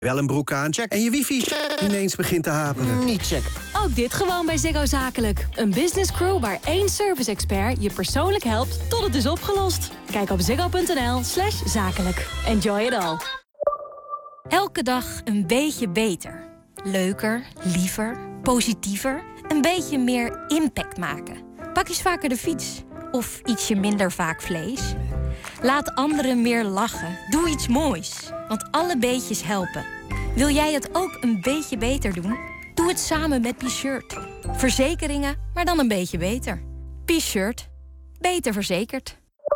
Wel een broek aan, check. En je wifi ineens begint te haperen. Niet check. Ook dit gewoon bij Ziggo Zakelijk. Een business crew waar 1 service-expert je persoonlijk helpt tot het is opgelost. Kijk op ziggo.nl/zakelijk. Enjoy it all. Elke dag een beetje beter. Leuker, liever, positiever. Een beetje meer impact maken. Pak eens vaker de fiets. Of ietsje minder vaak vlees. Laat anderen meer lachen. Doe iets moois. Want alle beetjes helpen. Wil jij het ook een beetje beter doen? Doe het samen met P-Shirt. Verzekeringen, maar dan een beetje beter. P-Shirt. Beter verzekerd.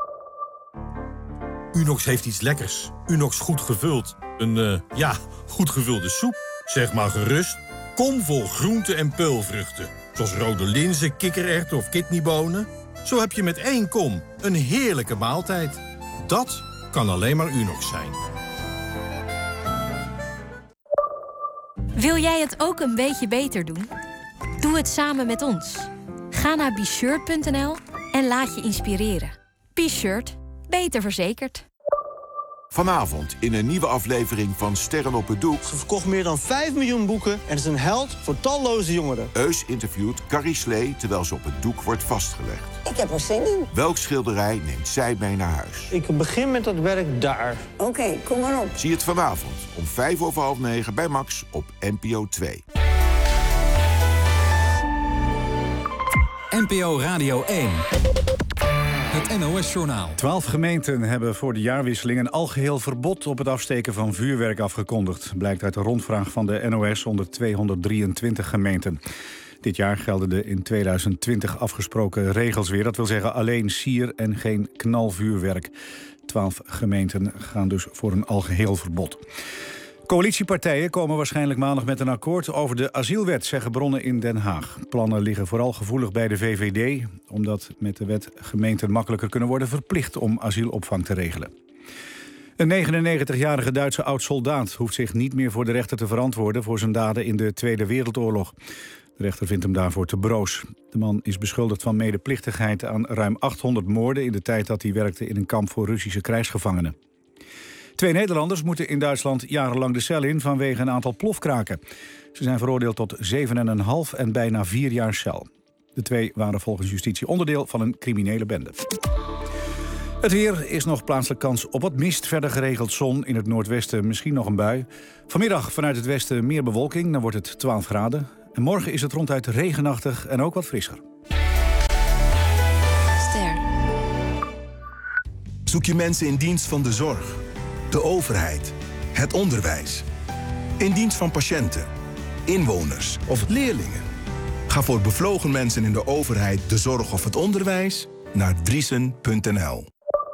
Unox heeft iets lekkers. Unox goed gevuld. Een goed gevulde soep. Zeg maar gerust. Kom vol groenten en peulvruchten. Zoals rode linzen, kikkererwten of kidneybonen. Zo heb je met 1 kom een heerlijke maaltijd. Dat kan alleen maar Unox zijn. Wil jij het ook een beetje beter doen? Doe het samen met ons. Ga naar bshirt.nl en laat je inspireren. P-Shirt. Beter verzekerd. Vanavond in een nieuwe aflevering van Sterren op het Doek. Ze verkocht meer dan 5 miljoen boeken en is een held voor talloze jongeren. Eus interviewt Carrie Slee terwijl ze op het doek wordt vastgelegd. Ik heb er zin in. Welk schilderij neemt zij mee naar huis? Ik begin met dat werk daar. Oké, kom maar op. Zie het vanavond om 9:05 bij Max op NPO 2. NPO Radio 1. Het NOS-journaal. 12 gemeenten hebben voor de jaarwisseling een algeheel verbod op het afsteken van vuurwerk afgekondigd. Blijkt uit de rondvraag van de NOS onder 223 gemeenten. Dit jaar gelden de in 2020 afgesproken regels weer. Dat wil zeggen alleen sier en geen knalvuurwerk. 12 gemeenten gaan dus voor een algeheel verbod. Coalitiepartijen komen waarschijnlijk maandag met een akkoord over de asielwet, zeggen bronnen in Den Haag. Plannen liggen vooral gevoelig bij de VVD, omdat met de wet gemeenten makkelijker kunnen worden verplicht om asielopvang te regelen. Een 99-jarige Duitse oud-soldaat hoeft zich niet meer voor de rechter te verantwoorden voor zijn daden in de Tweede Wereldoorlog. De rechter vindt hem daarvoor te broos. De man is beschuldigd van medeplichtigheid aan ruim 800 moorden in de tijd dat hij werkte in een kamp voor Russische krijgsgevangenen. 2 Nederlanders moeten in Duitsland jarenlang de cel in vanwege een aantal plofkraken. Ze zijn veroordeeld tot 7,5 en bijna 4 jaar cel. De 2 waren volgens justitie onderdeel van een criminele bende. Het weer is nog plaatselijk kans op wat mist. Verder geregeld zon, in het noordwesten misschien nog een bui. Vanmiddag vanuit het westen meer bewolking, dan wordt het 12 graden. En morgen is het ronduit regenachtig en ook wat frisser. Ster. Zoek je mensen in dienst van de zorg, de overheid, het onderwijs, in dienst van patiënten, inwoners of leerlingen? Ga voor bevlogen mensen in de overheid, de zorg of het onderwijs naar Driesen.nl.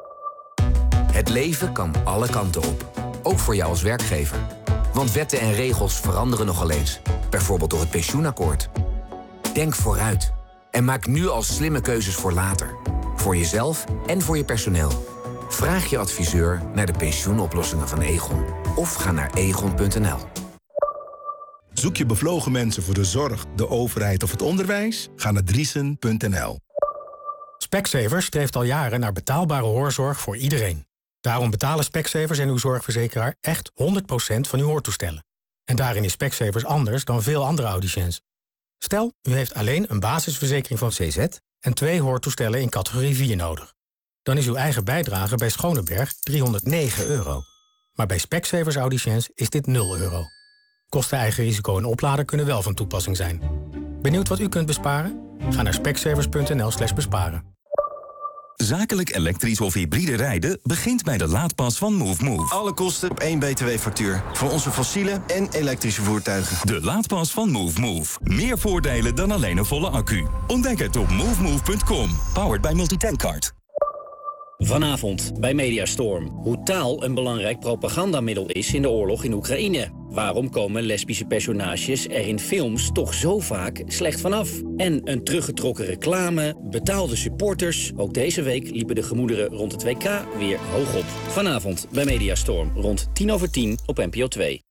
Het leven kan alle kanten op, ook voor jou als werkgever. Want wetten en regels veranderen nogal eens, bijvoorbeeld door het pensioenakkoord. Denk vooruit en maak nu al slimme keuzes voor later. Voor jezelf en voor je personeel. Vraag je adviseur naar de pensioenoplossingen van Aegon. Of ga naar aegon.nl. Zoek je bevlogen mensen voor de zorg, de overheid of het onderwijs? Ga naar Driesen.nl. Specsavers streeft al jaren naar betaalbare hoorzorg voor iedereen. Daarom betalen Specsavers en uw zorgverzekeraar echt 100% van uw hoortoestellen. En daarin is Specsavers anders dan veel andere audiciëns. Stel, u heeft alleen een basisverzekering van CZ en 2 hoortoestellen in categorie 4 nodig. Dan is uw eigen bijdrage bij Schoneberg €309. Maar bij Specsavers audiciëns is dit €0. Kosten, eigen risico en oplader kunnen wel van toepassing zijn. Benieuwd wat u kunt besparen? Ga naar specsavers.nl/besparen. Zakelijk elektrisch of hybride rijden begint bij de laadpas van MoveMove. Alle kosten op 1 btw-factuur. Voor onze fossiele en elektrische voertuigen. De laadpas van MoveMove. Meer voordelen dan alleen een volle accu. Ontdek het op movemove.com. Powered by Multitankcard. Vanavond bij Mediastorm. Hoe taal een belangrijk propagandamiddel is in de oorlog in Oekraïne. Waarom komen lesbische personages er in films toch zo vaak slecht vanaf? En een teruggetrokken reclame, betaalde supporters. Ook deze week liepen de gemoederen rond het WK weer hoog op. Vanavond bij Mediastorm rond 10:10 op NPO 2.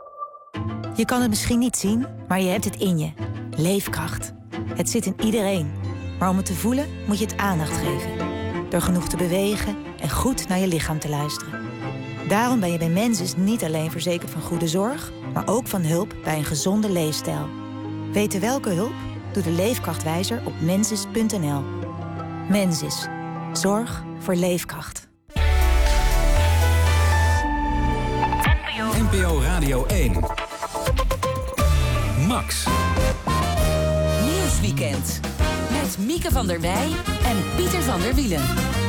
Je kan het misschien niet zien, maar je hebt het in je. Leefkracht. Het zit in iedereen. Maar om het te voelen moet je het aandacht geven. Door genoeg te bewegen en goed naar je lichaam te luisteren. Daarom ben je bij Mensis niet alleen verzekerd van goede zorg, maar ook van hulp bij een gezonde leefstijl. Weten welke hulp? Doe de Leefkrachtwijzer op mensis.nl. Mensis. Zorg voor leefkracht. NPO Radio 1. Max. Nieuwsweekend. Met Mieke van der Wij en Pieter van der Wielen.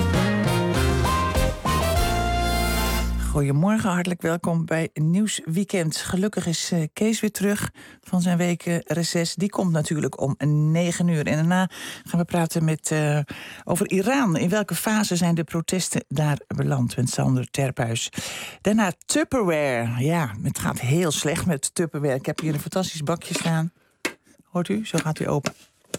Goedemorgen, hartelijk welkom bij Nieuwsweekend. Gelukkig is Kees weer terug van zijn wekenreces. Die komt natuurlijk om 9 uur. En daarna gaan we praten over Iran. In welke fase zijn de protesten daar beland? Met Sander Terphuis. Daarna Tupperware. Ja, het gaat heel slecht met Tupperware. Ik heb hier een fantastisch bakje staan. Hoort u? Zo gaat hij open.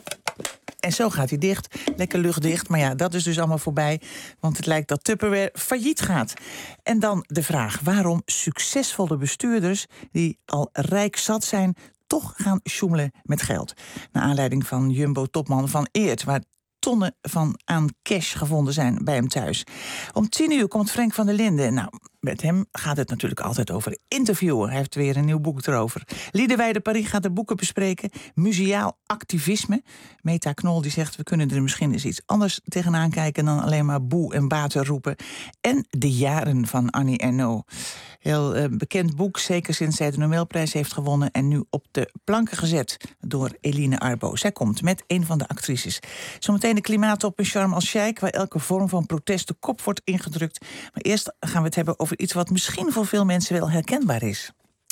En zo gaat hij dicht. Lekker luchtdicht. Maar ja, dat is dus allemaal voorbij. Want het lijkt dat Tupperware failliet gaat. En dan de vraag waarom succesvolle bestuurders die al rijk zat zijn toch gaan sjoemelen met geld. Naar aanleiding van Jumbo-topman Van Eert, waar tonnen van aan cash gevonden zijn bij hem thuis. Om 10 uur komt Frank van der Linden. Nou, met hem gaat het natuurlijk altijd over interviewen. Hij heeft weer een nieuw boek erover. Liederwijde Paris gaat de boeken bespreken. Museaal activisme. Meta Knol die zegt, we kunnen er misschien eens iets anders tegenaan kijken dan alleen maar boe en baten roepen. En De Jaren van Annie Ernaux. Heel bekend boek, zeker sinds zij de Nobelprijs heeft gewonnen en nu op de planken gezet door Eline Arbo. Zij komt met een van de actrices. Zometeen de klimaattop in Sharm el-Sheikh, waar elke vorm van protest de kop wordt ingedrukt. Maar eerst gaan we het hebben over iets wat misschien voor veel mensen wel herkenbaar is.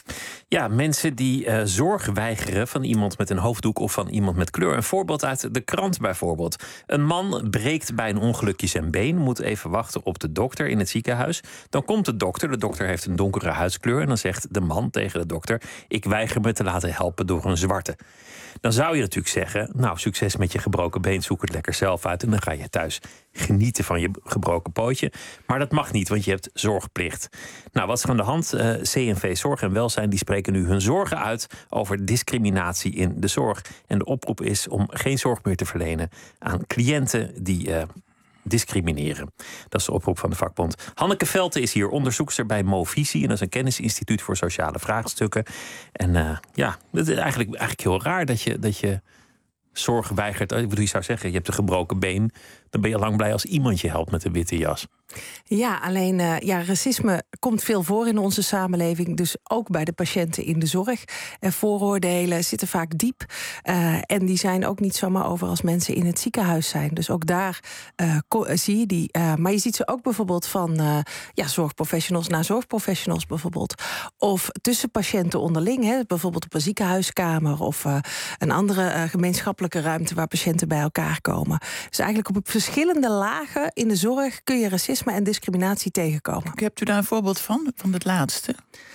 Ja, mensen die zorg weigeren van iemand met een hoofddoek of van iemand met kleur. Een voorbeeld uit de krant bijvoorbeeld. Een man breekt bij een ongelukje zijn been, moet even wachten op de dokter in het ziekenhuis. Dan komt de dokter heeft een donkere huidskleur en dan zegt de man tegen de dokter, ik weiger me te laten helpen door een zwarte. Dan zou je natuurlijk zeggen, nou, succes met je gebroken been, zoek het lekker zelf uit en dan ga je thuis genieten van je gebroken pootje. Maar dat mag niet, want je hebt zorgplicht. Nou, wat is er aan de hand? CNV Zorg en Welzijn die spreken nu hun zorgen uit over discriminatie in de zorg. En de oproep is om geen zorg meer te verlenen aan cliënten die discrimineren. Dat is de oproep van de vakbond. Hanneke Velte is hier onderzoekster bij Movisie. En dat is een kennisinstituut voor sociale vraagstukken. En het is eigenlijk heel raar dat je zorg weigert. Je zou zeggen, je hebt een gebroken been. Dan ben je lang blij als iemand je helpt met een witte jas. Ja, alleen racisme komt veel voor in onze samenleving. Dus ook bij de patiënten in de zorg. En vooroordelen zitten vaak diep. En die zijn ook niet zomaar over als mensen in het ziekenhuis zijn. Dus ook daar zie je die. Maar je ziet ze ook bijvoorbeeld van zorgprofessionals naar zorgprofessionals bijvoorbeeld. Of tussen patiënten onderling. Hè, bijvoorbeeld op een ziekenhuiskamer. Of een andere gemeenschappelijke ruimte waar patiënten bij elkaar komen. Dus eigenlijk op verschillende lagen in de zorg kun je racisme en discriminatie tegenkomen. Hebt u daar een voorbeeld van het laatste?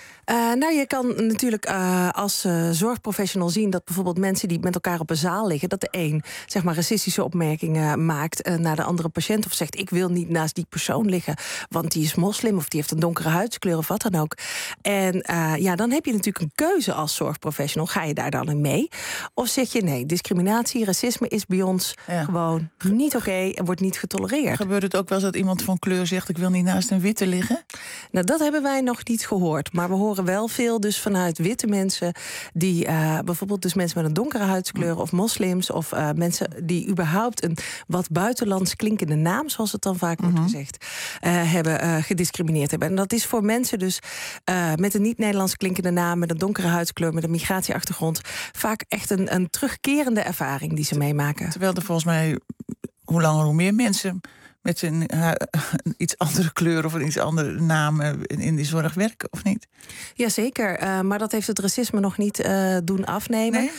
Je kan natuurlijk als zorgprofessional zien dat bijvoorbeeld mensen die met elkaar op een zaal liggen, dat de een zeg maar racistische opmerkingen maakt naar de andere patiënt of zegt ik wil niet naast die persoon liggen, want die is moslim of die heeft een donkere huidskleur of wat dan ook. En dan heb je natuurlijk een keuze als zorgprofessional. Ga je daar dan in mee? Of zeg je nee, discriminatie, racisme is bij ons gewoon niet oké en wordt niet getolereerd. Gebeurt het ook wel eens dat iemand van kleur zegt ik wil niet naast een witte liggen? Nou, dat hebben wij nog niet gehoord, maar we horen wel veel dus vanuit witte mensen die bijvoorbeeld dus mensen met een donkere huidskleur of moslims of mensen die überhaupt een wat buitenlands klinkende naam, zoals het dan vaak wordt gezegd, hebben gediscrimineerd hebben. En dat is voor mensen dus met een niet-Nederlands klinkende naam, met een donkere huidskleur, met een migratieachtergrond, vaak echt een terugkerende ervaring die ze meemaken. Terwijl er volgens mij hoe langer hoe meer mensen met een iets andere kleur of een iets andere naam in die zorg werken, of niet? Jazeker, maar dat heeft het racisme nog niet doen afnemen. Nee?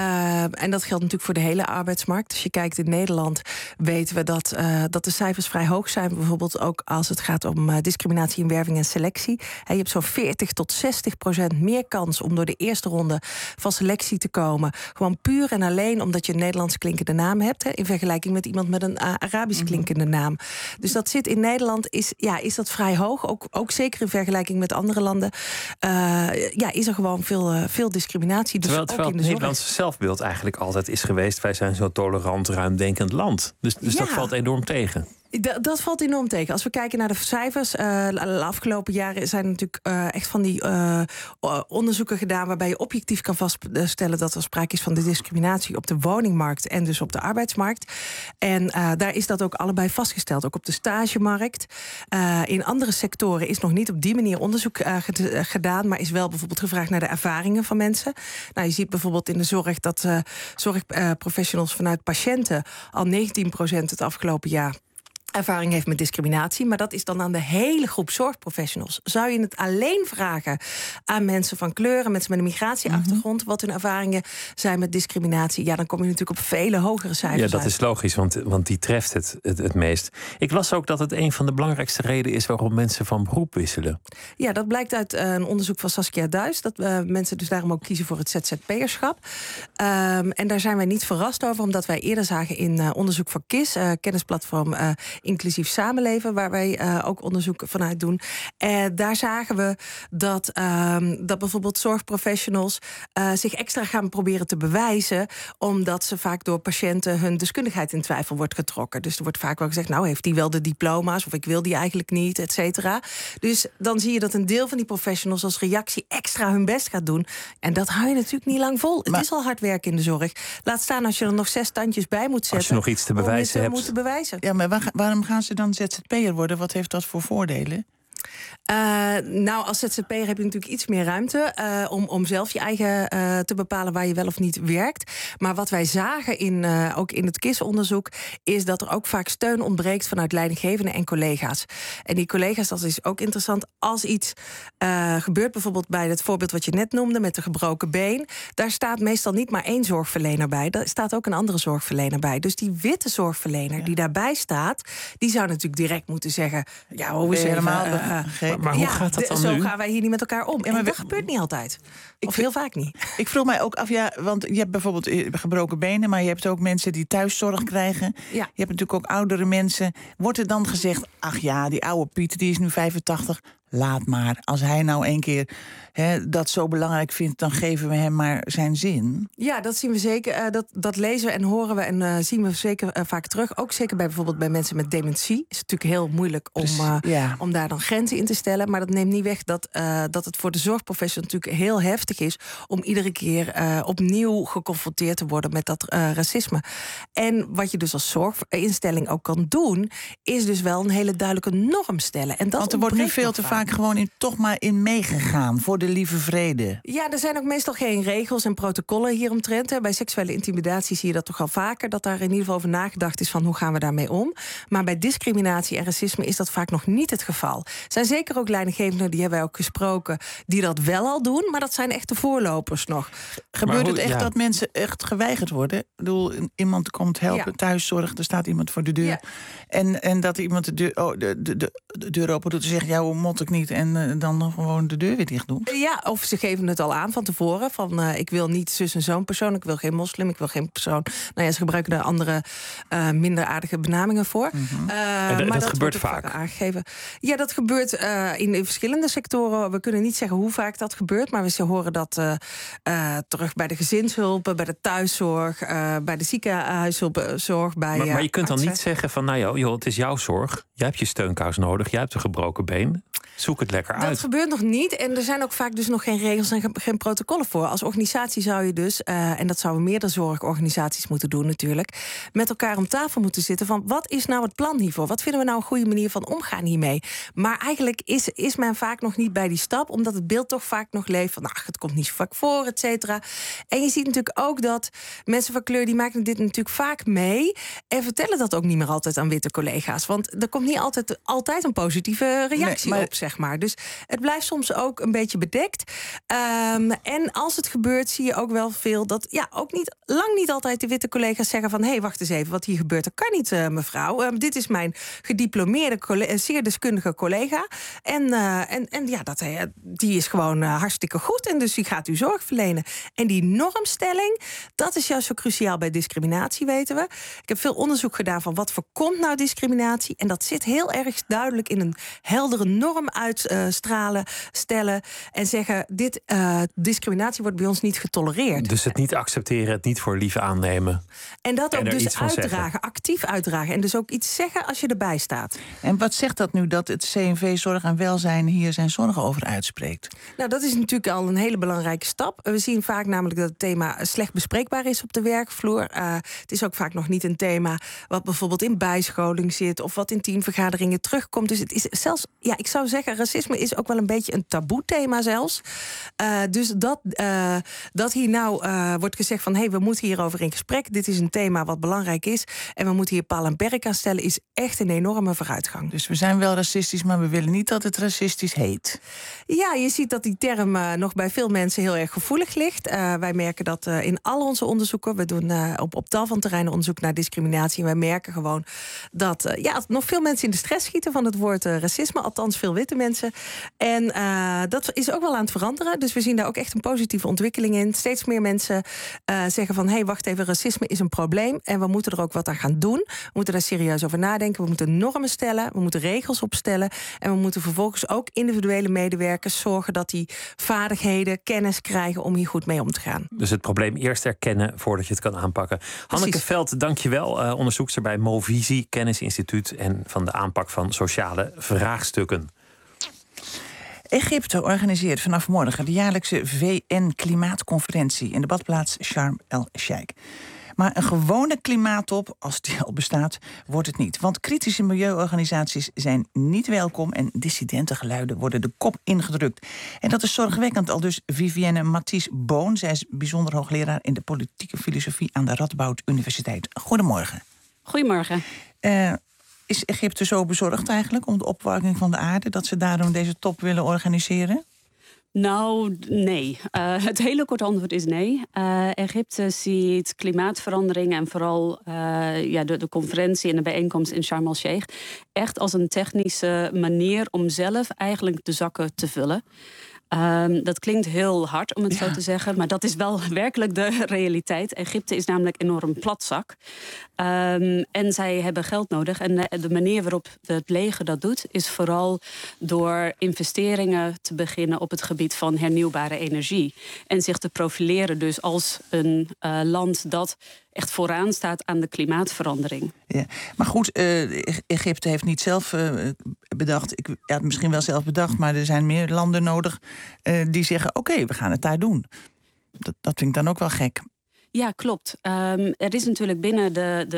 En dat geldt natuurlijk voor de hele arbeidsmarkt. Als je kijkt in Nederland weten we dat de cijfers vrij hoog zijn. Bijvoorbeeld ook als het gaat om discriminatie in werving en selectie. Je hebt zo'n 40% tot 60% meer kans om door de eerste ronde van selectie te komen. Gewoon puur en alleen omdat je een Nederlands klinkende naam hebt. In vergelijking met iemand met een Arabisch klinkende naam. Dus dat zit in Nederland, is dat vrij hoog. Ook zeker in vergelijking met andere landen. Is er gewoon veel discriminatie. Dus terwijl ook in de het Nederlandse zelfbeeld eigenlijk altijd is geweest, wij zijn zo'n tolerant, ruimdenkend land. Dus dat valt enorm tegen. Dat valt enorm tegen. Als we kijken naar de cijfers, de afgelopen jaren zijn er natuurlijk echt van die onderzoeken gedaan waarbij je objectief kan vaststellen dat er sprake is van de discriminatie op de woningmarkt en dus op de arbeidsmarkt. En daar is dat ook allebei vastgesteld. Ook op de stagemarkt. In andere sectoren is nog niet op die manier onderzoek gedaan, maar is wel bijvoorbeeld gevraagd naar de ervaringen van mensen. Nou, je ziet bijvoorbeeld in de zorg dat zorgprofessionals vanuit patiënten al 19% het afgelopen jaar ervaring heeft met discriminatie, maar dat is dan aan de hele groep zorgprofessionals. Zou je het alleen vragen aan mensen van kleur en mensen met een migratieachtergrond, wat hun ervaringen zijn met discriminatie, ja, dan kom je natuurlijk op vele hogere cijfers uit. Ja, dat is logisch, want die treft het meest. Ik las ook dat het een van de belangrijkste redenen is waarom mensen van beroep wisselen. Ja, dat blijkt uit een onderzoek van Saskia Duis, dat mensen dus daarom ook kiezen voor het ZZP'erschap. En daar zijn wij niet verrast over, omdat wij eerder zagen in onderzoek van KIS, kennisplatform Inclusief Samenleven, waar wij ook onderzoek vanuit doen. Daar zagen we dat bijvoorbeeld zorgprofessionals zich extra gaan proberen te bewijzen, omdat ze vaak door patiënten hun deskundigheid in twijfel wordt getrokken. Dus er wordt vaak wel gezegd, nou heeft die wel de diploma's, of ik wil die eigenlijk niet, et cetera. Dus dan zie je dat een deel van die professionals als reactie extra hun best gaat doen. En dat hou je natuurlijk niet lang vol. Het is al hard werken in de zorg. Laat staan als je er nog 6 tandjes bij moet zetten. Als je nog iets te bewijzen hebt. Moeten bewijzen. Ja, maar waarom gaan ze dan ZZP'er worden? Wat heeft dat voor voordelen? Nou, als ZZP'er heb je natuurlijk iets meer ruimte om zelf je eigen te bepalen waar je wel of niet werkt. Maar wat wij zagen ook in het KIS-onderzoek is dat er ook vaak steun ontbreekt vanuit leidinggevenden en collega's. En die collega's, dat is ook interessant. Als iets gebeurt, bijvoorbeeld bij het voorbeeld wat je net noemde met de gebroken been, daar staat meestal niet maar 1 zorgverlener bij. Daar staat ook een andere zorgverlener bij. Dus die witte zorgverlener die daarbij staat, die zou natuurlijk direct moeten zeggen, ja, hoe is helemaal maar hoe gaat dat dan zo nu? gaan wij hier niet met elkaar om. En dat gebeurt niet altijd. Of heel vaak niet. Ik vroeg mij ook af, want je hebt bijvoorbeeld gebroken benen, maar je hebt ook mensen die thuiszorg krijgen. Ja. Je hebt natuurlijk ook oudere mensen. Wordt er dan gezegd, ach ja, die oude Piet, die is nu 85... laat maar. Als hij nou een keer dat zo belangrijk vindt, dan geven we hem maar zijn zin. Ja, dat zien we zeker. Dat lezen we en horen we en zien we zeker vaak terug. Ook zeker bijvoorbeeld bij mensen met dementie. Is het natuurlijk heel moeilijk om daar dan grenzen in te stellen. Maar dat neemt niet weg dat het voor de zorgprofessional natuurlijk heel heftig is om iedere keer opnieuw geconfronteerd te worden met dat racisme. En wat je dus als zorginstelling ook kan doen, is dus wel een hele duidelijke norm stellen. En dat want er wordt nu veel te vaak gewoon toch maar in meegegaan voor de lieve vrede. Ja, er zijn ook meestal geen regels en protocollen hieromtrent. Bij seksuele intimidatie zie je dat toch al vaker, dat daar in ieder geval over nagedacht is van hoe gaan we daarmee om. Maar bij discriminatie en racisme is dat vaak nog niet het geval. Er zijn zeker ook leidinggevenden, die hebben wij ook gesproken, die dat wel al doen, maar dat zijn echt de voorlopers nog. Gebeurt het echt dat mensen echt geweigerd worden? Ik bedoel, iemand komt helpen, thuiszorg, er staat iemand voor de deur. Ja. En dat iemand de deur open doet en zegt, jou mot ik niet, en dan gewoon de deur weer dicht doen. Ja, of ze geven het al aan van tevoren. Van ik wil niet zus en zo'n persoon, ik wil geen moslim, ik wil geen persoon. Nou ja, ze gebruiken daar andere minder aardige benamingen voor. En dat gebeurt vaak. Aangegeven. Ja, dat gebeurt in verschillende sectoren. We kunnen niet zeggen hoe vaak dat gebeurt, maar we horen dat terug bij de gezinshulp, bij de thuiszorg, bij de ziekenhuiszorg. Maar je kunt dan niet zeggen van, nou joh, het is jouw zorg. Jij hebt je steunkous nodig, jij hebt een gebroken been. Zoek het lekker uit. Dat gebeurt nog niet. En er zijn ook vaak dus nog geen regels en geen protocollen voor. Als organisatie zou je dus, en dat zouden meerdere zorgorganisaties moeten doen natuurlijk, met elkaar om tafel moeten zitten van wat is nou het plan hiervoor? Wat vinden we nou een goede manier van omgaan hiermee? Maar eigenlijk is men vaak nog niet bij die stap, omdat het beeld toch vaak nog leeft van het komt niet zo vaak voor, et cetera. En je ziet natuurlijk ook dat mensen van kleur, die maken dit natuurlijk vaak mee en vertellen dat ook niet meer altijd aan witte collega's. Want er komt niet altijd een positieve reactie op, zeg maar. Dus het blijft soms ook een beetje bedekt. En als het gebeurt, zie je ook wel veel dat ook lang niet altijd de witte collega's zeggen van hé, wacht eens even, wat hier gebeurt, dat kan niet, mevrouw. Dit is mijn gediplomeerde, zeer deskundige collega. Die is gewoon hartstikke goed en dus die gaat u zorg verlenen. En die normstelling, dat is juist zo cruciaal bij discriminatie, weten we. Ik heb veel onderzoek gedaan van wat voorkomt nou discriminatie. En dat zit heel erg duidelijk in een heldere norm stellen en zeggen, discriminatie wordt bij ons niet getolereerd. Dus het niet accepteren, het niet voor lief aannemen. En dat ook dus uitdragen, zeggen. actief uitdragen. En dus ook iets zeggen als je erbij staat. En wat zegt dat nu dat het CNV Zorg en Welzijn hier zijn zorgen over uitspreekt? Nou, dat is natuurlijk al een hele belangrijke stap. We zien vaak namelijk dat het thema slecht bespreekbaar is op de werkvloer. Het is ook vaak nog niet een thema wat bijvoorbeeld in bijscholing zit of wat in teamvergaderingen terugkomt. Dus het is zelfs, ik zou zeggen, racisme is ook wel een beetje een taboe-thema zelfs. Dus dat hier nou wordt gezegd van, we moeten hierover in gesprek. Dit is een thema wat belangrijk is en we moeten hier paal en perk aan stellen, is echt een enorme vooruitgang. Dus we zijn wel racistisch, maar we willen niet dat het racistisch heet. Ja, je ziet dat die term nog bij veel mensen heel erg gevoelig ligt. Wij merken dat in al onze onderzoeken. We doen op tal van terreinen onderzoek naar discriminatie. En wij merken gewoon dat nog veel mensen in de stress schieten van het woord racisme. Althans, veel witte mensen. En dat is ook wel aan het veranderen. Dus we zien daar ook echt een positieve ontwikkeling in. Steeds meer mensen zeggen van, wacht even, racisme is een probleem. En we moeten er ook wat aan gaan doen. We moeten daar serieus over nadenken. We moeten normen stellen. We moeten regels opstellen. En we moeten vervolgens ook individuele medewerkers zorgen dat die vaardigheden, kennis krijgen om hier goed mee om te gaan. Dus het probleem eerst erkennen voordat je het kan aanpakken. Hanneke Veld, dankjewel. Onderzoekster bij Movisie, Kennisinstituut en van de aanpak van sociale vraagstukken. Egypte organiseert vanaf morgen de jaarlijkse VN-klimaatconferentie in de badplaats Sharm el-Sheikh. Maar een gewone klimaattop, als die al bestaat, wordt het niet. Want kritische milieuorganisaties zijn niet welkom en dissidentengeluiden worden de kop ingedrukt. En dat is zorgwekkend, al dus Vivienne Mathies-Boon. Zij is bijzonder hoogleraar in de politieke filosofie aan de Radboud Universiteit. Goedemorgen. Goedemorgen. Is Egypte zo bezorgd eigenlijk om de opwarming van de aarde dat ze daarom deze top willen organiseren? Nou, nee. Het hele korte antwoord is nee. Egypte ziet klimaatverandering en vooral de conferentie en de bijeenkomst in Sharm el-Sheikh echt als een technische manier om zelf eigenlijk de zakken te vullen. Dat klinkt heel hard om het zo te zeggen, maar dat is wel werkelijk de realiteit. Egypte is namelijk enorm platzak. En zij hebben geld nodig. En de manier waarop het leger dat doet, is vooral door investeringen te beginnen op het gebied van hernieuwbare energie. En zich te profileren dus als een land dat echt vooraan staat aan de klimaatverandering. Ja, maar goed, Egypte heeft niet zelf bedacht. Misschien wel zelf bedacht, maar er zijn meer landen nodig die zeggen, oké, we gaan het daar doen. Dat vind ik dan ook wel gek. Ja, klopt. Er is natuurlijk binnen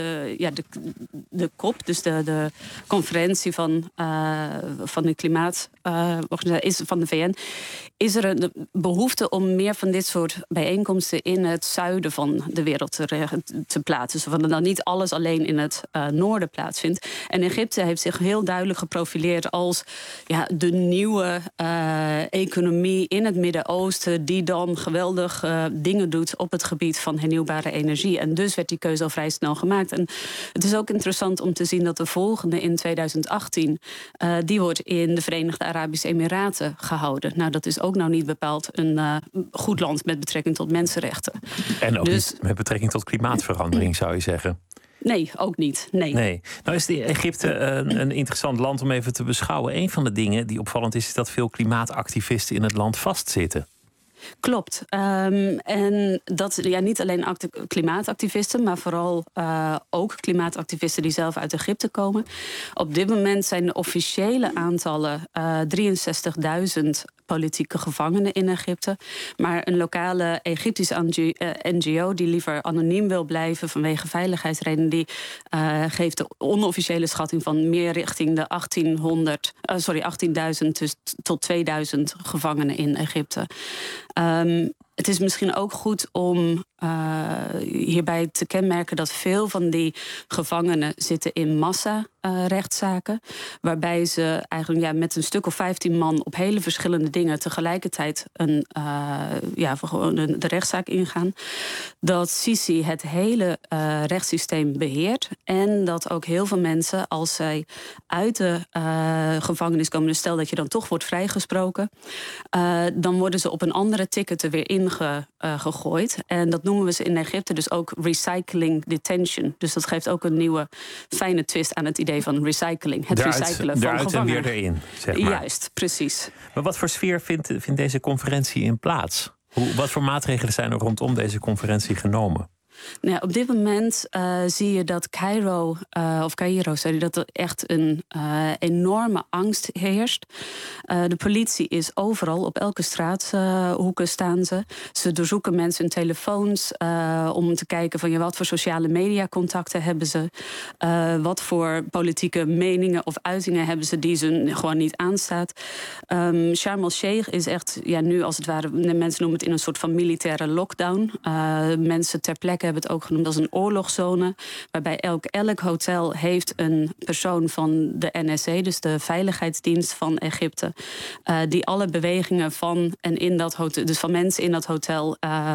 de COP, dus de conferentie van de klimaatorganisatie van de VN, is er een behoefte om meer van dit soort bijeenkomsten in het zuiden van de wereld te plaatsen. Zodat dan niet alles alleen in het noorden plaatsvindt. En Egypte heeft zich heel duidelijk geprofileerd als de nieuwe economie in het Midden-Oosten, die dan geweldig dingen doet op het gebied van hernieuwbare energie. En dus werd die keuze al vrij snel gemaakt. En het is ook interessant om te zien dat de volgende in 2018... die wordt in de Verenigde Arabische Emiraten gehouden. Nou, dat is ook nou niet bepaald een goed land met betrekking tot mensenrechten. En ook niet met betrekking tot klimaatverandering, zou je zeggen. Nee, ook niet. Nee. Nou is Egypte een interessant land om even te beschouwen. Een van de dingen die opvallend is dat veel klimaatactivisten in het land vastzitten. Klopt. En dat niet alleen klimaatactivisten, maar vooral ook klimaatactivisten die zelf uit Egypte komen. Op dit moment zijn de officiële aantallen 63.000 politieke gevangenen in Egypte. Maar een lokale Egyptische NGO die liever anoniem wil blijven vanwege veiligheidsredenen, die geeft de onofficiële schatting van meer richting de 18.000 dus tot 2000 gevangenen in Egypte. Het is misschien ook goed om hierbij te kenmerken dat veel van die gevangenen zitten in massa-rechtszaken. Waarbij ze eigenlijk met een stuk of 15 man op hele verschillende dingen tegelijkertijd de rechtszaak ingaan. Dat Sisi het hele rechtssysteem beheert. En dat ook heel veel mensen, als zij uit de gevangenis komen, dus stel dat je dan toch wordt vrijgesproken, dan worden ze op een andere ticket er weer gegooid. En dat noemen we ze in Egypte dus ook recycling detention. Dus dat geeft ook een nieuwe fijne twist aan het idee van recycling. Het recyclen van gevangenen. En weer erin, zeg maar. Juist, precies. Maar wat voor sfeer vindt deze conferentie in plaats? Wat voor maatregelen zijn er rondom deze conferentie genomen? Nou ja, op dit moment zie je dat Cairo, dat er echt een enorme angst heerst. De politie is overal, op elke straathoeken staan ze. Ze doorzoeken mensen hun telefoons om te kijken van wat voor sociale mediacontacten hebben ze. Wat voor politieke meningen of uitingen hebben ze die ze gewoon niet aanstaat. Sharm el-Sheikh is echt, nu als het ware, mensen noemen het in een soort van militaire lockdown. Mensen ter plekke hebben het ook genoemd als een oorlogszone, waarbij elk hotel heeft een persoon van de NSA, dus de veiligheidsdienst van Egypte, die alle bewegingen van en in dat hotel, dus van mensen in dat hotel,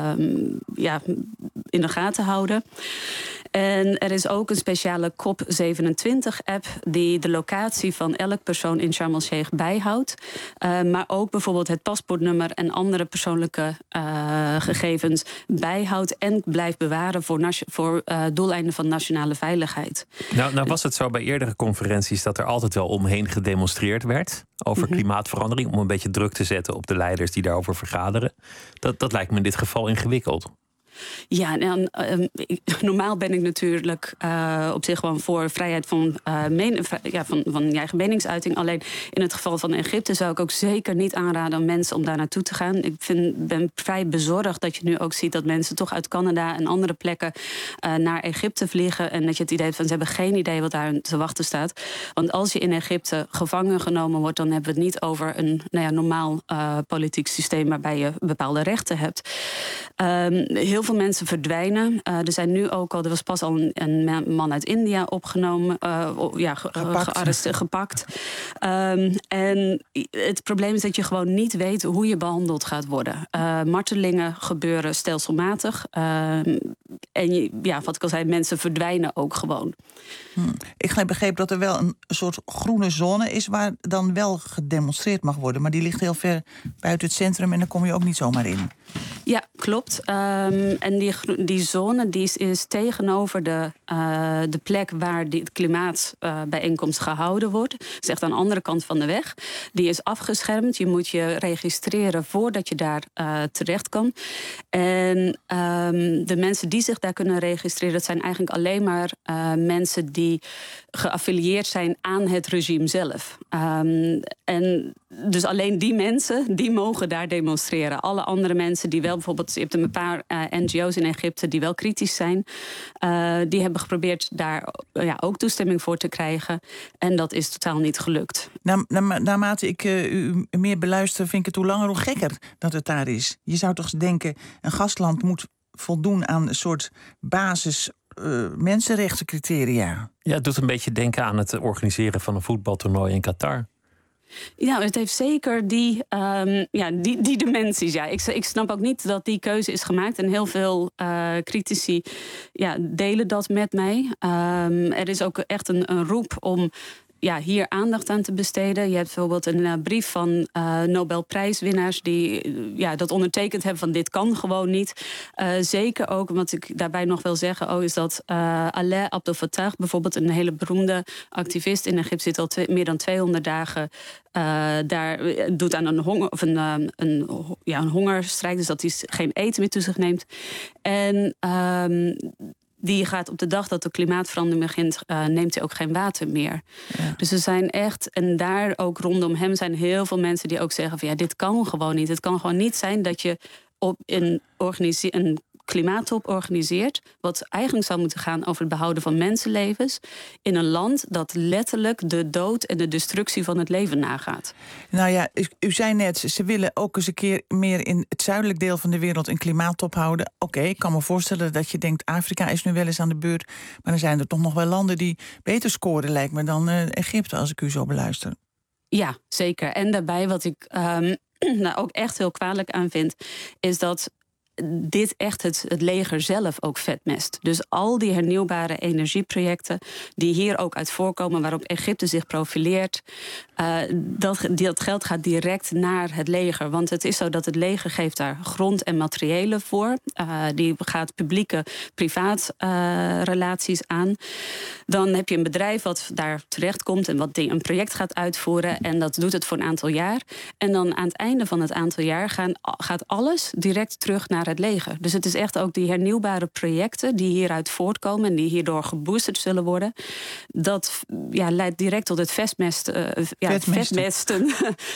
in de gaten houden. En er is ook een speciale COP27-app die de locatie van elk persoon in Sharm el-Sheikh bijhoudt. Maar ook bijvoorbeeld het paspoortnummer en andere persoonlijke gegevens bijhoudt en blijft bewaren voor doeleinden van nationale veiligheid. Nou was het zo bij eerdere conferenties dat er altijd wel omheen gedemonstreerd werd over klimaatverandering, om een beetje druk te zetten op de leiders die daarover vergaderen. Dat lijkt me in dit geval ingewikkeld. Ja, normaal ben ik natuurlijk op zich gewoon voor vrijheid van je eigen meningsuiting. Alleen in het geval van Egypte zou ik ook zeker niet aanraden aan mensen om daar naartoe te gaan. Ik ben vrij bezorgd dat je nu ook ziet dat mensen toch uit Canada en andere plekken naar Egypte vliegen. En dat je het idee hebt van ze hebben geen idee wat daar te wachten staat. Want als je in Egypte gevangen genomen wordt, dan hebben we het niet over een normaal politiek systeem waarbij je bepaalde rechten hebt. Heel veel mensen verdwijnen. Er zijn nu ook al, er was pas al een man uit India opgenomen, gepakt. En het probleem is dat je gewoon niet weet hoe je behandeld gaat worden. Martelingen gebeuren stelselmatig. En wat ik al zei, mensen verdwijnen ook gewoon. Ik heb begrepen dat er wel een soort groene zone is waar dan wel gedemonstreerd mag worden. Maar die ligt heel ver buiten het centrum en daar kom je ook niet zomaar in. Ja, klopt. En die zone die is tegenover de plek waar de klimaatbijeenkomst gehouden wordt. Dat is echt aan de andere kant van de weg. Die is afgeschermd. Je moet je registreren voordat je daar terecht kan. En de mensen die zich daar kunnen registreren, dat zijn eigenlijk alleen maar mensen die geaffilieerd zijn aan het regime zelf. En dus alleen die mensen, die mogen daar demonstreren. Alle andere mensen die wel bijvoorbeeld, je hebt een paar NGO's in Egypte die wel kritisch zijn, die hebben geprobeerd daar ook toestemming voor te krijgen. En dat is totaal niet gelukt. Naarmate ik u meer beluister, vind ik het hoe langer hoe gekker dat het daar is. Je zou toch denken, een gastland moet voldoen aan een soort basis mensenrechtencriteria. Ja, het doet een beetje denken aan het organiseren van een voetbaltoernooi in Qatar. Ja, het heeft zeker die dimensies. Ja. Ik snap ook niet dat die keuze is gemaakt. En heel veel critici delen dat met mij. Er is ook echt een roep om hier aandacht aan te besteden. Je hebt bijvoorbeeld een brief van Nobelprijswinnaars die dat ondertekend hebben van dit kan gewoon niet. Zeker ook, wat ik daarbij nog wil zeggen, is dat Alaa Abdel Fattah, bijvoorbeeld een hele beroemde activist in Egypte, zit al meer dan 200 dagen daar, doet aan een hongerstrijd, dus dat hij geen eten meer toe zich neemt. En die gaat op de dag dat de klimaatverandering begint, neemt hij ook geen water meer. Ja. Dus er zijn echt, en daar ook rondom hem zijn heel veel mensen die ook zeggen van dit kan gewoon niet. Het kan gewoon niet zijn dat je op een klimaattop organiseert, wat eigenlijk zou moeten gaan over het behouden van mensenlevens in een land dat letterlijk de dood en de destructie van het leven nagaat. Nou ja, u zei net, ze willen ook eens een keer meer in het zuidelijk deel van de wereld een klimaattop houden. Oké, ik kan me voorstellen dat je denkt, Afrika is nu wel eens aan de beurt, maar er zijn er toch nog wel landen die beter scoren, lijkt me, dan Egypte, als ik u zo beluister. Ja, zeker. En daarbij wat ik ook echt heel kwalijk aan vind, is dat dit echt het leger zelf ook vetmest. Dus al die hernieuwbare energieprojecten die hier ook uit voorkomen, waarop Egypte zich profileert, dat geld gaat direct naar het leger. Want het is zo dat het leger geeft daar grond en materiëlen voor. Die gaat publieke-privaat relaties aan. Dan heb je een bedrijf wat daar terechtkomt en wat een project gaat uitvoeren. En dat doet het voor een aantal jaar. En dan aan het einde van het aantal jaar gaat alles direct terug naar het leger. Dus het is echt ook die hernieuwbare projecten die hieruit voortkomen en die hierdoor geboosterd zullen worden. Dat leidt direct tot het vetmesten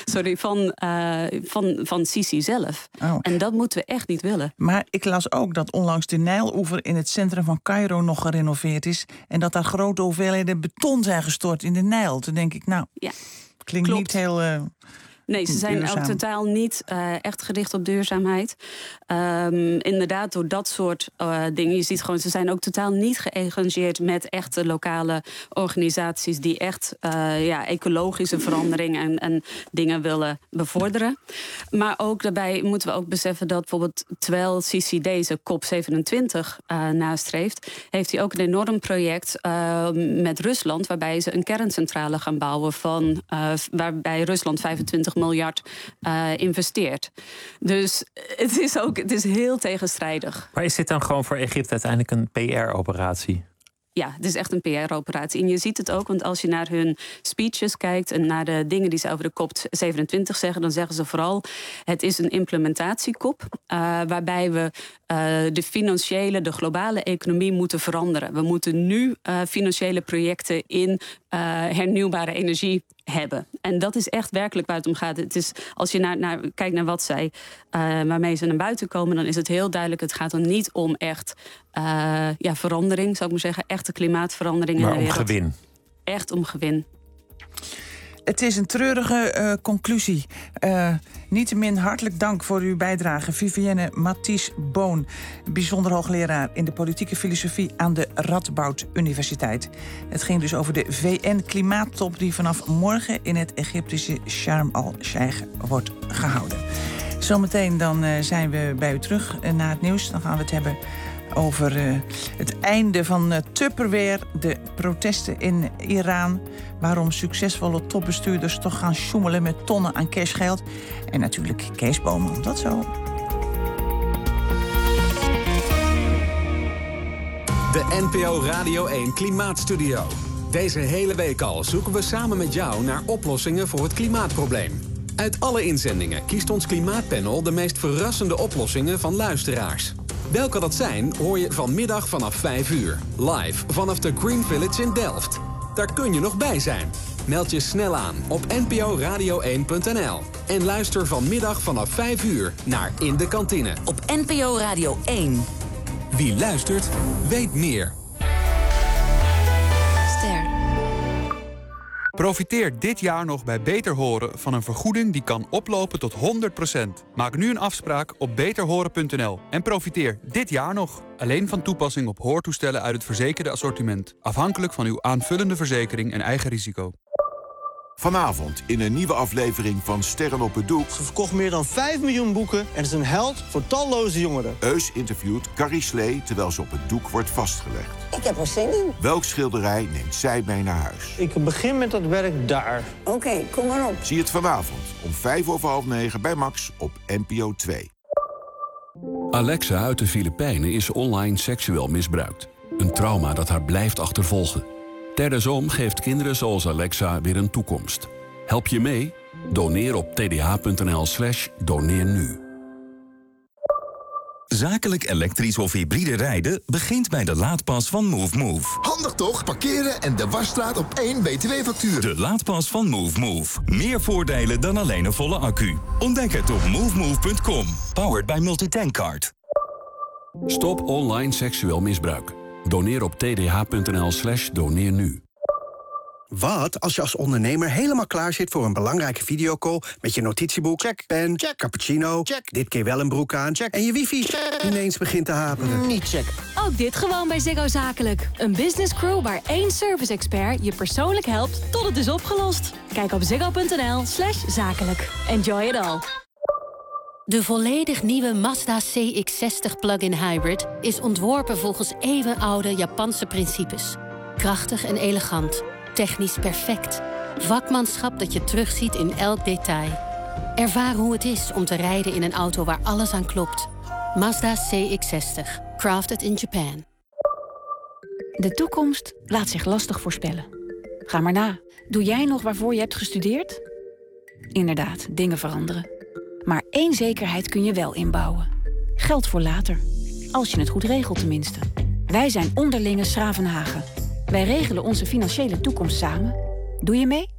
van Sisi zelf. Oh. En dat moeten we echt niet willen. Maar ik las ook dat onlangs de Nijloever in het centrum van Caïro nog gerenoveerd is. En dat daar grote hoeveelheden beton zijn gestort in de Nijl. Toen denk ik, klinkt niet heel... Nee, ze zijn ook totaal niet echt gericht op duurzaamheid. Inderdaad, door dat soort dingen. Je ziet gewoon, ze zijn ook totaal niet geëngageerd met echte lokale organisaties die echt ecologische veranderingen en dingen willen bevorderen. Maar ook daarbij moeten we ook beseffen dat bijvoorbeeld terwijl Sisi deze COP27 nastreeft, heeft hij ook een enorm project met Rusland, waarbij ze een kerncentrale gaan bouwen waarbij Rusland 25 miljard investeert. Dus het is heel tegenstrijdig. Maar is dit dan gewoon voor Egypte uiteindelijk een PR-operatie? Ja, het is echt een PR-operatie. En je ziet het ook, want als je naar hun speeches kijkt en naar de dingen die ze over de COP27 zeggen, dan zeggen ze vooral, het is een implementatiekop waarbij we de globale economie moeten veranderen. We moeten nu financiële projecten in hernieuwbare energie hebben. En dat is echt werkelijk waar het om gaat. Het is, als je kijkt naar wat zij, waarmee ze naar buiten komen, dan is het heel duidelijk, het gaat er niet om echt verandering, zou ik maar zeggen, echte klimaatverandering. Maar om gewin. Echt om gewin. Het is een treurige conclusie. Niettemin hartelijk dank voor uw bijdrage. Vivienne Mathies-Boon, bijzonder hoogleraar in de politieke filosofie aan de Radboud Universiteit. Het ging dus over de VN-klimaattop die vanaf morgen in het Egyptische Sharm el-Sheikh wordt gehouden. Zometeen dan zijn we bij u terug na het nieuws. Dan gaan we het hebben over het einde van Tupperware, de protesten in Iran, waarom succesvolle topbestuurders toch gaan sjoemelen met tonnen aan cashgeld. En natuurlijk Kees Boman, dat zo. De NPO Radio 1 Klimaatstudio. Deze hele week al zoeken we samen met jou naar oplossingen voor het klimaatprobleem. Uit alle inzendingen kiest ons klimaatpanel de meest verrassende oplossingen van luisteraars. Welke dat zijn, hoor je vanmiddag vanaf 5 uur. Live vanaf de Green Village in Delft. Daar kun je nog bij zijn. Meld je snel aan op nporadio1.nl. En luister vanmiddag vanaf 5 uur naar In de Kantine. Op NPO Radio 1. Wie luistert, weet meer. Profiteer dit jaar nog bij Beter Horen van een vergoeding die kan oplopen tot 100%. Maak nu een afspraak op beterhoren.nl en profiteer dit jaar nog. Alleen van toepassing op hoortoestellen uit het verzekerde assortiment. Afhankelijk van uw aanvullende verzekering en eigen risico. Vanavond in een nieuwe aflevering van Sterren op het Doek. Ze verkocht meer dan 5 miljoen boeken en is een held voor talloze jongeren. Eus interviewt Carrie Slee terwijl ze op het doek wordt vastgelegd. Ik heb er zin in. Welk schilderij neemt zij mee naar huis? Ik begin met dat werk daar. Oké, kom maar op. Zie het vanavond om 9:05 bij Max op NPO 2. Alexa uit de Filipijnen is online seksueel misbruikt. Een trauma dat haar blijft achtervolgen. Terdesom geeft kinderen zoals Alexa weer een toekomst. Help je mee? Doneer op tdh.nl/doneer nu. Zakelijk elektrisch of hybride rijden begint bij de laadpas van Move. Handig toch? Parkeren en de wasstraat op 1 btw-factuur. De laadpas van Move. Meer voordelen dan alleen een volle accu. Ontdek het op movemove.com. Powered by Multitankcard. Stop online seksueel misbruik. Doneer op tdh.nl/doneer nu. Wat als je als ondernemer helemaal klaar zit voor een belangrijke videocall met je notitieboek, check, pen, check, cappuccino, check, dit keer wel een broek aan, check, en je wifi ineens begint te haperen? Niet checken. Ook dit gewoon bij Ziggo Zakelijk. Een business crew waar 1 service-expert je persoonlijk helpt tot het is opgelost. Kijk op ziggo.nl/zakelijk. Enjoy it all. De volledig nieuwe Mazda CX-60 plug-in hybrid is ontworpen volgens eeuwenoude Japanse principes. Krachtig en elegant, technisch perfect. Vakmanschap dat je terugziet in elk detail. Ervaar hoe het is om te rijden in een auto waar alles aan klopt. Mazda CX-60. Crafted in Japan. De toekomst laat zich lastig voorspellen. Ga maar na. Doe jij nog waarvoor je hebt gestudeerd? Inderdaad, dingen veranderen. Maar één zekerheid kun je wel inbouwen. Geld voor later. Als je het goed regelt tenminste. Wij zijn Onderlinge Schravenhagen. Wij regelen onze financiële toekomst samen. Doe je mee?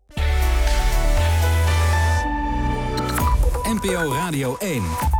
NPO Radio 1.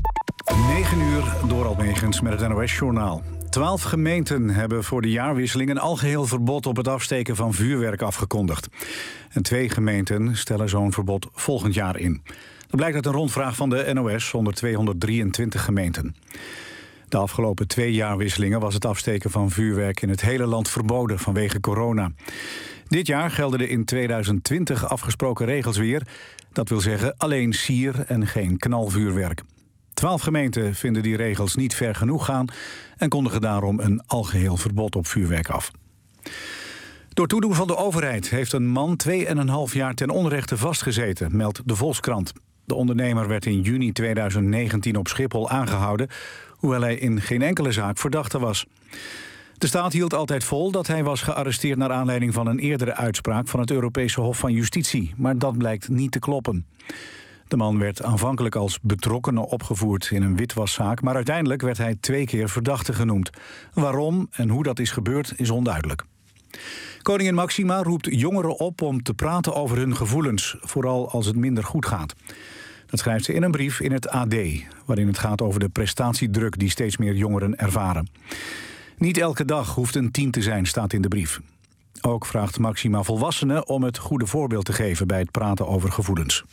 9 uur, Dorald Megens met het NOS-journaal. 12 gemeenten hebben voor de jaarwisseling een algeheel verbod op het afsteken van vuurwerk afgekondigd. En 2 gemeenten stellen zo'n verbod volgend jaar in. Dat blijkt uit een rondvraag van de NOS onder 223 gemeenten. De afgelopen 2 jaarwisselingen was het afsteken van vuurwerk in het hele land verboden vanwege corona. Dit jaar gelden de in 2020 afgesproken regels weer. Dat wil zeggen alleen sier en geen knalvuurwerk. 12 gemeenten vinden die regels niet ver genoeg gaan en kondigen daarom een algeheel verbod op vuurwerk af. Door toedoen van de overheid heeft een man 2,5 jaar ten onrechte vastgezeten, meldt de Volkskrant. De ondernemer werd in juni 2019 op Schiphol aangehouden, hoewel hij in geen enkele zaak verdachte was. De staat hield altijd vol dat hij was gearresteerd naar aanleiding van een eerdere uitspraak van het Europese Hof van Justitie, maar dat blijkt niet te kloppen. De man werd aanvankelijk als betrokkene opgevoerd in een witwaszaak, maar uiteindelijk werd hij 2 keer verdachte genoemd. Waarom en hoe dat is gebeurd is onduidelijk. Koningin Máxima roept jongeren op om te praten over hun gevoelens, vooral als het minder goed gaat. Dat schrijft ze in een brief in het AD, waarin het gaat over de prestatiedruk die steeds meer jongeren ervaren. Niet elke dag hoeft een 10 te zijn, staat in de brief. Ook vraagt Máxima volwassenen om het goede voorbeeld te geven bij het praten over gevoelens.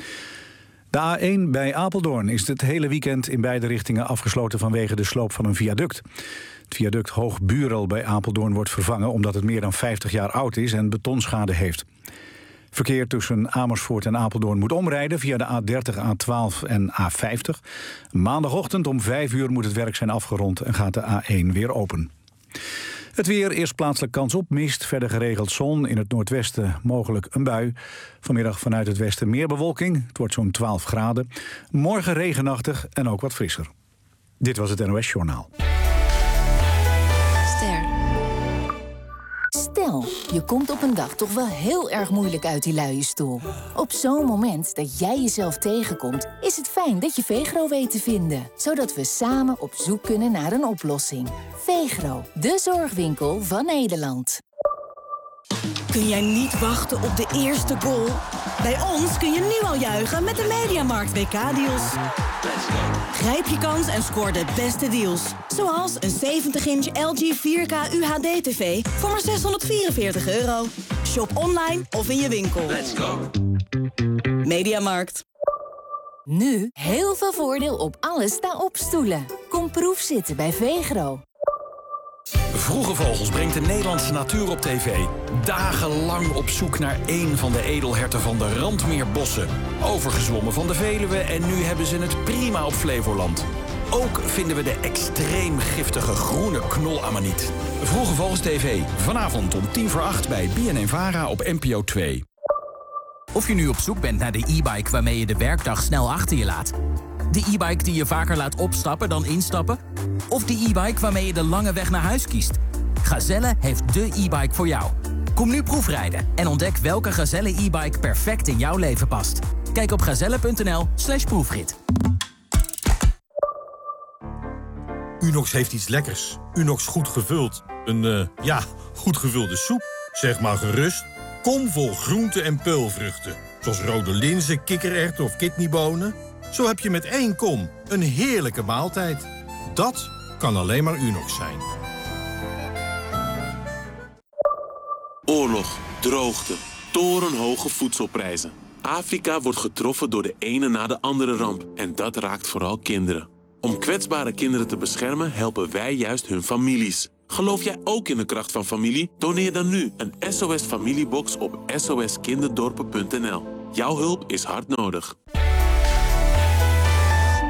De A1 bij Apeldoorn is het hele weekend in beide richtingen afgesloten vanwege de sloop van een viaduct. Het viaduct Hoog Buurl bij Apeldoorn wordt vervangen omdat het meer dan 50 jaar oud is en betonschade heeft. Verkeer tussen Amersfoort en Apeldoorn moet omrijden via de A30, A12 en A50. Maandagochtend om 5 uur moet het werk zijn afgerond en gaat de A1 weer open. Het weer, eerst plaatselijk kans op mist, verder geregeld zon. In het noordwesten mogelijk een bui. Vanmiddag vanuit het westen meer bewolking. Het wordt zo'n 12 graden. Morgen regenachtig en ook wat frisser. Dit was het NOS Journaal. Stel, je komt op een dag toch wel heel erg moeilijk uit die luie stoel. Op zo'n moment dat jij jezelf tegenkomt, is het fijn dat je VEGRO weet te vinden. Zodat we samen op zoek kunnen naar een oplossing. VEGRO, de zorgwinkel van Nederland. Kun jij niet wachten op de eerste goal? Bij ons kun je nu al juichen met de Mediamarkt WK-deals. Grijp je kans en scoor de beste deals. Zoals een 70-inch LG 4K UHD-TV voor maar €644. Shop online of in je winkel. Mediamarkt. Nu heel veel voordeel op alle sta-op stoelen. Kom proefzitten bij VEGRO. Vroege Vogels brengt de Nederlandse natuur op tv. Dagenlang op zoek naar één van de edelherten van de Randmeerbossen. Overgezwommen van de Veluwe en nu hebben ze het prima op Flevoland. Ook vinden we de extreem giftige groene knolamaniet. Vroege Vogels TV, vanavond om 7:50 bij BNN-VARA op NPO 2. Of je nu op zoek bent naar de e-bike waarmee je de werkdag snel achter je laat. De e-bike die je vaker laat opstappen dan instappen. Of de e-bike waarmee je de lange weg naar huis kiest. Gazelle heeft de e-bike voor jou. Kom nu proefrijden en ontdek welke Gazelle e-bike perfect in jouw leven past. Kijk op gazelle.nl/proefrit. Unox heeft iets lekkers. Unox goed gevuld. Een goed gevulde soep. Zeg maar gerust. Kom vol groenten en peulvruchten. Zoals rode linzen, kikkererwten of kidneybonen. Zo heb je met 1 kom een heerlijke maaltijd. Dat kan alleen maar Unox zijn. Oorlog, droogte, torenhoge voedselprijzen. Afrika wordt getroffen door de ene na de andere ramp. En dat raakt vooral kinderen. Om kwetsbare kinderen te beschermen helpen wij juist hun families. Geloof jij ook in de kracht van familie? Doneer dan nu een SOS Familiebox op soskinderdorpen.nl. Jouw hulp is hard nodig.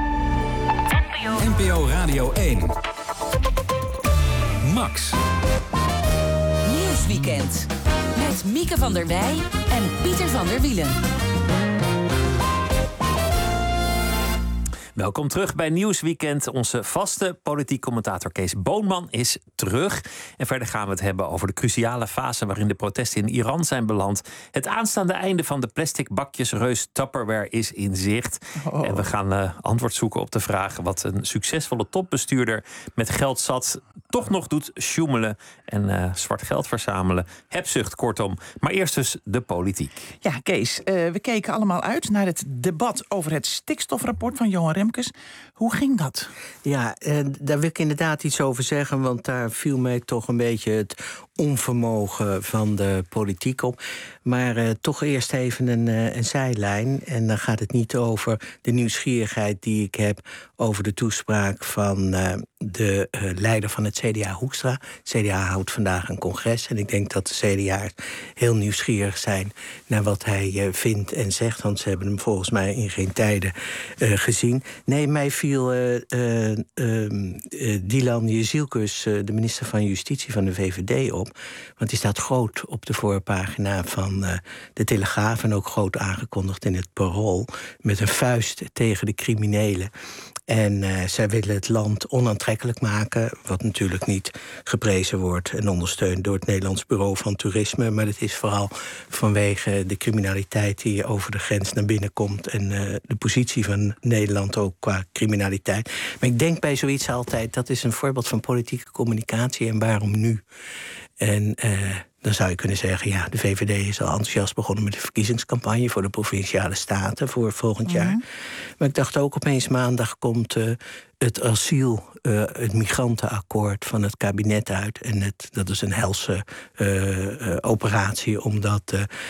NPO Radio 1. Max. Nieuwsweekend. Met Mieke van der Wij en Pieter van der Wielen. Welkom terug bij Nieuwsweekend. Onze vaste politiek commentator Kees Boonman is terug. En verder gaan we het hebben over de cruciale fase waarin de protesten in Iran zijn beland. Het aanstaande einde van de plastic bakjesreus Tupperware is in zicht. Oh. En we gaan antwoord zoeken op de vraag wat een succesvolle topbestuurder met geld zat toch nog doet: sjoemelen en zwart geld verzamelen. Hebzucht, kortom. Maar eerst dus de politiek. Ja, Kees, we keken allemaal uit naar het debat over het stikstofrapport van Johan Remkes. Hoe ging dat? Ja, daar wil ik inderdaad iets over zeggen, want daar viel mij toch een beetje het onvermogen van de politiek op. Maar toch eerst even een zijlijn. En dan gaat het niet over de nieuwsgierigheid die ik heb over de toespraak van de leider van het CDA, Hoekstra. CDA houdt vandaag een congres en ik denk dat de CDA'ers heel nieuwsgierig zijn naar wat hij vindt en zegt, want ze hebben hem volgens mij in geen tijden gezien. Nee, mij viel Dylan Jezielkus, de minister van Justitie van de VVD, op. Want die staat groot op de voorpagina van de Telegraaf en ook groot aangekondigd in het Parool, met een vuist tegen de criminelen. En zij willen het land onaantrekkelijk maken, wat natuurlijk niet geprezen wordt en ondersteund door het Nederlands Bureau van Toerisme. Maar het is vooral vanwege de criminaliteit die over de grens naar binnen komt en de positie van Nederland ook qua criminaliteit. Maar ik denk bij zoiets altijd, dat is een voorbeeld van politieke communicatie en waarom nu? En dan zou je kunnen zeggen, ja, de VVD is al enthousiast begonnen met de verkiezingscampagne voor de Provinciale Staten voor volgend jaar. Maar ik dacht ook opeens maandag komt het asiel, het migrantenakkoord van het kabinet uit. En dat is een helse operatie om dat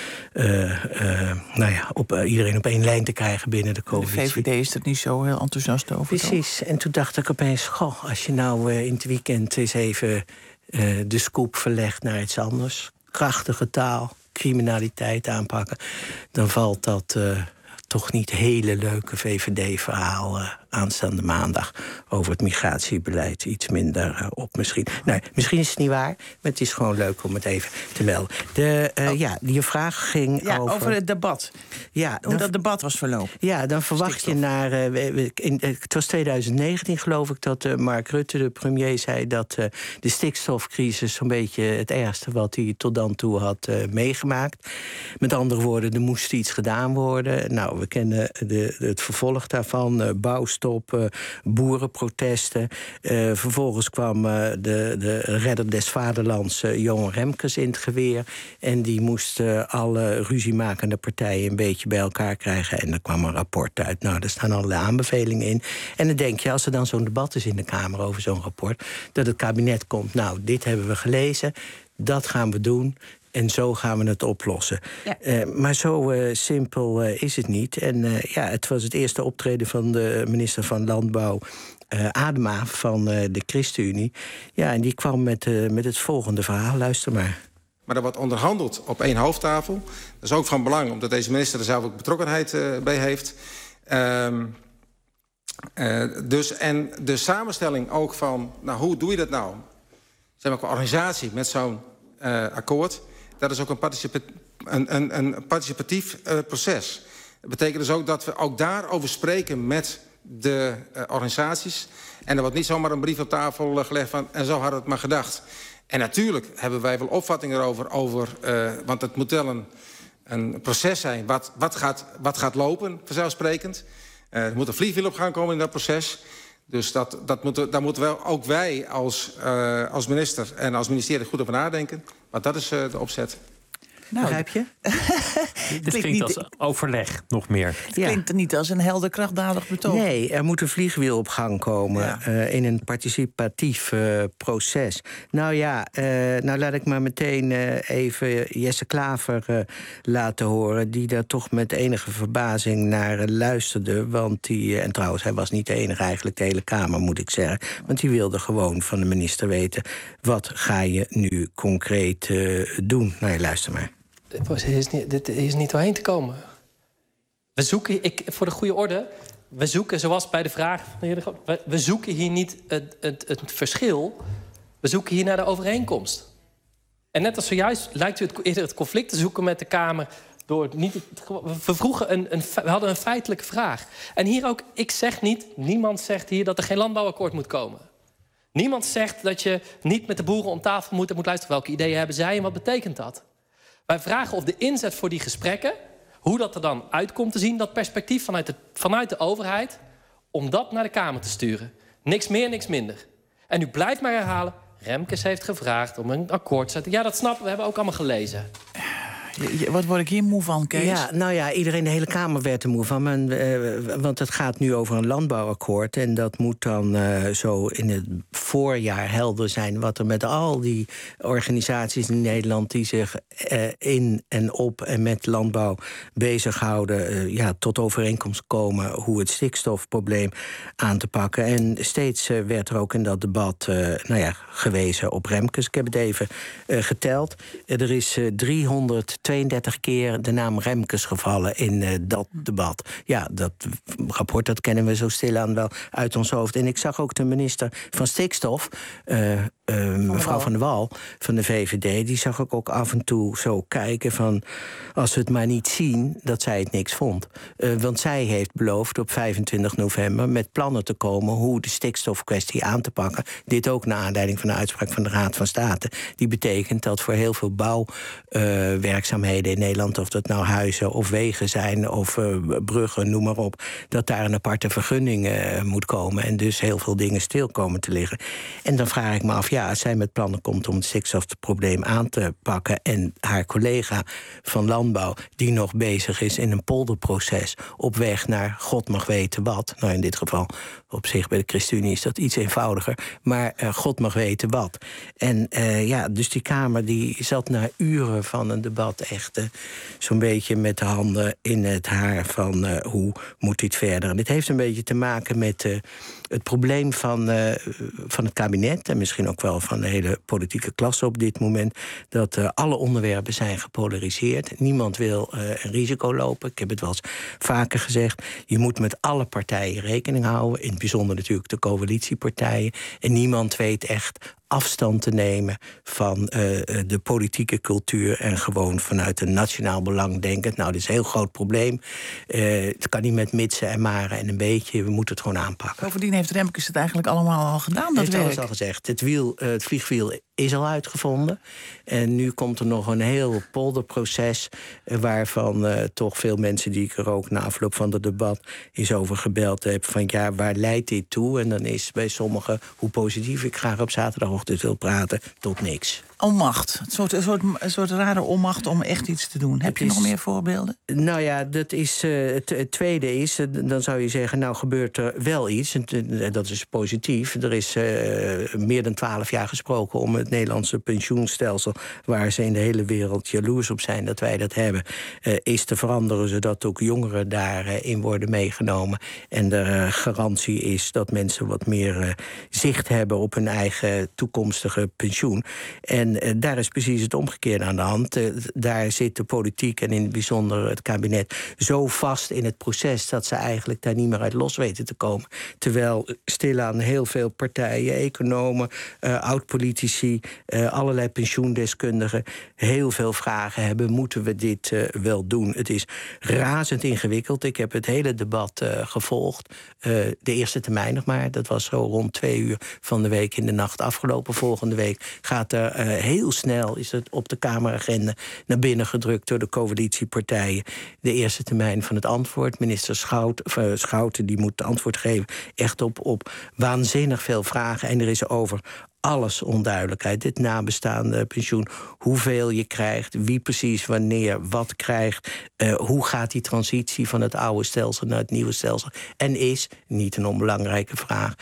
iedereen op één lijn te krijgen binnen de coalitie. De VVD is er niet zo heel enthousiast over. Precies. Toch? En toen dacht ik opeens, goh, als je nou in het weekend eens even de scoop verlegt naar iets anders, krachtige taal, criminaliteit aanpakken, dan valt dat toch niet hele leuke VVD-verhaal aanstaande maandag over het migratiebeleid iets minder op misschien. Nou, misschien is het niet waar, maar het is gewoon leuk om het even te melden. Die vraag ging over het debat. Ja, hoe dat debat was verlopen. Ja, dan verwacht je naar het was 2019 geloof ik dat Mark Rutte, de premier, zei dat de stikstofcrisis zo'n beetje het ergste wat hij tot dan toe had meegemaakt. Met andere woorden, er moest iets gedaan worden. Nou, we kennen het vervolg daarvan, bouwstop, boerenprotesten. Vervolgens kwam de redder des vaderlands, Johan Remkes, in het geweer. En die moest alle ruziemakende partijen een beetje bij elkaar krijgen. En er kwam een rapport uit. Nou, daar staan allerlei aanbevelingen in. En dan denk je, als er dan zo'n debat is in de Kamer over zo'n rapport, dat het kabinet komt, nou, dit hebben we gelezen, dat gaan we doen. En zo gaan we het oplossen. Ja. Maar zo simpel is het niet. En het was het eerste optreden van de minister van Landbouw, Adema, van de ChristenUnie. Ja, en die kwam met het volgende verhaal. Luister maar. Maar er wordt onderhandeld op één hoofdtafel. Dat is ook van belang, omdat deze minister er zelf ook betrokkenheid bij heeft. En de samenstelling ook van, nou, hoe doe je dat nou? Zeg maar, qua organisatie met zo'n akkoord. Dat is ook een participatief proces. Dat betekent dus ook dat we ook daarover spreken met de organisaties. En er wordt niet zomaar een brief op tafel gelegd van, en zo hadden we het maar gedacht. En natuurlijk hebben wij wel opvattingen erover, want het moet wel een proces zijn wat gaat lopen, vanzelfsprekend. Er moet een vliegwiel op gaan komen in dat proces. Dus daar moeten wel ook wij als minister en als ministerie goed over nadenken. Want dat is de opzet. Nou, begrijp je? Dit klinkt als overleg nog meer. Het klinkt niet als een helder krachtdadig betoog. Nee, er moet een vliegwiel op gang komen in een participatief proces. Nou ja, laat ik maar meteen even Jesse Klaver laten horen, die daar toch met enige verbazing naar luisterde. Want en trouwens, hij was niet de enige eigenlijk, de hele Kamer moet ik zeggen. Want die wilde gewoon van de minister weten, wat ga je nu concreet doen? Nou, luister maar. Dit is niet doorheen te komen. We zoeken, voor de goede orde, we zoeken, zoals bij de vraag... we zoeken hier niet het verschil. We zoeken hier naar de overeenkomst. En net als zojuist lijkt u eerder het conflict te zoeken met de Kamer... We hadden een feitelijke vraag. En hier ook, niemand zegt hier dat er geen landbouwakkoord moet komen. Niemand zegt dat je niet met de boeren om tafel moet... en moet luisteren welke ideeën hebben zij en wat betekent dat. Wij vragen of de inzet voor die gesprekken... hoe dat er dan uitkomt te zien, dat perspectief vanuit de overheid... om dat naar de Kamer te sturen. Niks meer, niks minder. En u blijft maar herhalen... Remkes heeft gevraagd om een akkoord te zetten. Ja, dat snappen we, hebben we ook allemaal gelezen. Wat word ik hier moe van, Kees? Ja, nou ja, iedereen, de hele Kamer werd er moe van. Want het gaat nu over een landbouwakkoord. En dat moet dan zo in het voorjaar helder zijn... wat er met al die organisaties in Nederland... die zich in en op en met landbouw bezighouden... tot overeenkomst komen hoe het stikstofprobleem aan te pakken. En steeds werd er ook in dat debat gewezen op Remkes. Ik heb het even geteld. Er is 332 keer de naam Remkes gevallen in dat debat. Ja, dat rapport dat kennen we zo stilaan wel uit ons hoofd. En ik zag ook de minister van Stikstof, mevrouw Van der Wal van de VVD... die zag ik ook af en toe zo kijken van... als we het maar niet zien, dat zij het niks vond. Want zij heeft beloofd op 25 november met plannen te komen... hoe de stikstofkwestie aan te pakken. Dit ook naar aanleiding van de uitspraak van de Raad van State. Die betekent dat voor heel veel bouwwerkzaamheden in Nederland... of dat nou huizen of wegen zijn of bruggen, noem maar op... dat daar een aparte vergunning moet komen... en dus heel veel dingen stil komen te liggen. En dan vraag ik me af, als zij met plannen komt... om het stikstofprobleem aan te pakken... en haar collega van Landbouw, die nog bezig is in een polderproces... op weg naar God mag weten wat. Nou, in dit geval op zich bij de ChristenUnie is dat iets eenvoudiger. Maar God mag weten wat. En dus die Kamer die zat na uren van een debat... echt zo'n beetje met de handen in het haar van hoe moet dit verder. En dit heeft een beetje te maken met het probleem van het kabinet... en misschien ook wel van de hele politieke klasse op dit moment... dat alle onderwerpen zijn gepolariseerd. Niemand wil een risico lopen. Ik heb het wel eens vaker gezegd. Je moet met alle partijen rekening houden. In het bijzonder natuurlijk de coalitiepartijen. En niemand weet echt afstand te nemen van de politieke cultuur... en gewoon vanuit een nationaal belang denken... nou, dit is een heel groot probleem. Het kan niet met mitsen en maren en een beetje. We moeten het gewoon aanpakken. Bovendien heeft Remkes het eigenlijk allemaal al gedaan, dat werk. Heeft alles al gezegd. Het vliegwiel is al uitgevonden. En nu komt er nog een heel polderproces... waarvan toch veel mensen die ik er ook na afloop van het debat... eens over gebeld heb van waar leidt dit toe? En dan is bij sommigen, hoe positief ik graag op zaterdagochtend wil praten... tot niks. Onmacht. Een soort rare onmacht om echt iets te doen. Heb je nog meer voorbeelden? Nou ja, dat is, het tweede is... dan zou je zeggen, nou gebeurt er wel iets. En dat is positief. Er is meer dan 12 jaar gesproken om het Nederlandse pensioenstelsel... waar ze in de hele wereld jaloers op zijn dat wij dat hebben... is te veranderen zodat ook jongeren daarin worden meegenomen. En de garantie is dat mensen wat meer zicht hebben... op hun eigen toekomstige pensioen. En daar is precies het omgekeerde aan de hand. Daar zit de politiek en in het bijzonder het kabinet zo vast in het proces... dat ze eigenlijk daar niet meer uit los weten te komen. Terwijl stilaan heel veel partijen, economen, oud-politici... allerlei pensioendeskundigen heel veel vragen hebben. Moeten we dit wel doen? Het is razend ingewikkeld. Ik heb het hele debat gevolgd. De eerste termijn nog maar. Dat was zo rond 2 uur van de week in de nacht afgelopen. Volgende week gaat er... heel snel is het op de Kameragenda naar binnen gedrukt door de coalitiepartijen. De eerste termijn van het antwoord. Minister Schouten die moet antwoord geven echt op waanzinnig veel vragen. En er is over alles onduidelijkheid. Dit nabestaande pensioen, hoeveel je krijgt, wie precies wanneer wat krijgt, hoe gaat die transitie van het oude stelsel naar het nieuwe stelsel. En is, niet een onbelangrijke vraag,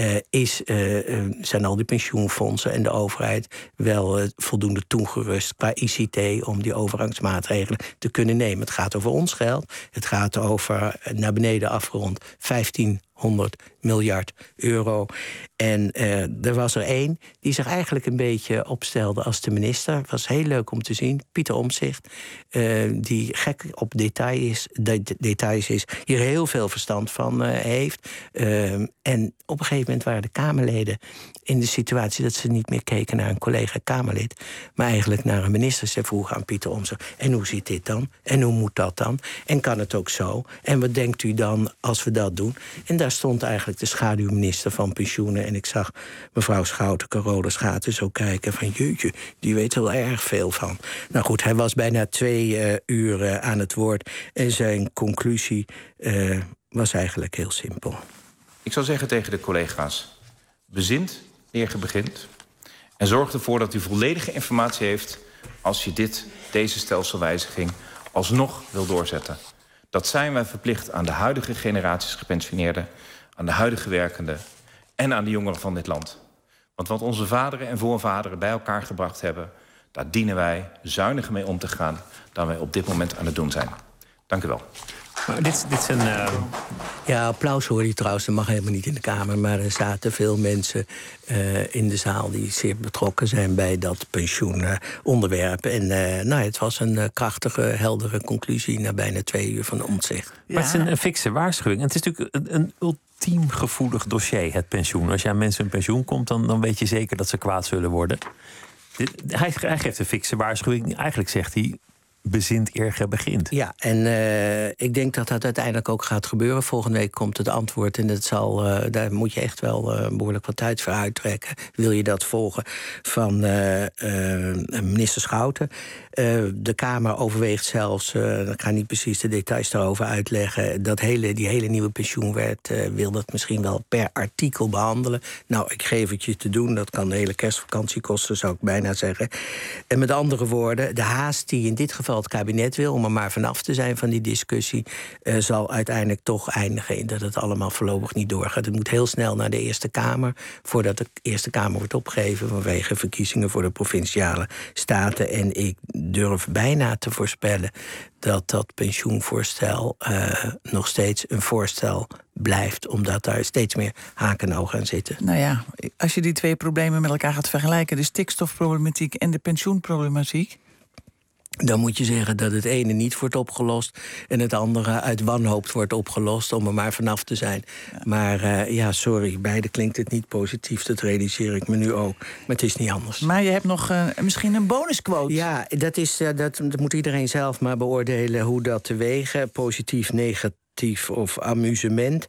zijn al die pensioenfondsen en de overheid wel voldoende toegerust qua ICT om die overgangsmaatregelen te kunnen nemen. Het gaat over ons geld. Het gaat over, naar beneden afgerond, 15 100 miljard euro. En er was er één die zich eigenlijk een beetje opstelde als de minister. Het was heel leuk om te zien. Pieter Omtzigt, die gek op details is, hier heel veel verstand van heeft. En op een gegeven moment waren de Kamerleden in de situatie dat ze niet meer keken naar een collega-Kamerlid, maar eigenlijk naar een minister. Ze vroegen aan Pieter Omtzigt: en hoe zit dit dan? En hoe moet dat dan? En kan het ook zo? En wat denkt u dan als we dat doen? En daar stond eigenlijk de schaduwminister van Pensioenen. En ik zag mevrouw Schouten, Carola Schaten, zo kijken van jeetje, die weet er wel erg veel van. Nou goed, hij was bijna 2 uur aan het woord. En zijn conclusie was eigenlijk heel simpel. Ik zou zeggen tegen de collega's: bezint eer je begint. En zorg ervoor dat u volledige informatie heeft als je deze stelselwijziging alsnog wil doorzetten. Dat zijn wij verplicht aan de huidige generaties gepensioneerden, aan de huidige werkenden en aan de jongeren van dit land. Want wat onze vaderen en voorvaderen bij elkaar gebracht hebben, daar dienen wij zuiniger mee om te gaan dan wij op dit moment aan het doen zijn. Dank u wel. Maar dit is een... Ja, applaus hoor je trouwens. Dat mag helemaal niet in de Kamer. Maar er zaten veel mensen in de zaal die zeer betrokken zijn bij dat pensioenonderwerp. En het was een krachtige, heldere conclusie na bijna 2 uur van Omtzigt. Maar het is een fikse waarschuwing. En het is natuurlijk een ultiem gevoelig dossier, het pensioen. Als je aan mensen een pensioen komt, dan weet je zeker dat ze kwaad zullen worden. Hij geeft een fikse waarschuwing. Eigenlijk zegt hij: bezint eer ge begint. Ja, en ik denk dat dat uiteindelijk ook gaat gebeuren. Volgende week komt het antwoord en daar moet je echt wel behoorlijk wat tijd voor uittrekken. Wil je dat volgen van minister Schouten? De Kamer overweegt zelfs, ik ga niet precies de details daarover uitleggen, die hele nieuwe pensioenwet wil dat misschien wel per artikel behandelen. Nou, ik geef het je te doen. Dat kan de hele kerstvakantie kosten, zou ik bijna zeggen. En met andere woorden, de haast die in dit geval het kabinet wil, om er maar vanaf te zijn van die discussie, zal uiteindelijk toch eindigen in dat het allemaal voorlopig niet doorgaat. Het moet heel snel naar de Eerste Kamer, voordat de Eerste Kamer wordt opgegeven vanwege verkiezingen voor de provinciale staten. En ik durf bijna te voorspellen dat dat pensioenvoorstel nog steeds een voorstel blijft, omdat daar steeds meer haken en ogen aan zitten. Nou ja, als je die 2 problemen met elkaar gaat vergelijken, de stikstofproblematiek en de pensioenproblematiek, dan moet je zeggen dat het ene niet wordt opgelost en het andere uit wanhoop wordt opgelost, om er maar vanaf te zijn. Ja. Maar sorry, beide klinkt het niet positief, dat realiseer ik me nu ook. Maar het is niet anders. Maar je hebt nog misschien een bonusquote. Ja, dat moet iedereen zelf maar beoordelen hoe dat te wegen. Positief, negatief of amusement.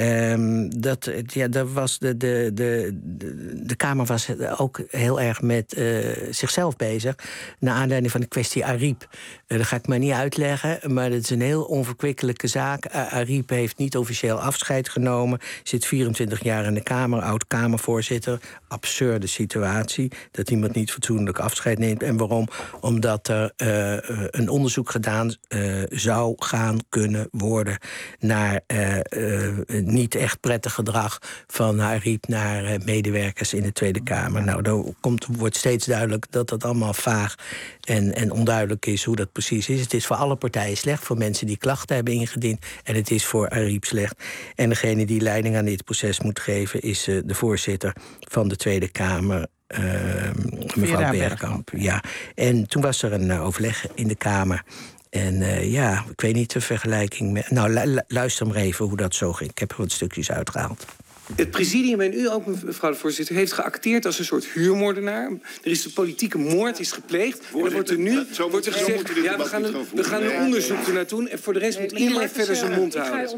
Dat was de Kamer was ook heel erg met zichzelf bezig, naar aanleiding van de kwestie Ariep. Dat ga ik maar niet uitleggen, maar het is een heel onverkwikkelijke zaak. Ariep heeft niet officieel afscheid genomen, zit 24 jaar in de Kamer, oud-Kamervoorzitter. Absurde situatie, dat iemand niet fatsoenlijk afscheid neemt. En waarom? Omdat er een onderzoek gedaan zou gaan kunnen worden naar niet echt prettig gedrag van Ariep naar medewerkers in de Tweede Kamer. Nou, dan wordt steeds duidelijk dat dat allemaal vaag en onduidelijk is hoe dat precies is. Het is voor alle partijen slecht, voor mensen die klachten hebben ingediend, en het is voor Ariep slecht. En degene die leiding aan dit proces moet geven is de voorzitter van de Tweede Kamer, mevrouw Bergkamp. Ja. En toen was er een overleg in de Kamer. En ik weet niet de vergelijking met... Nou, luister maar even hoe dat zo ging. Ik heb er wat stukjes uitgehaald. Het presidium en u ook, mevrouw de voorzitter, heeft geacteerd als een soort huurmoordenaar. Er is de politieke moord is gepleegd. En dan wordt er nu gezegd, ja, we gaan een onderzoek ernaar doen. En voor de rest moet iedereen verder zijn mond houden.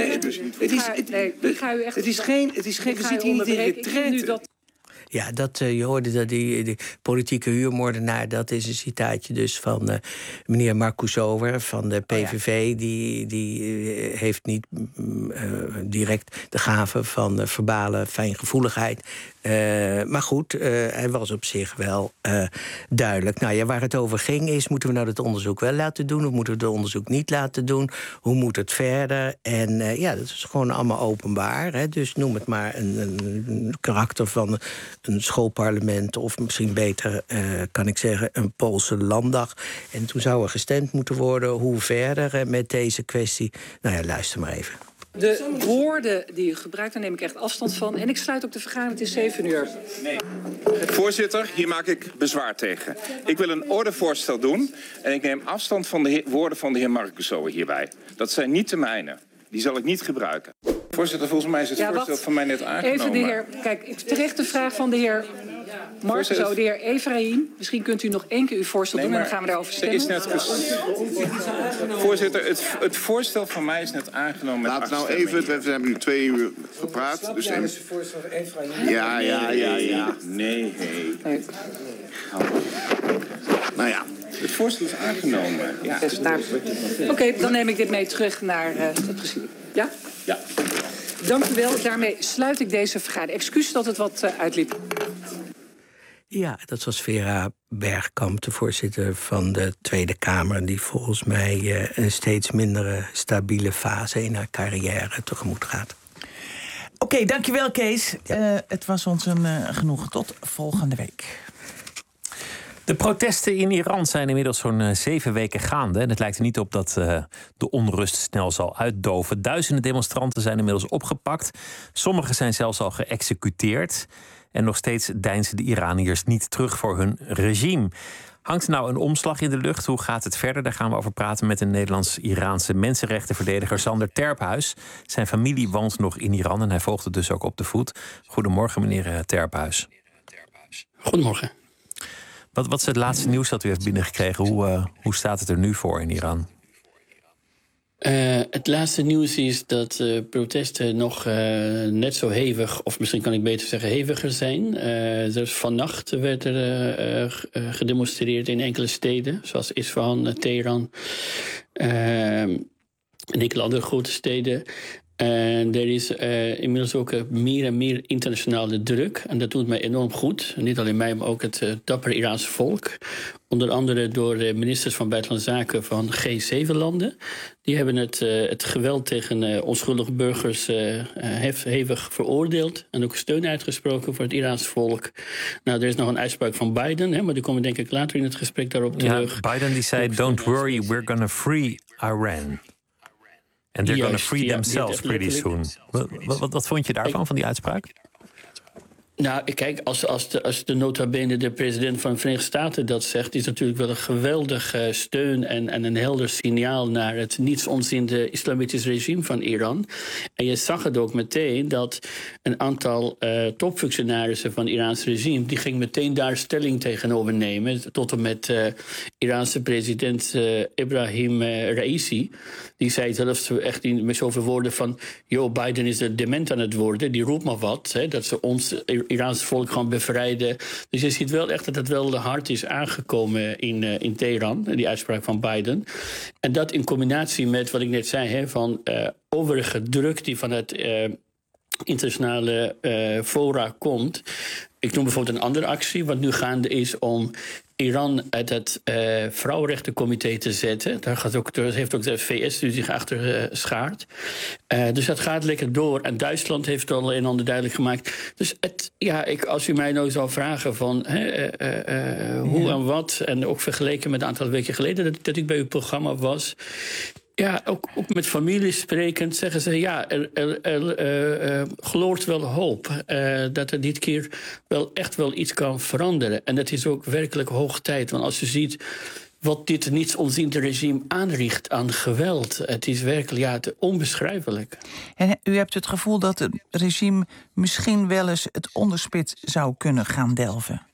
Het is geen, we zitten hier niet in retraite. Ja, je hoorde dat die politieke huurmoordenaar, dat is een citaatje dus van meneer Marcus Over van de PVV. Die heeft niet direct de gave van verbale fijngevoeligheid. Maar goed, hij was op zich wel duidelijk. Nou ja, waar het over ging is, moeten we nou het onderzoek wel laten doen? Of moeten we het onderzoek niet laten doen? Hoe moet het verder? En dat is gewoon allemaal openbaar. Hè? Dus noem het maar een karakter van een schoolparlement, of misschien beter kan ik zeggen een Poolse landdag. En toen zou er gestemd moeten worden hoe verder met deze kwestie. Nou ja, luister maar even. De woorden die u gebruikt, daar neem ik echt afstand van. En ik sluit ook de vergadering, het is 7 uur. Nee. Voorzitter, hier maak ik bezwaar tegen. Ik wil een ordevoorstel doen en ik neem afstand van de woorden van de heer Marcussen hierbij. Dat zijn niet de mijne. Die zal ik niet gebruiken. Voorzitter, volgens mij is het voorstel van mij net aangenomen. Even de heer, kijk, terecht de vraag van de heer Marcussen, de heer Efraïm. Misschien kunt u nog 1 keer uw voorstel doen en dan gaan we daarover stemmen. Is net voorzitter, het voorstel van mij is net aangenomen met Laat nou even, we hebben nu 2 uur gepraat. Dus het voorstel van Efraïm? Ja. Nee. Nou ja. Het voorstel is aangenomen. Ja. Oké, dan neem ik dit mee terug naar het presidium. Ja? Ja. Dank u wel. Daarmee sluit ik deze vergadering. Excuus dat het wat uitliep. Ja, dat was Vera Bergkamp, de voorzitter van de Tweede Kamer, die volgens mij een steeds minder stabiele fase in haar carrière tegemoet gaat. Oké, dankjewel Kees. Ja. Het was ons een genoegen. Tot volgende week. De protesten in Iran zijn inmiddels zo'n 7 weken gaande. En het lijkt er niet op dat de onrust snel zal uitdoven. Duizenden demonstranten zijn inmiddels opgepakt. Sommigen zijn zelfs al geëxecuteerd. En nog steeds deinzen de Iraniërs niet terug voor hun regime. Hangt er nou een omslag in de lucht? Hoe gaat het verder? Daar gaan we over praten met een Nederlands-Iraanse mensenrechtenverdediger Sander Terphuis. Zijn familie woont nog in Iran en hij volgt het dus ook op de voet. Goedemorgen, meneer Terphuis. Goedemorgen. Wat is het laatste nieuws dat u heeft binnengekregen? Hoe staat het er nu voor in Iran? Het laatste nieuws is dat protesten nog net zo hevig, of misschien kan ik beter zeggen heviger zijn. Dus vannacht werd er gedemonstreerd in enkele steden, zoals Isfahan, Teheran en enkele andere grote steden. En er is inmiddels ook meer en meer internationale druk. En dat doet mij enorm goed. Niet alleen mij, maar ook het dappere Iraanse volk. Onder andere door ministers van Buitenlandse Zaken van G7-landen. Die hebben het geweld tegen onschuldige burgers hevig veroordeeld. En ook steun uitgesproken voor het Iraanse volk. Nou, er is nog een uitspraak van Biden, hè, maar die komen denk ik later in het gesprek daarop terug. Ja, Biden die zei, don't worry, we're gonna free Iran. And they're going to free themselves pretty soon. Wat vond je daarvan, van die uitspraak? Nou, kijk, als de nota bene de president van de Verenigde Staten dat zegt, is natuurlijk wel een geweldige steun en een helder signaal naar het niets onziende islamitische regime van Iran. En je zag het ook meteen dat een aantal topfunctionarissen van het Iraanse regime, die ging meteen daar stelling tegenover nemen. Tot en met Iraanse president Ibrahim Raisi. Die zei zelfs echt met zoveel woorden van, Biden is er dement aan het worden, die roept maar wat, hè, dat ze ons Iraanse volk gaan bevrijden. Dus je ziet wel echt dat het wel hard is aangekomen in Teheran, die uitspraak van Biden. En dat in combinatie met wat ik net zei, hè, van overige druk die van het internationale fora komt. Ik noem bijvoorbeeld een andere actie, wat nu gaande is om Iran uit het Vrouwenrechtencomité te zetten. Daar heeft ook de VS zich achter schaard. Dus dat gaat lekker door. En Duitsland heeft al een en ander duidelijk gemaakt. Dus als u mij nou zou vragen van hoe en wat, en ook vergeleken met een aantal weken geleden dat ik bij uw programma was. Ja, ook met families sprekend zeggen ze, er gloort wel hoop. Dat er dit keer echt wel iets kan veranderen. En dat is ook werkelijk hoog tijd. Want als je ziet wat dit niets onziende regime aanricht aan geweld, het is werkelijk onbeschrijfelijk. En u hebt het gevoel dat het regime misschien wel eens het onderspit zou kunnen gaan delven?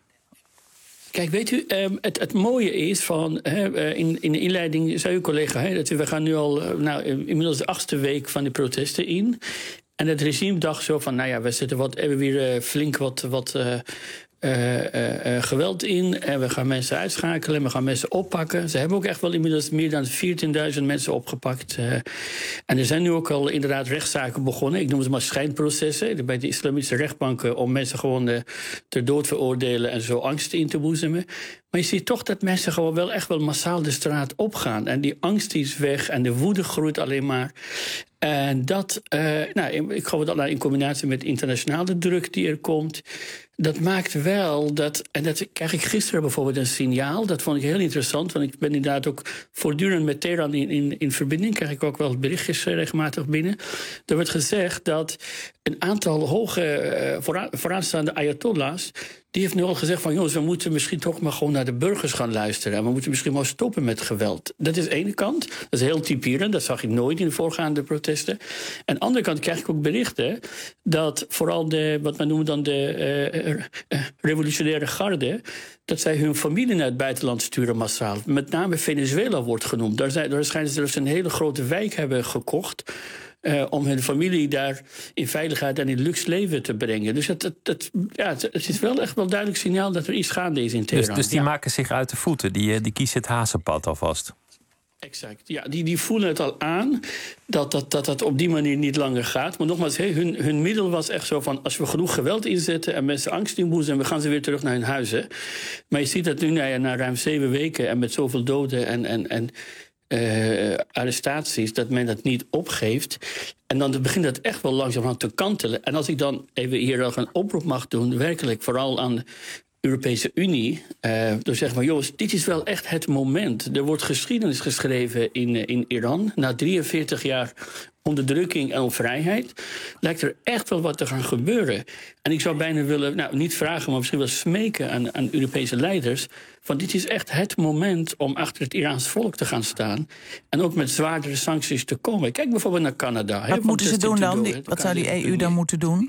Kijk, weet u, het mooie is van, in de inleiding zei uw collega, dat we gaan nu al inmiddels de 8e week van de protesten in. En het regime dacht zo van, we hebben weer flink wat geweld in. En we gaan mensen uitschakelen, we gaan mensen oppakken. Ze hebben ook echt wel inmiddels meer dan 14.000 mensen opgepakt. En er zijn nu ook al inderdaad rechtszaken begonnen. Ik noem ze maar schijnprocessen bij de islamitische rechtbanken, om mensen gewoon ter dood veroordelen en zo angst in te boezemen. Maar je ziet toch dat mensen gewoon wel echt wel massaal de straat opgaan. En die angst is weg en de woede groeit alleen maar. En dat, ik geloof dat in combinatie met internationale druk die er komt. dat maakt wel dat... En dat krijg ik gisteren bijvoorbeeld een signaal. Dat vond ik heel interessant. Want ik ben inderdaad ook voortdurend met Teheran in verbinding. Krijg ik ook wel berichtjes regelmatig binnen. Er wordt gezegd dat een aantal hoge vooraanstaande ayatollahs... die heeft nu al gezegd van... jongens, we moeten misschien toch maar gewoon naar de burgers gaan luisteren. En we moeten misschien maar stoppen met geweld. Dat is de ene kant. Dat is heel typerend. Dat zag ik nooit in de voorgaande protesten. En aan de andere kant krijg ik ook berichten... dat vooral wat men noemt dan de revolutionaire garde... dat zij hun familie naar het buitenland sturen massaal. Met name Venezuela wordt genoemd. Daar schijnen ze dus een hele grote wijk hebben gekocht... om hun familie daar in veiligheid en in luxe leven te brengen. Dus het is wel echt wel duidelijk signaal dat er iets gaande is in Teheran. Dus die maken zich uit de voeten, die kiezen het hazenpad alvast. Exact, ja, die voelen het al aan dat op die manier niet langer gaat. Maar nogmaals, hun middel was echt zo van... als we genoeg geweld inzetten en mensen angst inboezemen... dan gaan ze weer terug naar hun huizen. Maar je ziet dat nu na ruim 7 weken... en met zoveel doden en arrestaties, dat men dat niet opgeeft. En dan begint dat echt wel langzaam te kantelen. En als ik dan even hier nog een oproep mag doen... werkelijk vooral aan de Europese Unie... door zeggen van, jongens, dit is wel echt het moment. Er wordt geschiedenis geschreven in Iran... na 43 jaar onderdrukking en onvrijheid... lijkt er echt wel wat te gaan gebeuren. En ik zou bijna willen, niet vragen... maar misschien wel smeken aan Europese leiders... van dit is echt het moment om achter het Iraanse volk te gaan staan... en ook met zwaardere sancties te komen. Kijk bijvoorbeeld naar Canada. Wat moeten ze doen dan? Wat zou die EU dan moeten doen?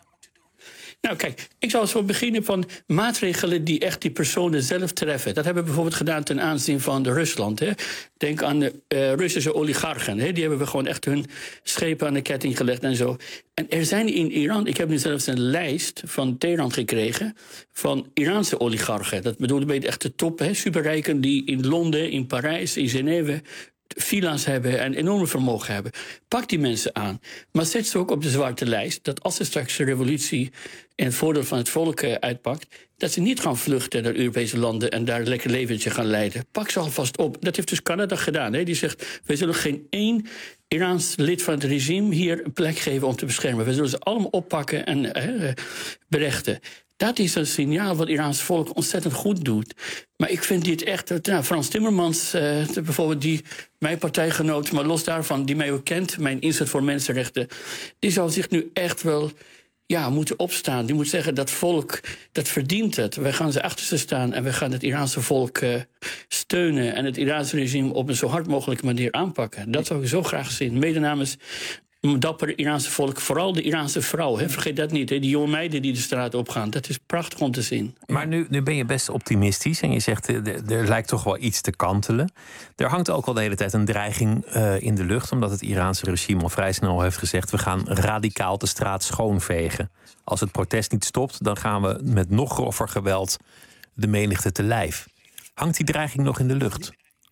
Nou kijk, ik zou zo beginnen van maatregelen die echt die personen zelf treffen. Dat hebben we bijvoorbeeld gedaan ten aanzien van Rusland. Hè. Denk aan de Russische oligarchen. Hè. Die hebben we gewoon echt hun schepen aan de ketting gelegd en zo. En er zijn in Iran, ik heb nu zelfs een lijst van Teheran gekregen... van Iraanse oligarchen. Dat bedoel ik echt de top, hè. Superrijken die in Londen, in Parijs, in Genève... villa's hebben en enorme vermogen hebben. Pak die mensen aan. Maar zet ze ook op de zwarte lijst... dat als er straks de revolutie en het voordeel van het volk uitpakt... dat ze niet gaan vluchten naar Europese landen... en daar een lekker leventje gaan leiden. Pak ze alvast op. Dat heeft dus Canada gedaan. Hè. Die zegt, we zullen geen één Iraans lid van het regime... hier een plek geven om te beschermen. We zullen ze allemaal oppakken en berechten. Dat is een signaal wat het Iraanse volk ontzettend goed doet. Maar ik vind dit echt... Frans Timmermans, bijvoorbeeld mijn partijgenoot... maar los daarvan, die mij ook kent... mijn inzet voor mensenrechten... die zal zich nu echt wel moeten opstaan. Die moet zeggen, dat volk, dat verdient het. Wij gaan ze achter ze staan... en we gaan het Iraanse volk steunen... en het Iraanse regime op een zo hard mogelijke manier aanpakken. Dat zou ik zo graag zien. Mede namens... dapper Iraanse volk, vooral de Iraanse vrouw. Hè. Vergeet dat niet, hè. Die jonge meiden die de straat opgaan. Dat is prachtig om te zien. Maar nu ben je best optimistisch en je zegt... er lijkt toch wel iets te kantelen. Er hangt ook al de hele tijd een dreiging in de lucht... omdat het Iraanse regime al vrij snel heeft gezegd... we gaan radicaal de straat schoonvegen. Als het protest niet stopt, dan gaan we met nog grover geweld... de menigte te lijf. Hangt die dreiging nog in de lucht?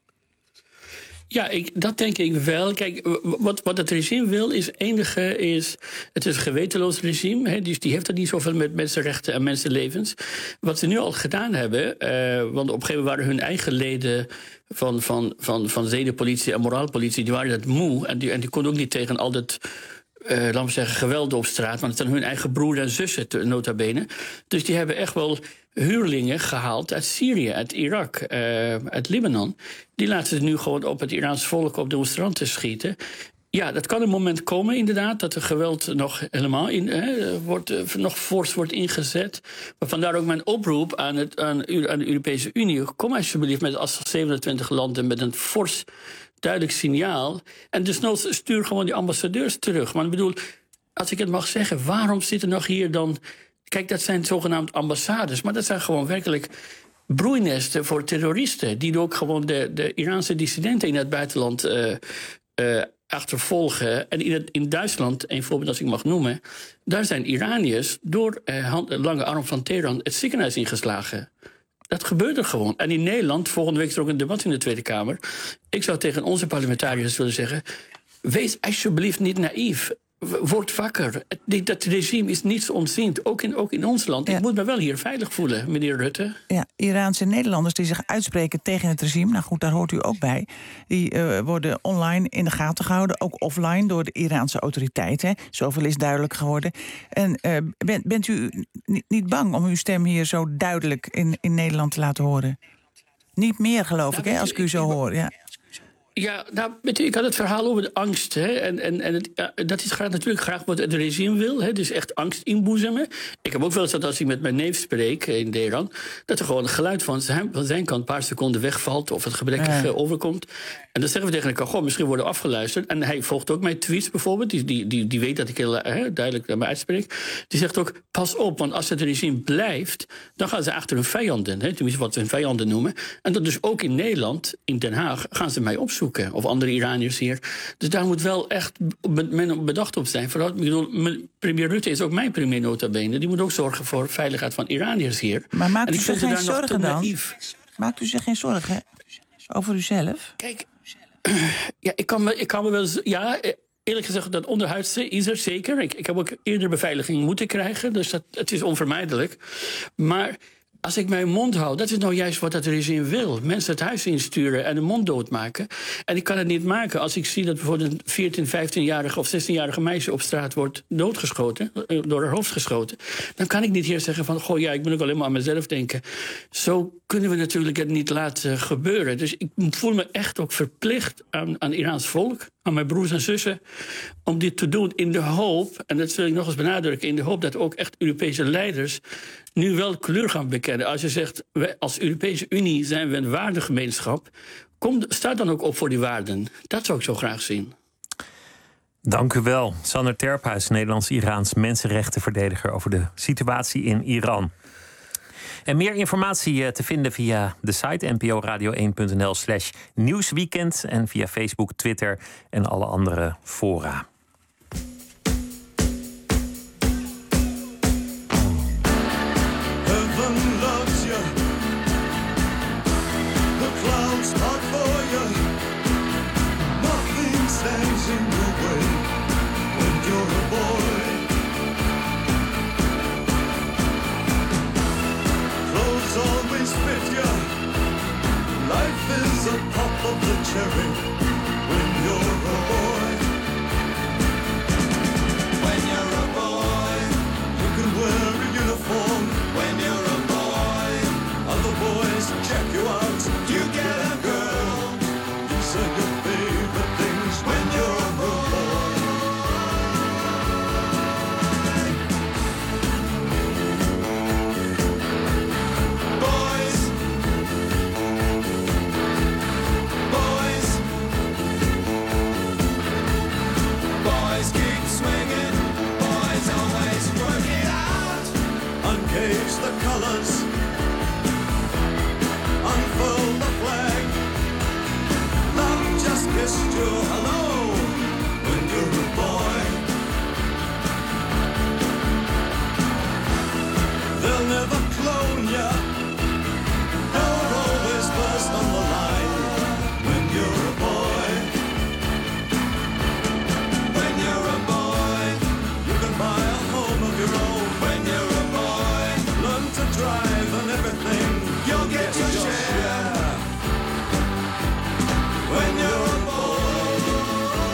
Ja, dat denk ik wel. Kijk, wat het regime wil is het is een gewetenloos regime. Hè, dus die heeft er niet zoveel met mensenrechten en mensenlevens. Wat ze nu al gedaan hebben, want op een gegeven moment waren hun eigen leden van zedenpolitie en moraalpolitie, die waren dat moe en die konden ook niet tegen al dat laten we zeggen, geweld op straat. Want het zijn hun eigen broer en zussen, nota bene. Dus die hebben echt wel huurlingen gehaald uit Syrië, uit Irak, uit Libanon. Die laten ze nu gewoon op het Iraanse volk, op demonstranten schieten. Ja, dat kan een moment komen inderdaad, dat er geweld nog helemaal nog fors wordt ingezet. Maar vandaar ook mijn oproep aan de Europese Unie. Kom alsjeblieft met als 27 landen met een fors duidelijk signaal. En desnoods stuur gewoon die ambassadeurs terug. Maar ik bedoel, als ik het mag zeggen, waarom zitten nog hier dan... Kijk, dat zijn zogenaamd ambassades, maar dat zijn gewoon werkelijk broeinesten voor terroristen. Die ook gewoon de Iraanse dissidenten in het buitenland achtervolgen. En in Duitsland, een voorbeeld als ik mag noemen, daar zijn Iraniërs door lange arm van Teheran het ziekenhuis ingeslagen. Dat gebeurt er gewoon. En in Nederland, volgende week is er ook een debat in de Tweede Kamer. Ik zou tegen onze parlementariërs willen zeggen, wees alsjeblieft niet naïef. word wakker. Dat regime is niets ontzien, ook in ons land. Ik moet me wel hier veilig voelen, meneer Rutte. Ja, Iraanse Nederlanders die zich uitspreken tegen het regime... nou goed, daar hoort u ook bij. Die worden online in de gaten gehouden, ook offline... door de Iraanse autoriteiten. Zoveel is duidelijk geworden. En bent u niet bang om uw stem hier zo duidelijk in Nederland te laten horen? Niet meer, geloof ik, als ik u zo hoor, ja. Ja, nou, weet u, ik had het verhaal over de angst. Hè, en dat is natuurlijk graag wat het regime wil. Hè, dus echt angst inboezemen. Ik heb ook wel eens dat als ik met mijn neef spreek in Teheran... dat er gewoon een geluid van zijn kant een paar seconden wegvalt... of het gebrekkig overkomt. En dan zeggen we tegen elkaar, goh, misschien worden we afgeluisterd. En hij volgt ook mijn tweets bijvoorbeeld. Die weet dat ik heel duidelijk naar me uitspreek. Die zegt ook, pas op, want als het regime blijft... dan gaan ze achter hun vijanden, tenminste wat ze hun vijanden noemen. En dat dus ook in Nederland, in Den Haag, gaan ze mij opzoeken. Of andere Iraniërs hier. Dus daar moet wel echt men bedacht op zijn. Vooral, premier Rutte is ook mijn premier nota bene. Die moet ook zorgen voor veiligheid van Iraniërs hier. Maar maakt u zich geen zorgen dan? Maakt u zich geen zorgen over uzelf? Kijk, ja, ik kan me wel... Ja, eerlijk gezegd, dat onderhuidse is er zeker. Ik heb ook eerder beveiliging moeten krijgen. Dus het is onvermijdelijk. Maar... als ik mijn mond hou, dat is nou juist wat het regime wil. Mensen het huis insturen en de mond doodmaken. En ik kan het niet maken als ik zie dat bijvoorbeeld een 14, 15-jarige of 16-jarige meisje op straat wordt doodgeschoten, door haar hoofd geschoten. Dan kan ik niet hier zeggen van, goh, ja, ik moet ook alleen maar aan mezelf denken. Zo kunnen we natuurlijk het niet laten gebeuren. Dus ik voel me echt ook verplicht aan Iraans volk, aan mijn broers en zussen, om dit te doen in de hoop, en dat wil ik nog eens benadrukken, in de hoop dat ook echt Europese leiders nu wel kleur gaan bekennen. Als je zegt, als Europese Unie zijn we een waardegemeenschap, sta dan ook op voor die waarden. Dat zou ik zo graag zien. Dank u wel. Sander Terphuis, Nederlands-Iraans mensenrechtenverdediger over de situatie in Iran. En meer informatie te vinden via de site nporadio1.nl/nieuwsweekend en via Facebook, Twitter en alle andere fora. Cherry, when you're a boy. When you're a boy, you can wear a uniform. When you're a boy, other boys check you out. You get a girl. These are your favorite things when you're a boy. Boys. Uncage the colors, unfurl the flag. Love just kissed you hello when you're a boy. They'll never clone ya. You're always first on the line when you're a boy. When you're a boy, you can buy a home of your own. When you're to drive and everything, you'll get your share. When you're a boy.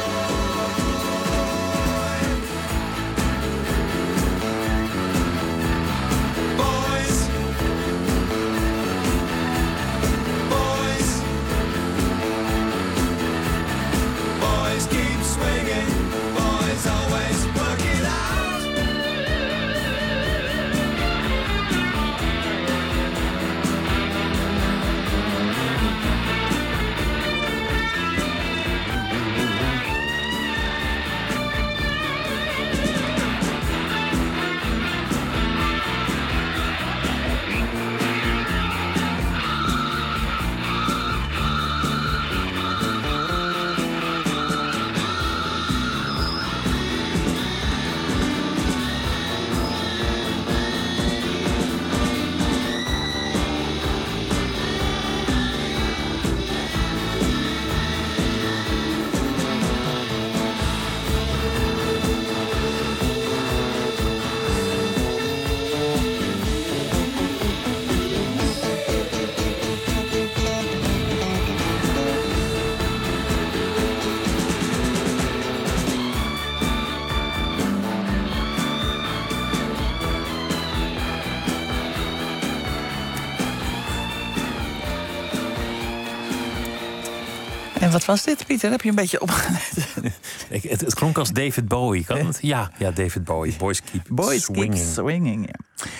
En wat was dit, Pieter? Heb je een beetje opgelet? Het klonk als David Bowie, kan het? Ja, David Bowie. Boys Keep Swinging.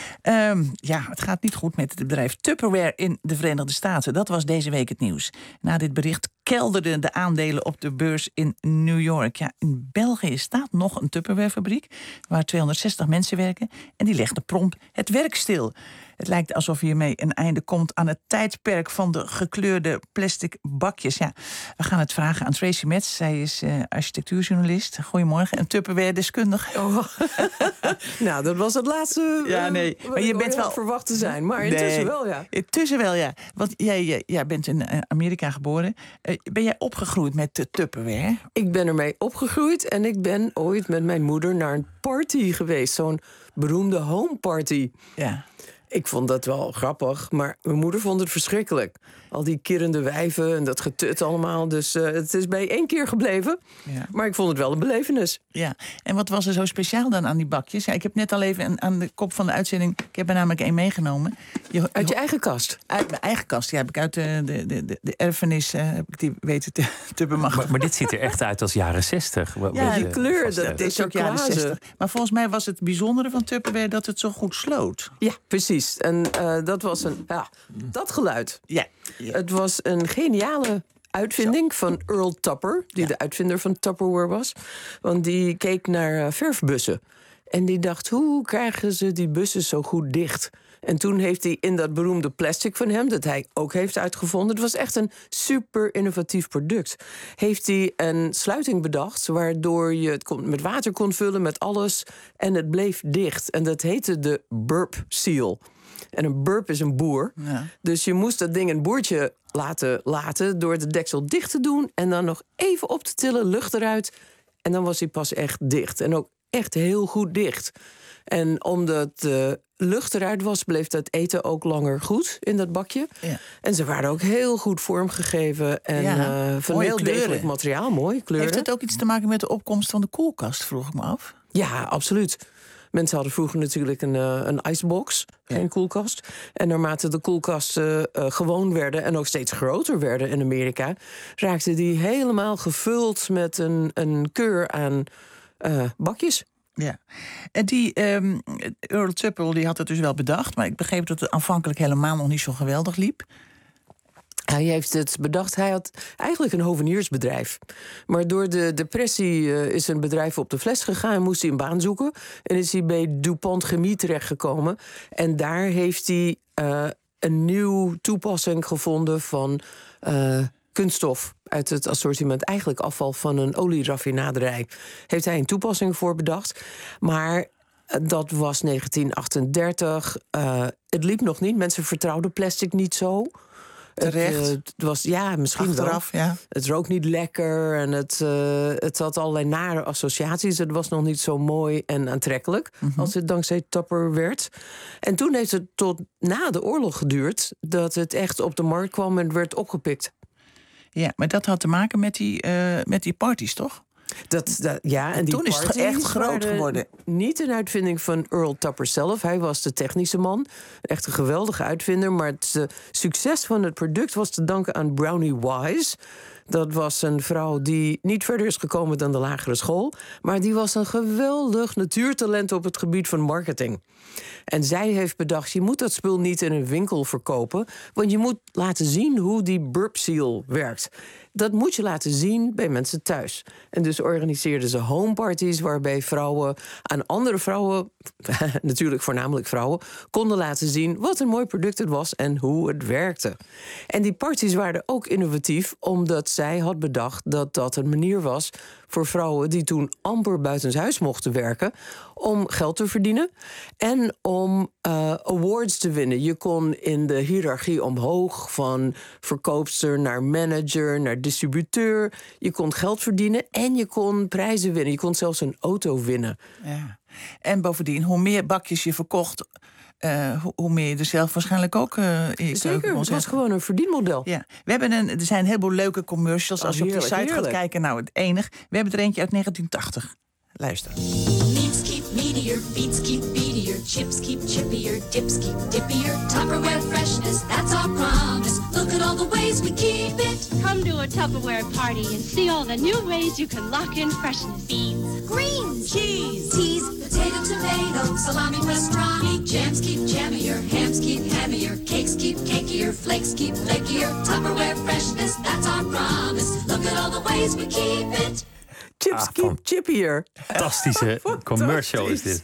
Ja. Het gaat niet goed met het bedrijf Tupperware in de Verenigde Staten. Dat was deze week het nieuws. Na dit bericht kelderden de aandelen op de beurs in New York. Ja, in België staat nog een Tupperware-fabriek waar 260 mensen werken. En die legden prompt het werk stil. Het lijkt alsof hiermee een einde komt aan het tijdperk van de gekleurde plastic bakjes. Ja, we gaan het vragen aan Tracy Metz. Zij is architectuurjournalist. Goedemorgen. En Tupperware-deskundige. Oh. Nou, dat was het laatste. Ja, nee. Maar je bent wel verwacht te zijn. Maar intussen wel, ja. Intussen wel, ja. Want jij bent in Amerika geboren. Ben jij opgegroeid met Tupperware? Ik ben ermee opgegroeid. En ik ben ooit met mijn moeder naar een party geweest. Zo'n beroemde home party. Ja. Ik vond dat wel grappig, maar mijn moeder vond het verschrikkelijk. Al die kirrende wijven en dat getut allemaal. Dus het is bij 1 keer gebleven. Ja. Maar ik vond het wel een belevenis. Ja, en wat was er zo speciaal dan aan die bakjes? Ja, ik heb net al even aan de kop van de uitzending... Ik heb er namelijk 1 meegenomen. Uit je eigen kast? Uit mijn eigen kast, ja. Heb ik uit de erfenis heb ik die weten te bemachtigen. Maar dit ziet er echt uit als jaren 60. Ja, die kleur, dat is ook jaren 60. Maar volgens mij was het bijzondere van Tupperware dat het zo goed sloot. Ja, precies. En dat was dat geluid. Ja. Het was een geniale uitvinding van Earl Tupper, die de uitvinder van Tupperware was. Want die keek naar verfbussen. En die dacht, hoe krijgen ze die bussen zo goed dicht? En toen heeft hij in dat beroemde plastic van hem, dat hij ook heeft uitgevonden, het was echt een super innovatief product, heeft hij een sluiting bedacht waardoor je het met water kon vullen, met alles, en het bleef dicht. En dat heette de burp seal. En een burp is een boer. Ja. Dus je moest dat ding een boertje laten door de deksel dicht te doen en dan nog even op te tillen, lucht eruit. En dan was hij pas echt dicht. En ook echt heel goed dicht. En omdat de lucht eruit was, bleef dat eten ook langer goed in dat bakje. Ja. En ze waren ook heel goed vormgegeven. En van heel degelijk materiaal, mooi kleuren. Heeft het ook iets te maken met de opkomst van de koelkast, vroeg ik me af? Ja, absoluut. Mensen hadden vroeger natuurlijk een icebox, geen koelkast. En naarmate de koelkasten gewoon werden en ook steeds groter werden in Amerika, raakten die helemaal gevuld met een keur aan bakjes. Ja, en die Earl Tupper die had het dus wel bedacht, maar ik begreep dat het aanvankelijk helemaal nog niet zo geweldig liep. Hij heeft het bedacht. Hij had eigenlijk een hoveniersbedrijf. Maar door de depressie is een bedrijf op de fles gegaan en moest hij een baan zoeken. En is hij bij DuPont Chemie terechtgekomen. En daar heeft hij een nieuw toepassing gevonden van kunststof uit het assortiment, eigenlijk afval van een olieraffinaderij. Heeft hij een toepassing voor bedacht. Maar dat was 1938. Het liep nog niet. Mensen vertrouwden plastic niet zo. Terecht. Het was, misschien achteraf, wel. Ja. Het rook niet lekker en het had allerlei nare associaties. Het was nog niet zo mooi en aantrekkelijk als het dankzij Tupper werd. En toen heeft het tot na de oorlog geduurd dat het echt op de markt kwam en werd opgepikt. Ja, maar dat had te maken met die parties, toch? En toen is het echt groot geworden. Niet een uitvinding van Earl Tupper zelf. Hij was de technische man. Echt een geweldige uitvinder. Maar het succes van het product was te danken aan Brownie Wise. Dat was een vrouw die niet verder is gekomen dan de lagere school. Maar die was een geweldig natuurtalent op het gebied van marketing. En zij heeft bedacht, je moet dat spul niet in een winkel verkopen. Want je moet laten zien hoe die burp seal werkt. Dat moet je laten zien bij mensen thuis. En dus organiseerden ze homeparties waarbij vrouwen aan andere vrouwen, natuurlijk voornamelijk vrouwen, konden laten zien wat een mooi product het was en hoe het werkte. En die parties waren ook innovatief, omdat zij had bedacht dat dat een manier was voor vrouwen die toen amper buitenshuis mochten werken, om geld te verdienen en om awards te winnen. Je kon in de hiërarchie omhoog, van verkoopster naar manager, naar distributeur. Je kon geld verdienen en je kon prijzen winnen. Je kon zelfs een auto winnen. Ja. En bovendien, hoe meer bakjes je verkocht, hoe meer je er zelf waarschijnlijk ook Zeker, het was gewoon een verdienmodel. Ja. Er zijn een heleboel leuke commercials. Als je op die site gaat kijken, nou, het enig. We hebben er eentje uit 1980. Luister. Meats keep meatier, beats keep beatier, chips keep chippier, dips keep dippier. Tupperware freshness, that's our promise. Look at all the ways we keep it. Come to to a Tupperware party and see all the new ways you can lock in freshness. Beans, greens, cheese, teas, potato, tomato, salami, pastrami. Jams keep jammier, hams keep hammier, cakes keep cakier, flakes keep flakier. Tupperware freshness, that's our promise. Look at all the ways we keep it. Chips keep chippier. Fantastische commercial is dit.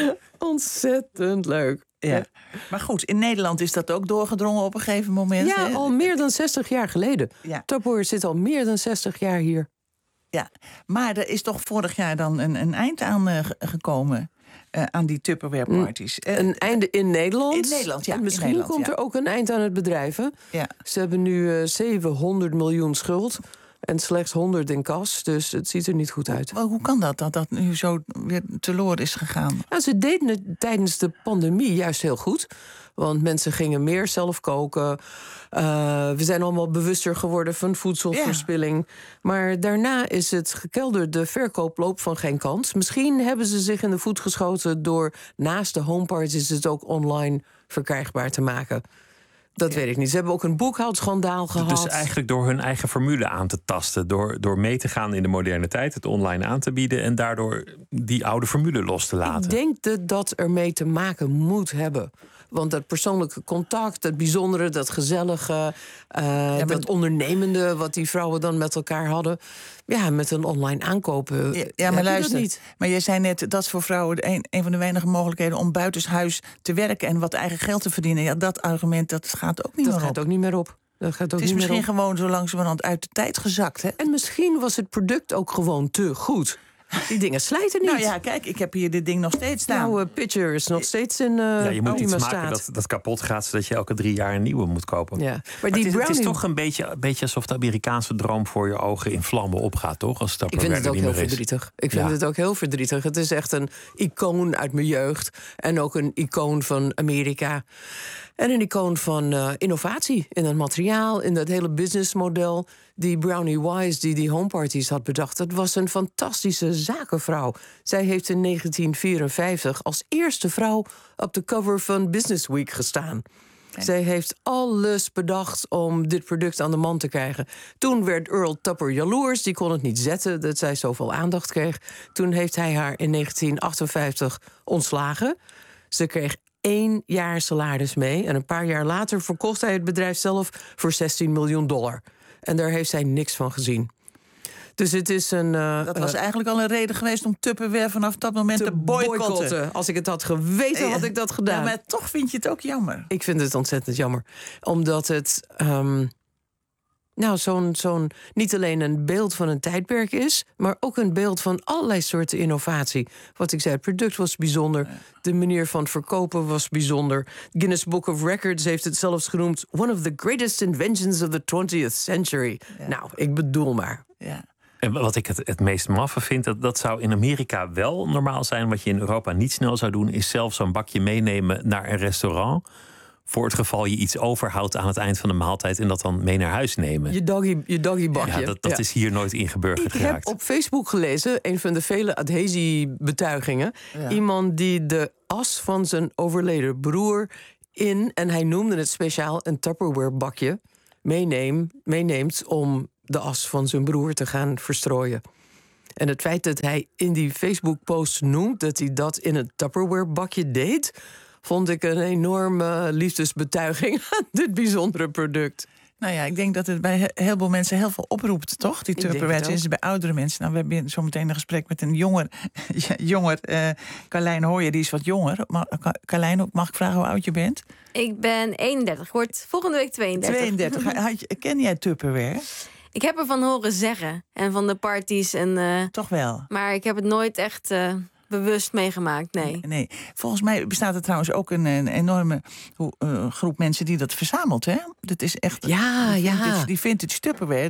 Ontzettend leuk. Ja. Maar goed, in Nederland is dat ook doorgedrongen op een gegeven moment. Ja, hè? al meer dan 60 jaar geleden. Ja. Tupperware zit al meer dan 60 jaar hier. Ja, maar er is toch vorig jaar dan een eind aan gekomen aan die Tupperware parties. Een einde in Nederland. In Nederland, ja. En misschien in Nederland, komt er ook een eind aan het bedrijf. Hè? Ja. Ze hebben nu 700 miljoen schuld en slechts 100 in kas. Dus het ziet er niet goed uit. Maar hoe kan dat nu zo weer teloor is gegaan? Nou, ze deden het tijdens de pandemie juist heel goed. Want mensen gingen meer zelf koken. We zijn allemaal bewuster geworden van voedselverspilling. Ja. Maar daarna is het gekelderd. De verkoop loopt van geen kant. Misschien hebben ze zich in de voet geschoten door naast de homeparties het ook online verkrijgbaar te maken. Dat weet ik niet. Ze hebben ook een boekhoudschandaal gehad. Dus eigenlijk door hun eigen formule aan te tasten. Door mee te gaan in de moderne tijd, het online aan te bieden en daardoor die oude formule los te laten. Ik denk dat dat ermee te maken moet hebben. Want dat persoonlijke contact, dat bijzondere, dat gezellige, dat ondernemende wat die vrouwen dan met elkaar hadden. Ja, met een online aankopen. Ja, maar luister, niet. Maar jij zei net, dat is voor vrouwen een van de weinige mogelijkheden om buitenshuis te werken en wat eigen geld te verdienen. Ja, dat argument, dat gaat ook niet meer op. Dat gaat ook niet meer op. Het is misschien gewoon zo langzamerhand uit de tijd gezakt. Hè? En misschien was het product ook gewoon te goed. Die dingen slijten niet. Nou ja, kijk, ik heb hier dit ding nog steeds staan. Jouw pitcher is nog steeds in ja, je moet iets staat. maken dat kapot gaat, zodat je elke 3 jaar een nieuwe moet kopen. Ja. Maar het is toch een beetje alsof de Amerikaanse droom voor je ogen in vlammen opgaat, toch? Als ik vind het ook heel verdrietig. Ik vind het ook heel verdrietig. Het is echt een icoon uit mijn jeugd. En ook een icoon van Amerika. En een icoon van innovatie in het materiaal, in dat hele businessmodel. Die Brownie Wise, die homeparties had bedacht, dat was een fantastische zakenvrouw. Zij heeft in 1954 als eerste vrouw op de cover van Business Week gestaan. Okay. Zij heeft alles bedacht om dit product aan de man te krijgen. Toen werd Earl Tupper jaloers, die kon het niet zetten dat zij zoveel aandacht kreeg. Toen heeft hij haar in 1958 ontslagen. Ze kreeg 1 jaar salaris mee. En een paar jaar later verkocht hij het bedrijf zelf voor $16 miljoen. En daar heeft zij niks van gezien. Dus het is een... dat was eigenlijk al een reden geweest om Tupperware vanaf dat moment te boycotten. Als ik het had geweten, had ik dat gedaan. Ja, maar toch vind je het ook jammer. Ik vind het ontzettend jammer. Omdat het... zo'n niet alleen een beeld van een tijdperk is, maar ook een beeld van allerlei soorten innovatie. Wat ik zei, het product was bijzonder. De manier van verkopen was bijzonder. Guinness Book of Records heeft het zelfs genoemd one of the greatest inventions of the 20th century. Ja. Nou, ik bedoel maar. Ja. En wat ik het meest maffe vind, dat zou in Amerika wel normaal zijn. Wat je in Europa niet snel zou doen, is zelf zo'n bakje meenemen naar een restaurant. Voor het geval je iets overhoudt aan het eind van de maaltijd en dat dan mee naar huis nemen. Je doggy bakje. Ja, dat is hier nooit ingeburgerd geraakt. Ik heb op Facebook gelezen, een van de vele adhesiebetuigingen. Ja. Iemand die de as van zijn overleden broer en hij noemde het speciaal een Tupperware bakje, meeneemt om de as van zijn broer te gaan verstrooien. En het feit dat hij in die Facebook-post noemt dat hij dat in een Tupperware bakje deed, vond ik een enorme liefdesbetuiging aan dit bijzondere product. Nou ja, ik denk dat het bij heel veel mensen heel veel oproept, toch? Die Tupperware is bij oudere mensen. Nou, we hebben zo meteen een gesprek met een jonger Carlijn Hooyer, die is wat jonger. Carlijn, mag ik vragen hoe oud je bent? Ik ben 31, ik word volgende week 32. 32. Ken jij Tupperware? Ik heb ervan horen zeggen. En van de parties. En, toch wel? Maar ik heb het nooit echt bewust meegemaakt, nee. Volgens mij bestaat er trouwens ook een enorme groep mensen die dat verzamelt, hè? Dat is echt... Die vintage Tupperware,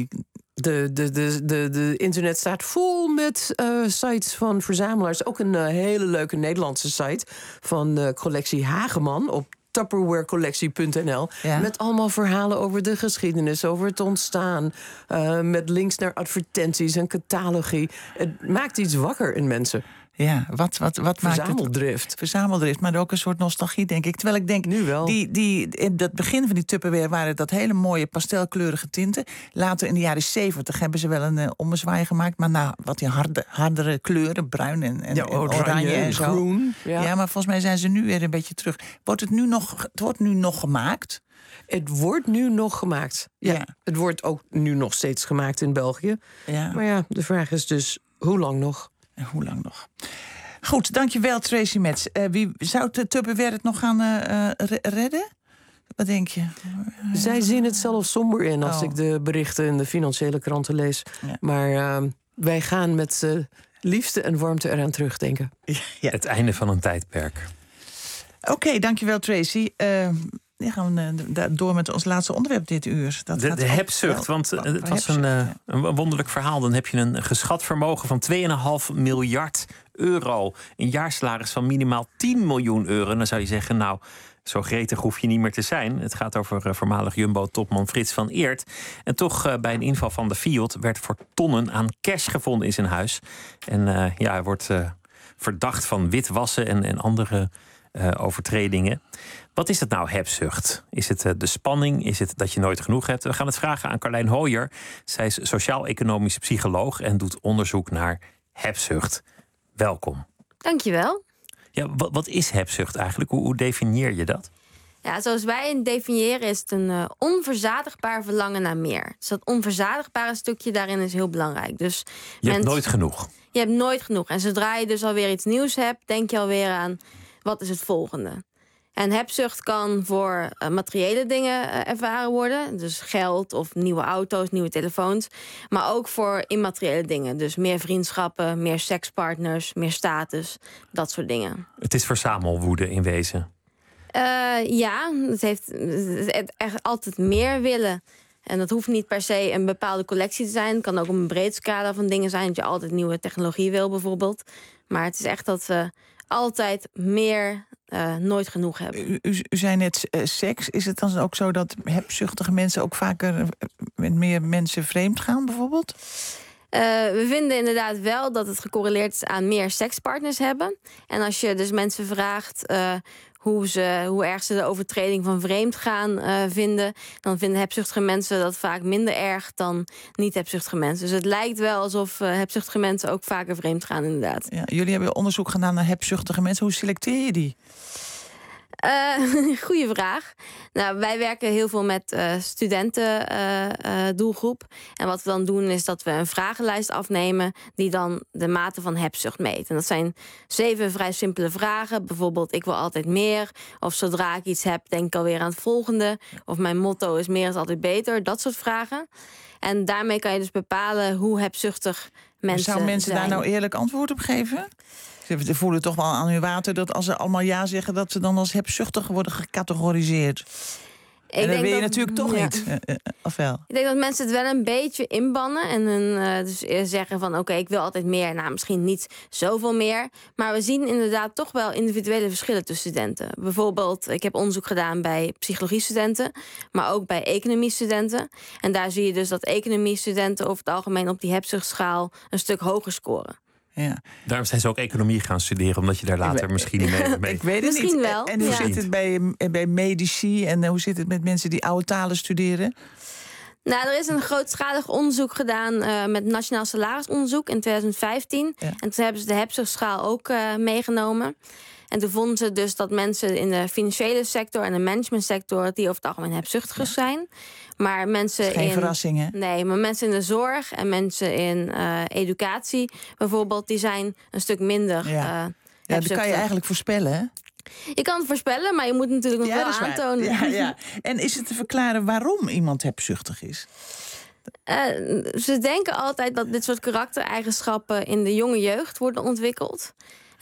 De internet staat vol met sites van verzamelaars. Ook een hele leuke Nederlandse site van de collectie Hageman op Tupperwarecollectie.nl. Ja. Met allemaal verhalen over de geschiedenis, over het ontstaan. Met links naar advertenties en catalogie. Het maakt iets wakker in mensen. Ja, wat maakt Verzameldrift. Verzameldrift, maar ook een soort nostalgie, denk ik. Terwijl ik denk, nu wel. In het begin van die Tupperware waren dat hele mooie pastelkleurige tinten. Later in de jaren 70 hebben ze wel een ommezwaai gemaakt. Maar nou, wat die hardere kleuren, bruin en oranje en zo. groen. Ja, maar volgens mij zijn ze nu weer een beetje terug. Het wordt nu nog gemaakt? Het wordt nu nog gemaakt. Ja. Het wordt ook nu nog steeds gemaakt in België. Ja. Maar ja, de vraag is dus, hoe lang nog? En hoe lang nog? Goed, dankjewel Tracy Metz. Wie zou de Tupperware het nog gaan redden? Wat denk je? Zij zien het zelf somber in als ik de berichten in de financiële kranten lees. Ja. Maar wij gaan met liefde en warmte eraan terugdenken. Ja. Het einde van een tijdperk. Oké, dankjewel Tracy. Dan gaan we door met ons laatste onderwerp dit uur. Dat de hebzucht, want het was een wonderlijk verhaal. Dan heb je een geschat vermogen van 2,5 miljard euro. Een jaarsalaris van minimaal 10 miljoen euro. Dan zou je zeggen, nou, zo gretig hoef je niet meer te zijn. Het gaat over voormalig Jumbo-topman Frits van Eert. En toch bij een inval van de Fiat werd voor tonnen aan cash gevonden in zijn huis. En hij wordt verdacht van witwassen en andere overtredingen. Wat is het nou, hebzucht? Is het de spanning? Is het dat je nooit genoeg hebt? We gaan het vragen aan Carlijn Hooyer. Zij is sociaal-economisch psycholoog en doet onderzoek naar hebzucht. Welkom. Dankjewel. Ja, wat is hebzucht eigenlijk? Hoe definieer je dat? Ja, zoals wij het definiëren is het een onverzadigbaar verlangen naar meer. Dus dat onverzadigbare stukje daarin is heel belangrijk. Dus je hebt nooit genoeg. Je hebt nooit genoeg. En zodra je dus alweer iets nieuws hebt, denk je alweer aan wat is het volgende. En hebzucht kan voor materiële dingen ervaren worden. Dus geld of nieuwe auto's, nieuwe telefoons. Maar ook voor immateriële dingen. Dus meer vriendschappen, meer sekspartners, meer status. Dat soort dingen. Het is verzamelwoede in wezen. Ja, het heeft echt altijd meer willen. En dat hoeft niet per se een bepaalde collectie te zijn. Het kan ook een breed scala van dingen zijn. Dat je altijd nieuwe technologie wil bijvoorbeeld. Maar het is echt dat we altijd meer nooit genoeg hebben. U zei net seks. Is het dan ook zo dat hebzuchtige mensen ook vaker met meer mensen vreemd gaan bijvoorbeeld? We vinden inderdaad wel dat het gecorreleerd is aan meer sekspartners hebben. En als je dus mensen vraagt hoe erg ze de overtreding van vreemdgaan vinden, dan vinden hebzuchtige mensen dat vaak minder erg dan niet-hebzuchtige mensen. Dus het lijkt wel alsof hebzuchtige mensen ook vaker vreemd gaan, inderdaad. Ja, jullie hebben onderzoek gedaan naar hebzuchtige mensen. Hoe selecteer je die? Goeie vraag. Nou, wij werken heel veel met studentendoelgroep. En wat we dan doen is dat we een vragenlijst afnemen die dan de mate van hebzucht meet. En dat zijn 7 vrij simpele vragen. Bijvoorbeeld, ik wil altijd meer. Of zodra ik iets heb, denk ik alweer aan het volgende. Of mijn motto is meer is altijd beter. Dat soort vragen. En daarmee kan je dus bepalen hoe hebzuchtig mensen zijn. Zou mensen daar nou eerlijk antwoord op geven? Ze voelen toch wel aan hun water dat als ze allemaal ja zeggen, dat ze dan als hebzuchtig worden gecategoriseerd. En dat wil je natuurlijk toch niet, of wel? Ik denk dat mensen het wel een beetje inbannen. En dus zeggen van oké, ik wil altijd meer. Nou, misschien niet zoveel meer. Maar we zien inderdaad toch wel individuele verschillen tussen studenten. Bijvoorbeeld, ik heb onderzoek gedaan bij psychologiestudenten. Maar ook bij economiestudenten. En daar zie je dus dat economiestudenten over het algemeen op die hebzuchtschaal een stuk hoger scoren. Ja. Daarom zijn ze ook economie gaan studeren, omdat je daar later misschien niet mee... Ik weet het misschien niet. wel. En hoe zit het bij medici en hoe zit het met mensen die oude talen studeren? Nou, er is een grootschalig onderzoek gedaan met Nationaal Salarisonderzoek in 2015. Ja. En toen hebben ze de hebzuchtschaal ook meegenomen. En toen vonden ze dus dat mensen in de financiële sector en de managementsector, die over het algemeen hebzuchtig zijn. Maar mensen geen verrassing, hè? Nee, maar mensen in de zorg en mensen in educatie bijvoorbeeld, die zijn een stuk minder. Ja, dat kan je eigenlijk voorspellen, hè? Je kan het voorspellen, maar je moet natuurlijk nog wel aantonen. Ja. En is het te verklaren waarom iemand hebzuchtig is? Ze denken altijd dat dit soort karaktereigenschappen in de jonge jeugd worden ontwikkeld. En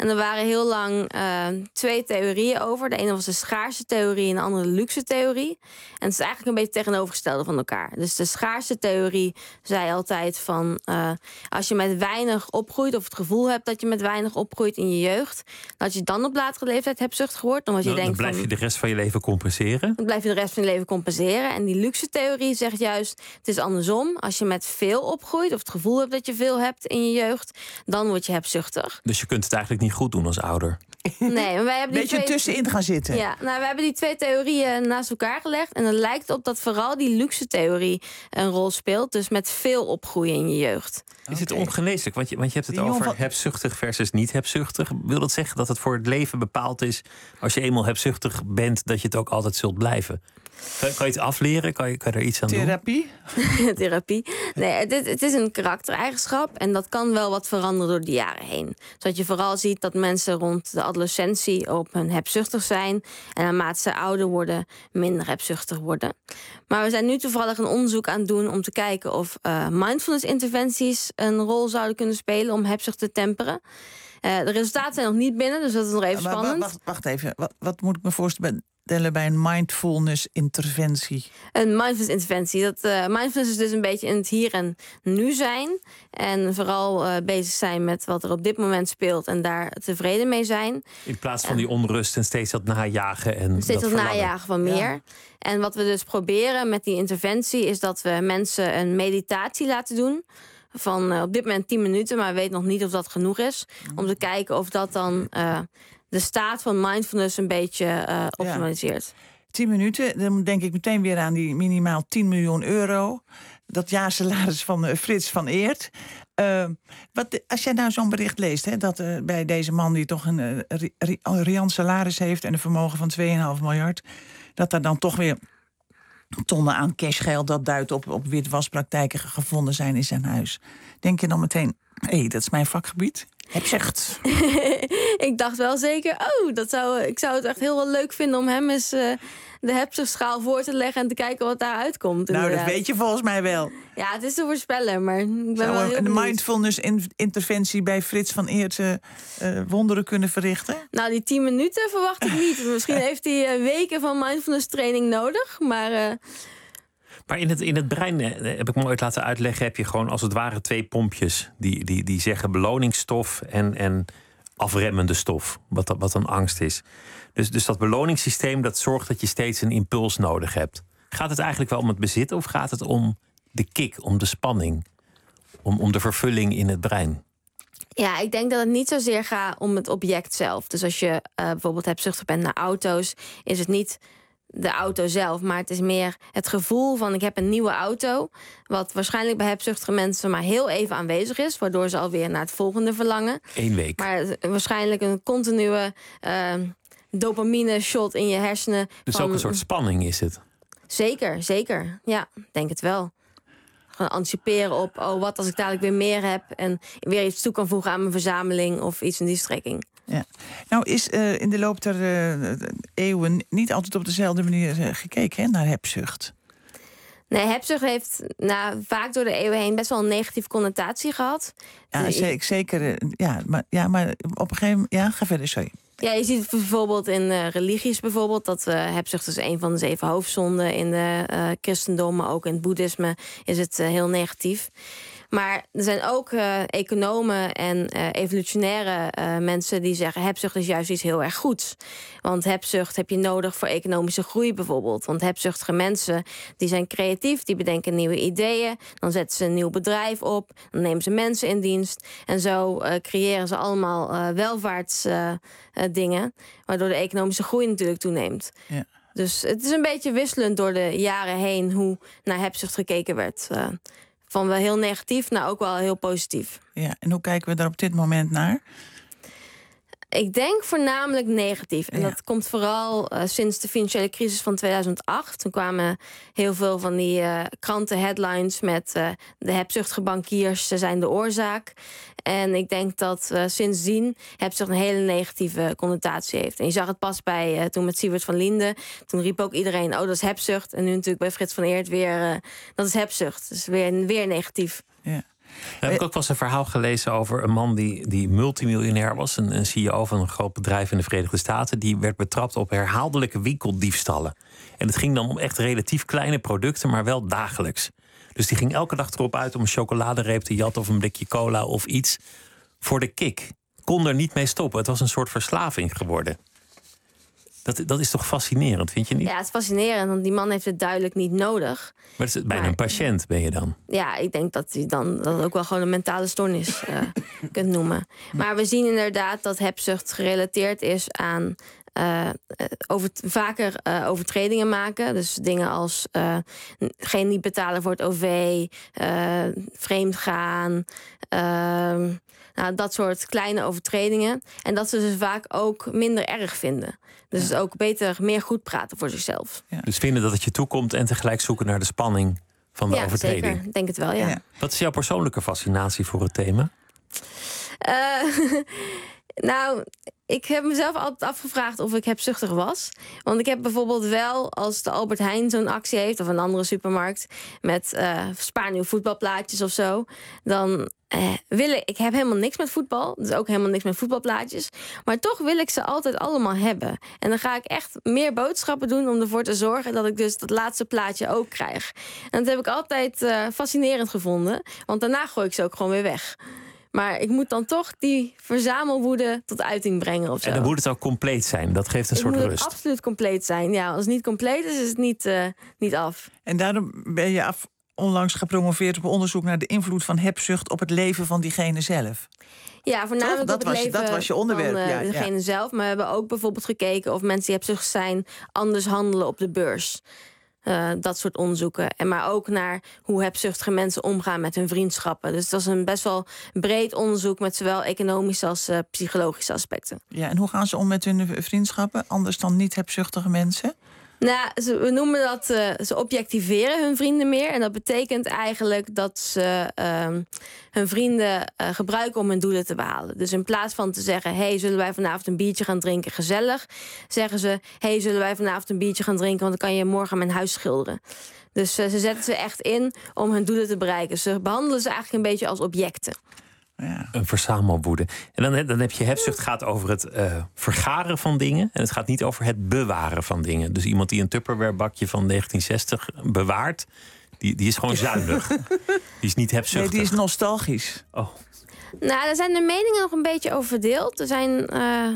En er waren heel lang 2 theorieën over. De ene was de schaarste-theorie en de andere de luxe-theorie. En het is eigenlijk een beetje tegenovergestelde van elkaar. Dus de schaarste-theorie zei altijd van... als je met weinig opgroeit, of het gevoel hebt dat je met weinig opgroeit in je jeugd... dat je dan op latere leeftijd hebzuchtig wordt. Dan, Dan blijf je de rest van je leven compenseren. Dan blijf je de rest van je leven compenseren. En die luxe-theorie zegt juist, het is andersom. Als je met veel opgroeit, of het gevoel hebt dat je veel hebt in je jeugd... dan word je hebzuchtig. Dus je kunt het eigenlijk niet goed doen als ouder. Nee, maar wij hebben die Beetje tussenin gaan zitten. Ja, nou, we hebben die 2 theorieën naast elkaar gelegd. En het lijkt op dat vooral die luxe-theorie een rol speelt. Dus met veel opgroeien in je jeugd. Is het ongeneeslijk? Want je hebt het over hebzuchtig versus niet hebzuchtig. Wil dat zeggen dat het voor het leven bepaald is... als je eenmaal hebzuchtig bent, dat je het ook altijd zult blijven? Kan je het afleren? Kan je er iets aan Therapie? doen? Therapie? Nee, het is een karaktereigenschap. En dat kan wel wat veranderen door de jaren heen. Zodat je vooral ziet dat mensen rond de adolescentie op hun hebzuchtig zijn. En naarmate ze ouder worden, minder hebzuchtig worden. Maar we zijn nu toevallig een onderzoek aan het doen om te kijken of mindfulness-interventies een rol zouden kunnen spelen om hebzucht te temperen. De resultaten zijn nog niet binnen, dus dat is nog even spannend. Wacht even, wat moet ik me voorstellen bij een mindfulness-interventie? Een mindfulness-interventie. Mindfulness is dus een beetje in het hier en nu zijn. En vooral bezig zijn met wat er op dit moment speelt en daar tevreden mee zijn. In plaats van die onrust en steeds dat najagen. En steeds dat verlangen. najagen van meer. Ja. En wat we dus proberen met die interventie is dat we mensen een meditatie laten doen. Van op dit moment 10 minuten, maar we weten nog niet of dat genoeg is. Om te kijken of dat dan de staat van mindfulness een beetje optimaliseert. 10 minuten, dan denk ik meteen weer aan die minimaal 10 miljoen euro. Dat jaarsalaris van Frits van Eert. Als jij nou zo'n bericht leest, hè, dat bij deze man die toch een riant salaris heeft en een vermogen van 2,5 miljard... dat daar dan toch weer tonnen aan cashgeld dat duidt op witwaspraktijken gevonden zijn in zijn huis. Denk je dan meteen, hé, dat is mijn vakgebied? Hebzucht. Ik dacht wel zeker, ik zou het echt heel wel leuk vinden om hem eens de hebzuchtschaal voor te leggen en te kijken wat daaruit komt. Nou, dat weet je volgens mij wel. Ja, het is te voorspellen, maar ik ben wel heel een benieuwd. mindfulness-interventie bij Frits van Eert wonderen kunnen verrichten? Nou, die 10 minuten verwacht ik niet. Misschien heeft hij weken van mindfulness training nodig, maar... Maar in het brein, heb ik me ooit laten uitleggen, heb je gewoon als het ware 2 pompjes. Die zeggen beloningsstof en afremmende stof. Wat een angst is. Dus dat beloningssysteem dat zorgt dat je steeds een impuls nodig hebt. Gaat het eigenlijk wel om het bezit of gaat het om de kick, om de spanning? Om de vervulling in het brein? Ja, ik denk dat het niet zozeer gaat om het object zelf. Dus als je bijvoorbeeld hebzuchtig bent naar auto's, is het niet de auto zelf, maar het is meer het gevoel van ik heb een nieuwe auto, wat waarschijnlijk bij hebzuchtige mensen maar heel even aanwezig is, waardoor ze alweer naar het volgende verlangen. 1 week. Maar waarschijnlijk een continue dopamine shot in je hersenen. Dus ook een soort spanning is het? Zeker. Ja, denk het wel. Gewoon anticiperen op, wat als ik dadelijk weer meer heb en weer iets toe kan voegen aan mijn verzameling of iets in die strekking. Ja. Nou is in de loop der eeuwen niet altijd op dezelfde manier gekeken, hè, naar hebzucht. Nee, hebzucht heeft vaak door de eeuwen heen best wel een negatieve connotatie gehad. Ja, zeker. Maar op een gegeven moment... Ja, ga verder, sorry. Ja, je ziet het bijvoorbeeld in religies bijvoorbeeld, dat hebzucht is een van de 7 hoofdzonden in de christendom, maar ook in het boeddhisme is het heel negatief. Maar er zijn ook economen en evolutionaire mensen die zeggen hebzucht is juist iets heel erg goeds. Want hebzucht heb je nodig voor economische groei bijvoorbeeld. Want hebzuchtige mensen die zijn creatief, die bedenken nieuwe ideeën. Dan zetten ze een nieuw bedrijf op, dan nemen ze mensen in dienst. En zo creëren ze allemaal welvaartsdingen, waardoor de economische groei natuurlijk toeneemt. Ja. Dus het is een beetje wisselend door de jaren heen hoe naar hebzucht gekeken werd. Van wel heel negatief naar ook wel heel positief. Ja, en hoe kijken we daar op dit moment naar? Ik denk voornamelijk negatief. En dat komt vooral sinds de financiële crisis van 2008. Toen kwamen heel veel van die kranten-headlines met de hebzuchtige bankiers zijn de oorzaak. En ik denk dat sindsdien hebzucht een hele negatieve connotatie heeft. En je zag het pas bij toen met Siewert van Linden. Toen riep ook iedereen, dat is hebzucht. En nu natuurlijk bij Frits van Eert weer, dat is hebzucht. Dus weer negatief. Ja. heb ik ook wel eens een verhaal gelezen over een man die multimiljonair was. Een CEO van een groot bedrijf in de Verenigde Staten. Die werd betrapt op herhaaldelijke winkeldiefstallen. En het ging dan om echt relatief kleine producten, maar wel dagelijks. Dus die ging elke dag erop uit om een chocoladereep te jatten of een blikje cola of iets voor de kick. Kon er niet mee stoppen. Het was een soort verslaving geworden. Dat is toch fascinerend, vind je niet? Ja, het is fascinerend, want die man heeft het duidelijk niet nodig. Maar het is bijna een patiënt, ben je dan? Ja, ik denk dat je dan dat ook wel gewoon een mentale stoornis kunt noemen. Maar we zien inderdaad dat hebzucht gerelateerd is aan vaker overtredingen maken. Dus dingen als geen niet betalen voor het OV, vreemd gaan. Dat soort kleine overtredingen. En dat ze dus vaak ook minder erg vinden. Dus ook meer goed praten voor zichzelf. Ja. Dus vinden dat het je toekomt en tegelijk zoeken naar de spanning van de overtreding. Zeker. Ik denk het wel, ja. Wat is jouw persoonlijke fascinatie voor het thema? Nou, ik heb mezelf altijd afgevraagd of ik hebzuchtig was. Want ik heb bijvoorbeeld wel, als de Albert Heijn zo'n actie heeft, of een andere supermarkt, met spaarnieuw voetbalplaatjes of zo, dan ik heb helemaal niks met voetbal, dus ook helemaal niks met voetbalplaatjes. Maar toch wil ik ze altijd allemaal hebben. En dan ga ik echt meer boodschappen doen om ervoor te zorgen dat ik dus dat laatste plaatje ook krijg. En dat heb ik altijd fascinerend gevonden, want daarna gooi ik ze ook gewoon weer weg. Maar ik moet dan toch die verzamelwoede tot uiting brengen of zo. En dan moet het ook compleet zijn. Dat geeft een soort rust. Het moet absoluut compleet zijn. Ja, als het niet compleet is, is het niet af. En daarom ben je onlangs gepromoveerd op onderzoek naar de invloed van hebzucht op het leven van diegene zelf. Ja, voornamelijk op het leven dat was je onderwerp, van degene zelf. Maar we hebben ook bijvoorbeeld gekeken of mensen die hebzuchtig zijn anders handelen op de beurs. Dat soort onderzoeken. Maar ook naar hoe hebzuchtige mensen omgaan met hun vriendschappen. Dus dat is een best wel breed onderzoek met zowel economische als psychologische aspecten. Ja, en hoe gaan ze om met hun vriendschappen? Anders dan niet hebzuchtige mensen? Nou, we noemen dat ze objectiveren hun vrienden meer. En dat betekent eigenlijk dat ze hun vrienden gebruiken om hun doelen te behalen. Dus in plaats van te zeggen, hey, zullen wij vanavond een biertje gaan drinken, gezellig, zeggen ze, hey, zullen wij vanavond een biertje gaan drinken, want dan kan je morgen mijn huis schilderen. Dus ze zetten ze echt in om hun doelen te bereiken. Ze behandelen ze eigenlijk een beetje als objecten. Ja. Een verzamelwoede. En dan heb je hebzucht gaat over het vergaren van dingen. En het gaat niet over het bewaren van dingen. Dus iemand die een Tupperware-bakje van 1960 bewaart, die is gewoon zuinig. Die is niet hebzuchtig. Nee, die is nostalgisch. Oh. Nou, daar zijn de meningen nog een beetje over verdeeld. Er zijn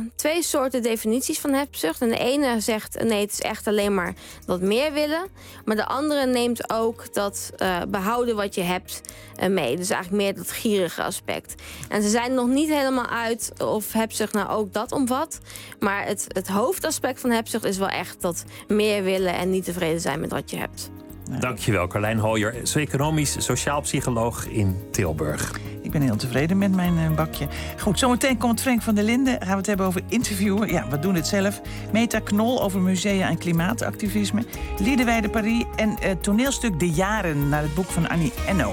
2 soorten definities van hebzucht. En de ene zegt, nee, het is echt alleen maar dat meer willen. Maar de andere neemt ook dat behouden wat je hebt mee. Dus eigenlijk meer dat gierige aspect. En ze zijn nog niet helemaal uit of hebzucht nou ook dat omvat. Maar het hoofdaspect van hebzucht is wel echt dat meer willen en niet tevreden zijn met wat je hebt. Dankjewel, Carlijn Hooijer, economisch sociaal psycholoog in Tilburg. Ik ben heel tevreden met mijn bakje. Goed, zometeen komt Frank van der Linden. Gaan we het hebben over interviewen. Ja, we doen het zelf. Meta Knol over musea en klimaatactivisme. Liedewij Paris en toneelstuk De Jaren naar het boek van Annie Ennaux.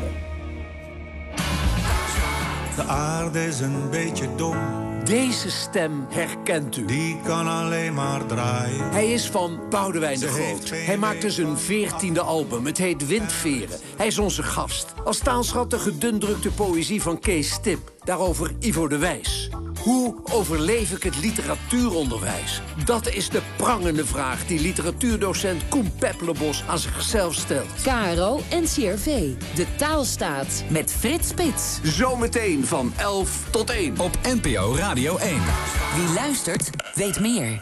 De aarde is een beetje dom. Deze stem herkent u. Die kan alleen maar draaien. Hij is van Boudewijn de Groot. Hij maakte zijn 14e album. Het heet Windveren. Hij is onze gast. Als taalschat de gedundrukte poëzie van Kees Stip. Daarover Ivo de Wijs. Hoe overleef ik het literatuuronderwijs? Dat is de prangende vraag die literatuurdocent Koen Peppelenbos aan zichzelf stelt. KRO NCRV. De taalstaat. Met Frits Spits. Zometeen van 11 tot 1. Op NPO Radio 1. Wie luistert, weet meer.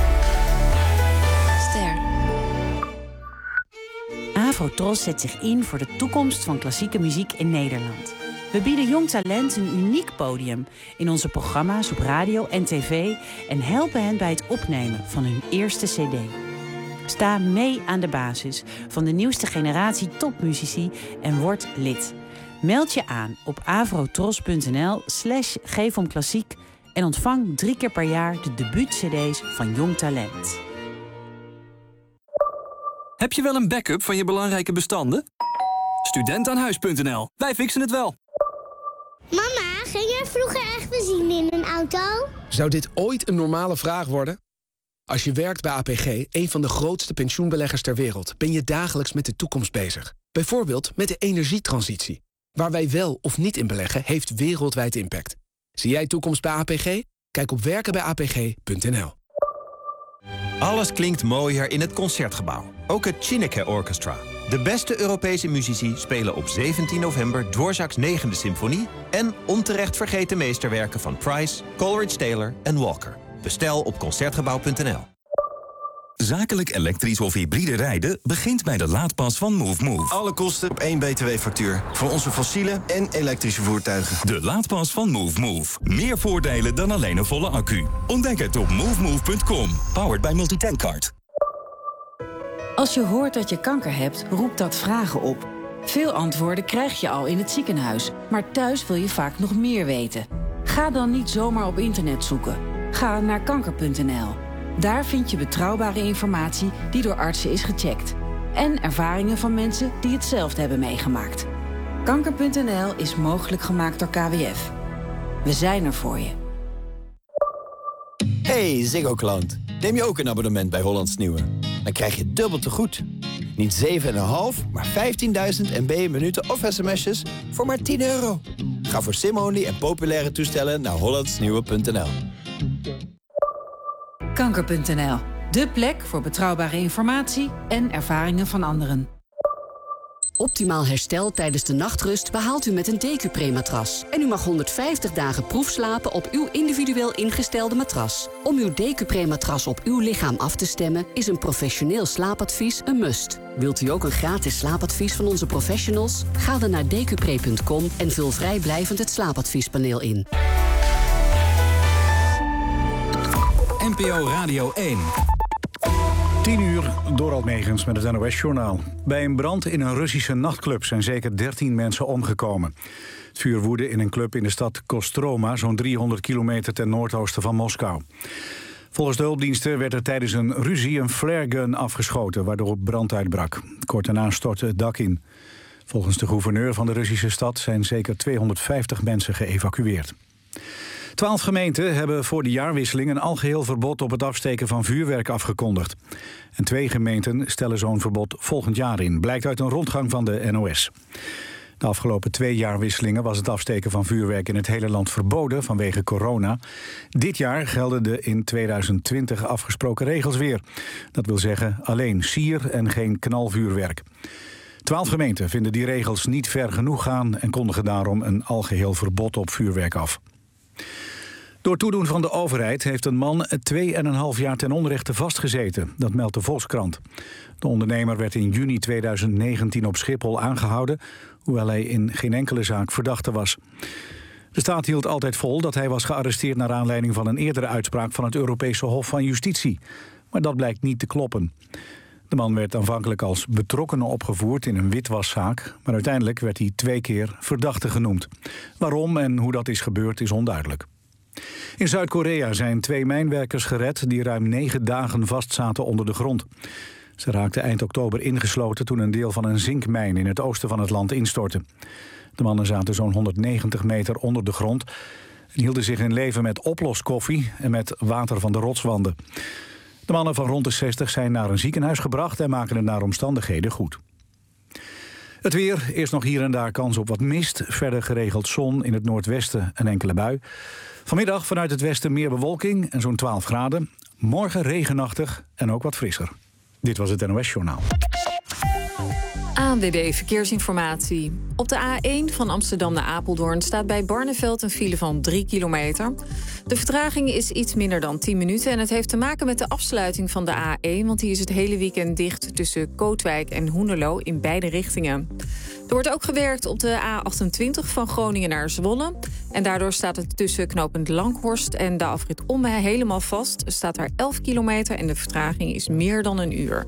Ster. Afro-Tros zet zich in voor de toekomst van klassieke muziek in Nederland. We bieden jong talent een uniek podium in onze programma's op radio en tv en helpen hen bij het opnemen van hun eerste cd. Sta mee aan de basis van de nieuwste generatie topmuzici en word lid. Meld je aan op avrotros.nl/geefomklassiek en ontvang 3 keer per jaar de debuut-cd's van jong talent. Heb je wel een backup van je belangrijke bestanden? Studentaanhuis.nl. Wij fixen het wel. Mama, ging jij vroeger echt benzine in een auto? Zou dit ooit een normale vraag worden? Als je werkt bij APG, een van de grootste pensioenbeleggers ter wereld, ben je dagelijks met de toekomst bezig. Bijvoorbeeld met de energietransitie. Waar wij wel of niet in beleggen, heeft wereldwijd impact. Zie jij toekomst bij APG? Kijk op werkenbijapg.nl. Alles klinkt mooier in het Concertgebouw. Ook het Chineke Orchestra. De beste Europese muzici spelen op 17 november Dvorak's 9e symfonie... en onterecht vergeten meesterwerken van Price, Coleridge Taylor en Walker. Bestel op Concertgebouw.nl. Zakelijk elektrisch of hybride rijden begint bij de laadpas van Move. Alle kosten op 1 btw-factuur. Voor onze fossiele en elektrische voertuigen. De laadpas van Move. Meer voordelen dan alleen een volle accu. Ontdek het op movemove.com. Powered by Multitankcard. Als je hoort dat je kanker hebt, roept dat vragen op. Veel antwoorden krijg je al in het ziekenhuis. Maar thuis wil je vaak nog meer weten. Ga dan niet zomaar op internet zoeken. Ga naar kanker.nl. Daar vind je betrouwbare informatie die door artsen is gecheckt. En ervaringen van mensen die hetzelfde hebben meegemaakt. Kanker.nl is mogelijk gemaakt door KWF. We zijn er voor je. Hey Ziggo-klant. Neem je ook een abonnement bij Hollands Nieuwe? Dan krijg je dubbel te goed. Niet 7,5, maar 15.000 MB minuten of sms'jes voor maar €10. Ga voor sim-only en populaire toestellen naar hollandsnieuwe.nl. Kanker.nl. De plek voor betrouwbare informatie en ervaringen van anderen. Optimaal herstel tijdens de nachtrust behaalt u met een Decupre-matras. En u mag 150 dagen proefslapen op uw individueel ingestelde matras. Om uw Decupre-matras op uw lichaam af te stemmen is een professioneel slaapadvies een must. Wilt u ook een gratis slaapadvies van onze professionals? Ga dan naar decupre.com en vul vrijblijvend het slaapadviespaneel in. NPO Radio 1. 10 uur, Dorald Megens met het NOS-journaal. Bij een brand in een Russische nachtclub zijn zeker 13 mensen omgekomen. Het vuur woedde in een club in de stad Kostroma, zo'n 300 kilometer ten noordoosten van Moskou. Volgens de hulpdiensten werd er tijdens een ruzie een flaregun afgeschoten, waardoor brand uitbrak. Kort daarna stortte het dak in. Volgens de gouverneur van de Russische stad zijn zeker 250 mensen geëvacueerd. 12 gemeenten hebben voor de jaarwisseling een algeheel verbod op het afsteken van vuurwerk afgekondigd. En 2 gemeenten stellen zo'n verbod volgend jaar in, blijkt uit een rondgang van de NOS. De afgelopen 2 jaarwisselingen was het afsteken van vuurwerk in het hele land verboden vanwege corona. Dit jaar gelden de in 2020 afgesproken regels weer. Dat wil zeggen alleen sier en geen knalvuurwerk. 12 gemeenten vinden die regels niet ver genoeg gaan en kondigen daarom een algeheel verbod op vuurwerk af. Door toedoen van de overheid heeft een man 2,5 jaar ten onrechte vastgezeten. Dat meldt de Volkskrant. De ondernemer werd in juni 2019 op Schiphol aangehouden, hoewel hij in geen enkele zaak verdachte was. De staat hield altijd vol dat hij was gearresteerd naar aanleiding van een eerdere uitspraak van het Europese Hof van Justitie. Maar dat blijkt niet te kloppen. De man werd aanvankelijk als betrokkenen opgevoerd in een witwaszaak, maar uiteindelijk werd hij 2 keer verdachte genoemd. Waarom en hoe dat is gebeurd is onduidelijk. In Zuid-Korea zijn 2 mijnwerkers gered die ruim 9 dagen vastzaten onder de grond. Ze raakten eind oktober ingesloten toen een deel van een zinkmijn in het oosten van het land instortte. De mannen zaten zo'n 190 meter onder de grond en hielden zich in leven met oploskoffie en met water van de rotswanden. De mannen van rond de 60 zijn naar een ziekenhuis gebracht en maken het naar omstandigheden goed. Het weer, eerst nog hier en daar kans op wat mist. Verder geregeld zon, in het noordwesten een enkele bui. Vanmiddag vanuit het westen meer bewolking en zo'n 12 graden. Morgen regenachtig en ook wat frisser. Dit was het NOS-journaal. ANWB Verkeersinformatie. Op de A1 van Amsterdam naar Apeldoorn staat bij Barneveld een file van 3 kilometer. De vertraging is iets minder dan 10 minuten en het heeft te maken met de afsluiting van de A1... want die is het hele weekend dicht tussen Kootwijk en Hoenderloo in beide richtingen. Er wordt ook gewerkt op de A28 van Groningen naar Zwolle. En daardoor staat het tussen knooppunt Langhorst en de afrit Omme helemaal vast. Er staat daar 11 kilometer en de vertraging is meer dan een uur.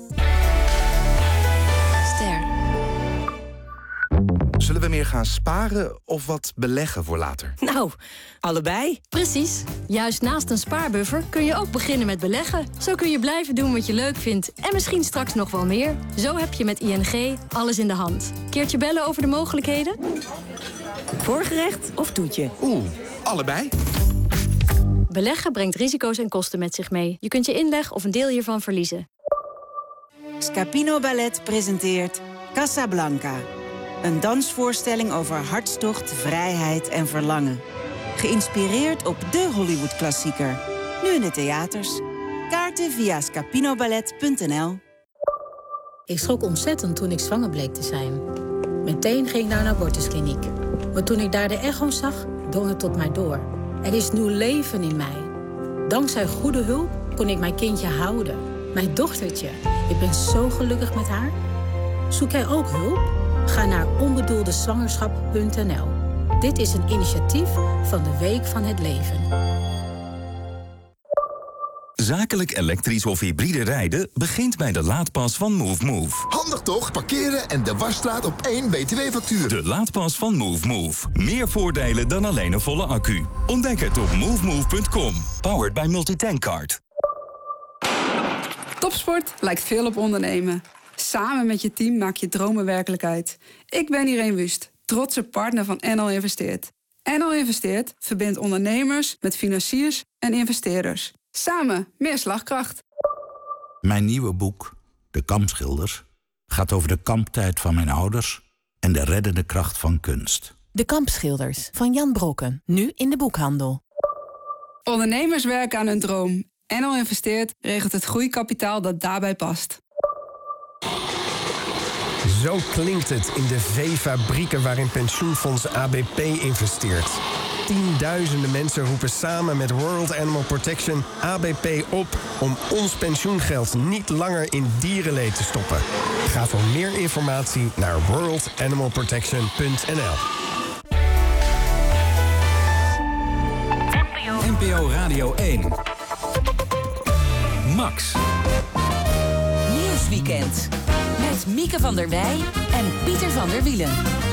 Zullen we meer gaan sparen of wat beleggen voor later? Nou, allebei. Precies. Juist naast een spaarbuffer kun je ook beginnen met beleggen. Zo kun je blijven doen wat je leuk vindt en misschien straks nog wel meer. Zo heb je met ING alles in de hand. Keertje bellen over de mogelijkheden? Voorgerecht of toetje? Allebei. Beleggen brengt risico's en kosten met zich mee. Je kunt je inleg of een deel hiervan verliezen. Scapino Ballet presenteert Casablanca. Een dansvoorstelling over hartstocht, vrijheid en verlangen. Geïnspireerd op de Hollywood-klassieker. Nu in de theaters. Kaarten via scapinoballet.nl. Ik schrok ontzettend toen ik zwanger bleek te zijn. Meteen ging ik naar een abortuskliniek. Maar toen ik daar de echo zag, drong het tot mij door. Er is nieuw leven in mij. Dankzij goede hulp kon ik mijn kindje houden. Mijn dochtertje. Ik ben zo gelukkig met haar. Zoek jij ook hulp? Ga naar onbedoeldezwangerschap.nl. Dit is een initiatief van de Week van het Leven. Zakelijk elektrisch of hybride rijden begint bij de laadpas van Move. Handig toch? Parkeren en de wasstraat op 1 btw-factuur. De laadpas van Move. Meer voordelen dan alleen een volle accu. Ontdek het op movemove.com. Powered by Multitankcard. Topsport lijkt veel op ondernemen. Samen met je team maak je dromen werkelijkheid. Ik ben Irene Wust, trotse partner van NL Investeert. NL Investeert verbindt ondernemers met financiers en investeerders. Samen meer slagkracht. Mijn nieuwe boek, De Kampschilders, gaat over de kamptijd van mijn ouders en de reddende kracht van kunst. De Kampschilders van Jan Brokken, nu in de boekhandel. Ondernemers werken aan hun droom. NL Investeert regelt het groeikapitaal dat daarbij past. Zo klinkt het in de veefabrieken waarin pensioenfonds ABP investeert. Tienduizenden mensen roepen samen met World Animal Protection ABP op om ons pensioengeld niet langer in dierenleed te stoppen. Ga voor meer informatie naar worldanimalprotection.nl. NPO Radio 1. Max. Nieuwsweekend. Met Mieke van der Wij en Pieter van der Wielen.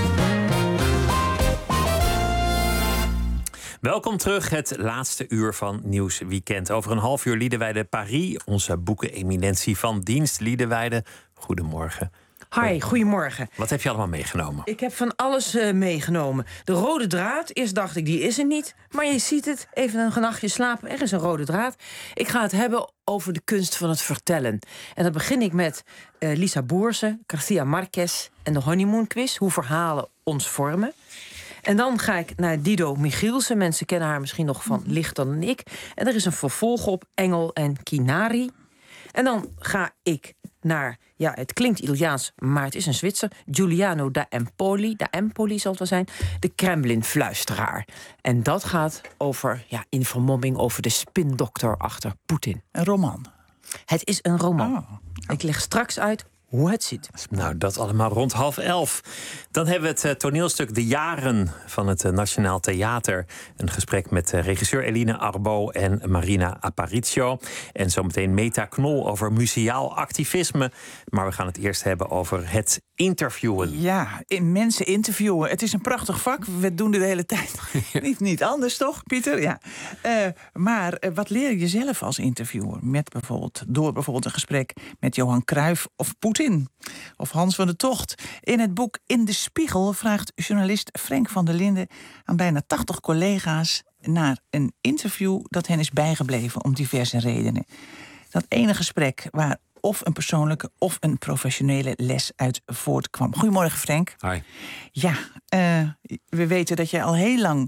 Welkom terug, het laatste uur van Nieuwsweekend. Over een half uur Liederwijde Paris, onze boekeneminentie van dienst. Liederwijde, goedemorgen. Hi, goedemorgen. Wat heb je allemaal meegenomen? Ik heb van alles meegenomen. De rode draad, eerst dacht ik, die is er niet. Maar je ziet het, even een nachtje slapen, er is een rode draad. Ik ga het hebben over de kunst van het vertellen. En dan begin ik met Lisa Boerse, Garcia Marquez en de Honeymoon Quiz. Hoe verhalen ons vormen. En dan ga ik naar Dido Michielsen. Mensen kennen haar misschien nog van Lichter dan ik. En er is een vervolg op Engel en Kinari. En dan ga ik naar, ja, het klinkt Italiaans, maar het is een Zwitser. Giuliano da Empoli zal het wel zijn. De Kremlin-fluisteraar. En dat gaat over, ja, in vermomming over de spindokter achter Poetin. Een roman? Het is een roman. Oh. Ik leg straks uit hoe het zit. Nou, dat allemaal rond 10:30. Dan hebben we het toneelstuk De Jaren van het Nationaal Theater. Een gesprek met regisseur Eline Arbo en Marina Aparicio. En zometeen Meta Knol over museaal activisme. Maar we gaan het eerst hebben over het interviewen. Ja, mensen interviewen. Het is een prachtig vak. We doen dit de hele tijd. niet anders, toch, Pieter? Ja. Maar wat leer je zelf als interviewer? Door bijvoorbeeld een gesprek met Johan Cruijff of Poetin. Of Hans van der Togt. In het boek In de Spiegel vraagt journalist Frank van der Linden aan bijna 80 collega's naar een interview dat hen is bijgebleven om diverse redenen. Dat ene gesprek waar of een persoonlijke of een professionele les uit voortkwam. Goedemorgen, Frank. Hi. Ja, we weten dat jij al heel lang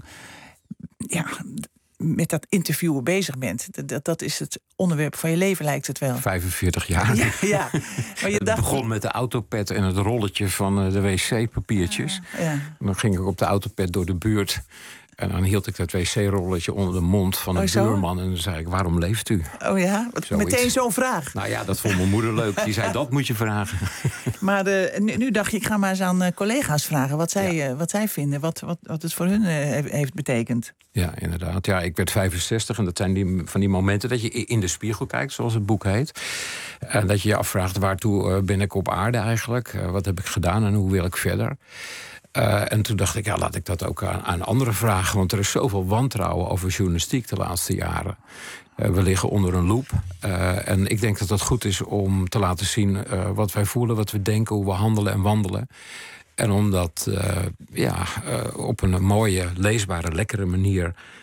met dat interviewen bezig bent. Dat is het onderwerp van je leven, lijkt het wel. 45 jaar. Ja. Maar je het begon met de autopad en het rolletje van de wc-papiertjes. Ja. Dan ging ik op de autopad door de buurt. En dan hield ik dat wc-rolletje onder de mond van een buurman. En dan zei ik, waarom leeft u? Oh ja, meteen zo'n vraag. Nou ja, dat vond mijn moeder leuk. Die zei, dat moet je vragen. Maar nu dacht je, ik ga maar eens aan collega's vragen wat zij vinden. Wat het voor hun heeft betekend. Ja, inderdaad. Ja, ik werd 65 en dat zijn van die momenten dat je in de spiegel kijkt, zoals het boek heet. En dat je je afvraagt, waartoe ben ik op aarde eigenlijk? Wat heb ik gedaan en hoe wil ik verder? En toen dacht ik, ja, laat ik dat ook aan anderen vragen. Want er is zoveel wantrouwen over journalistiek de laatste jaren. We liggen onder een loep. En ik denk dat het goed is om te laten zien wat wij voelen, wat we denken, hoe we handelen en wandelen. En om dat op een mooie, leesbare, lekkere manier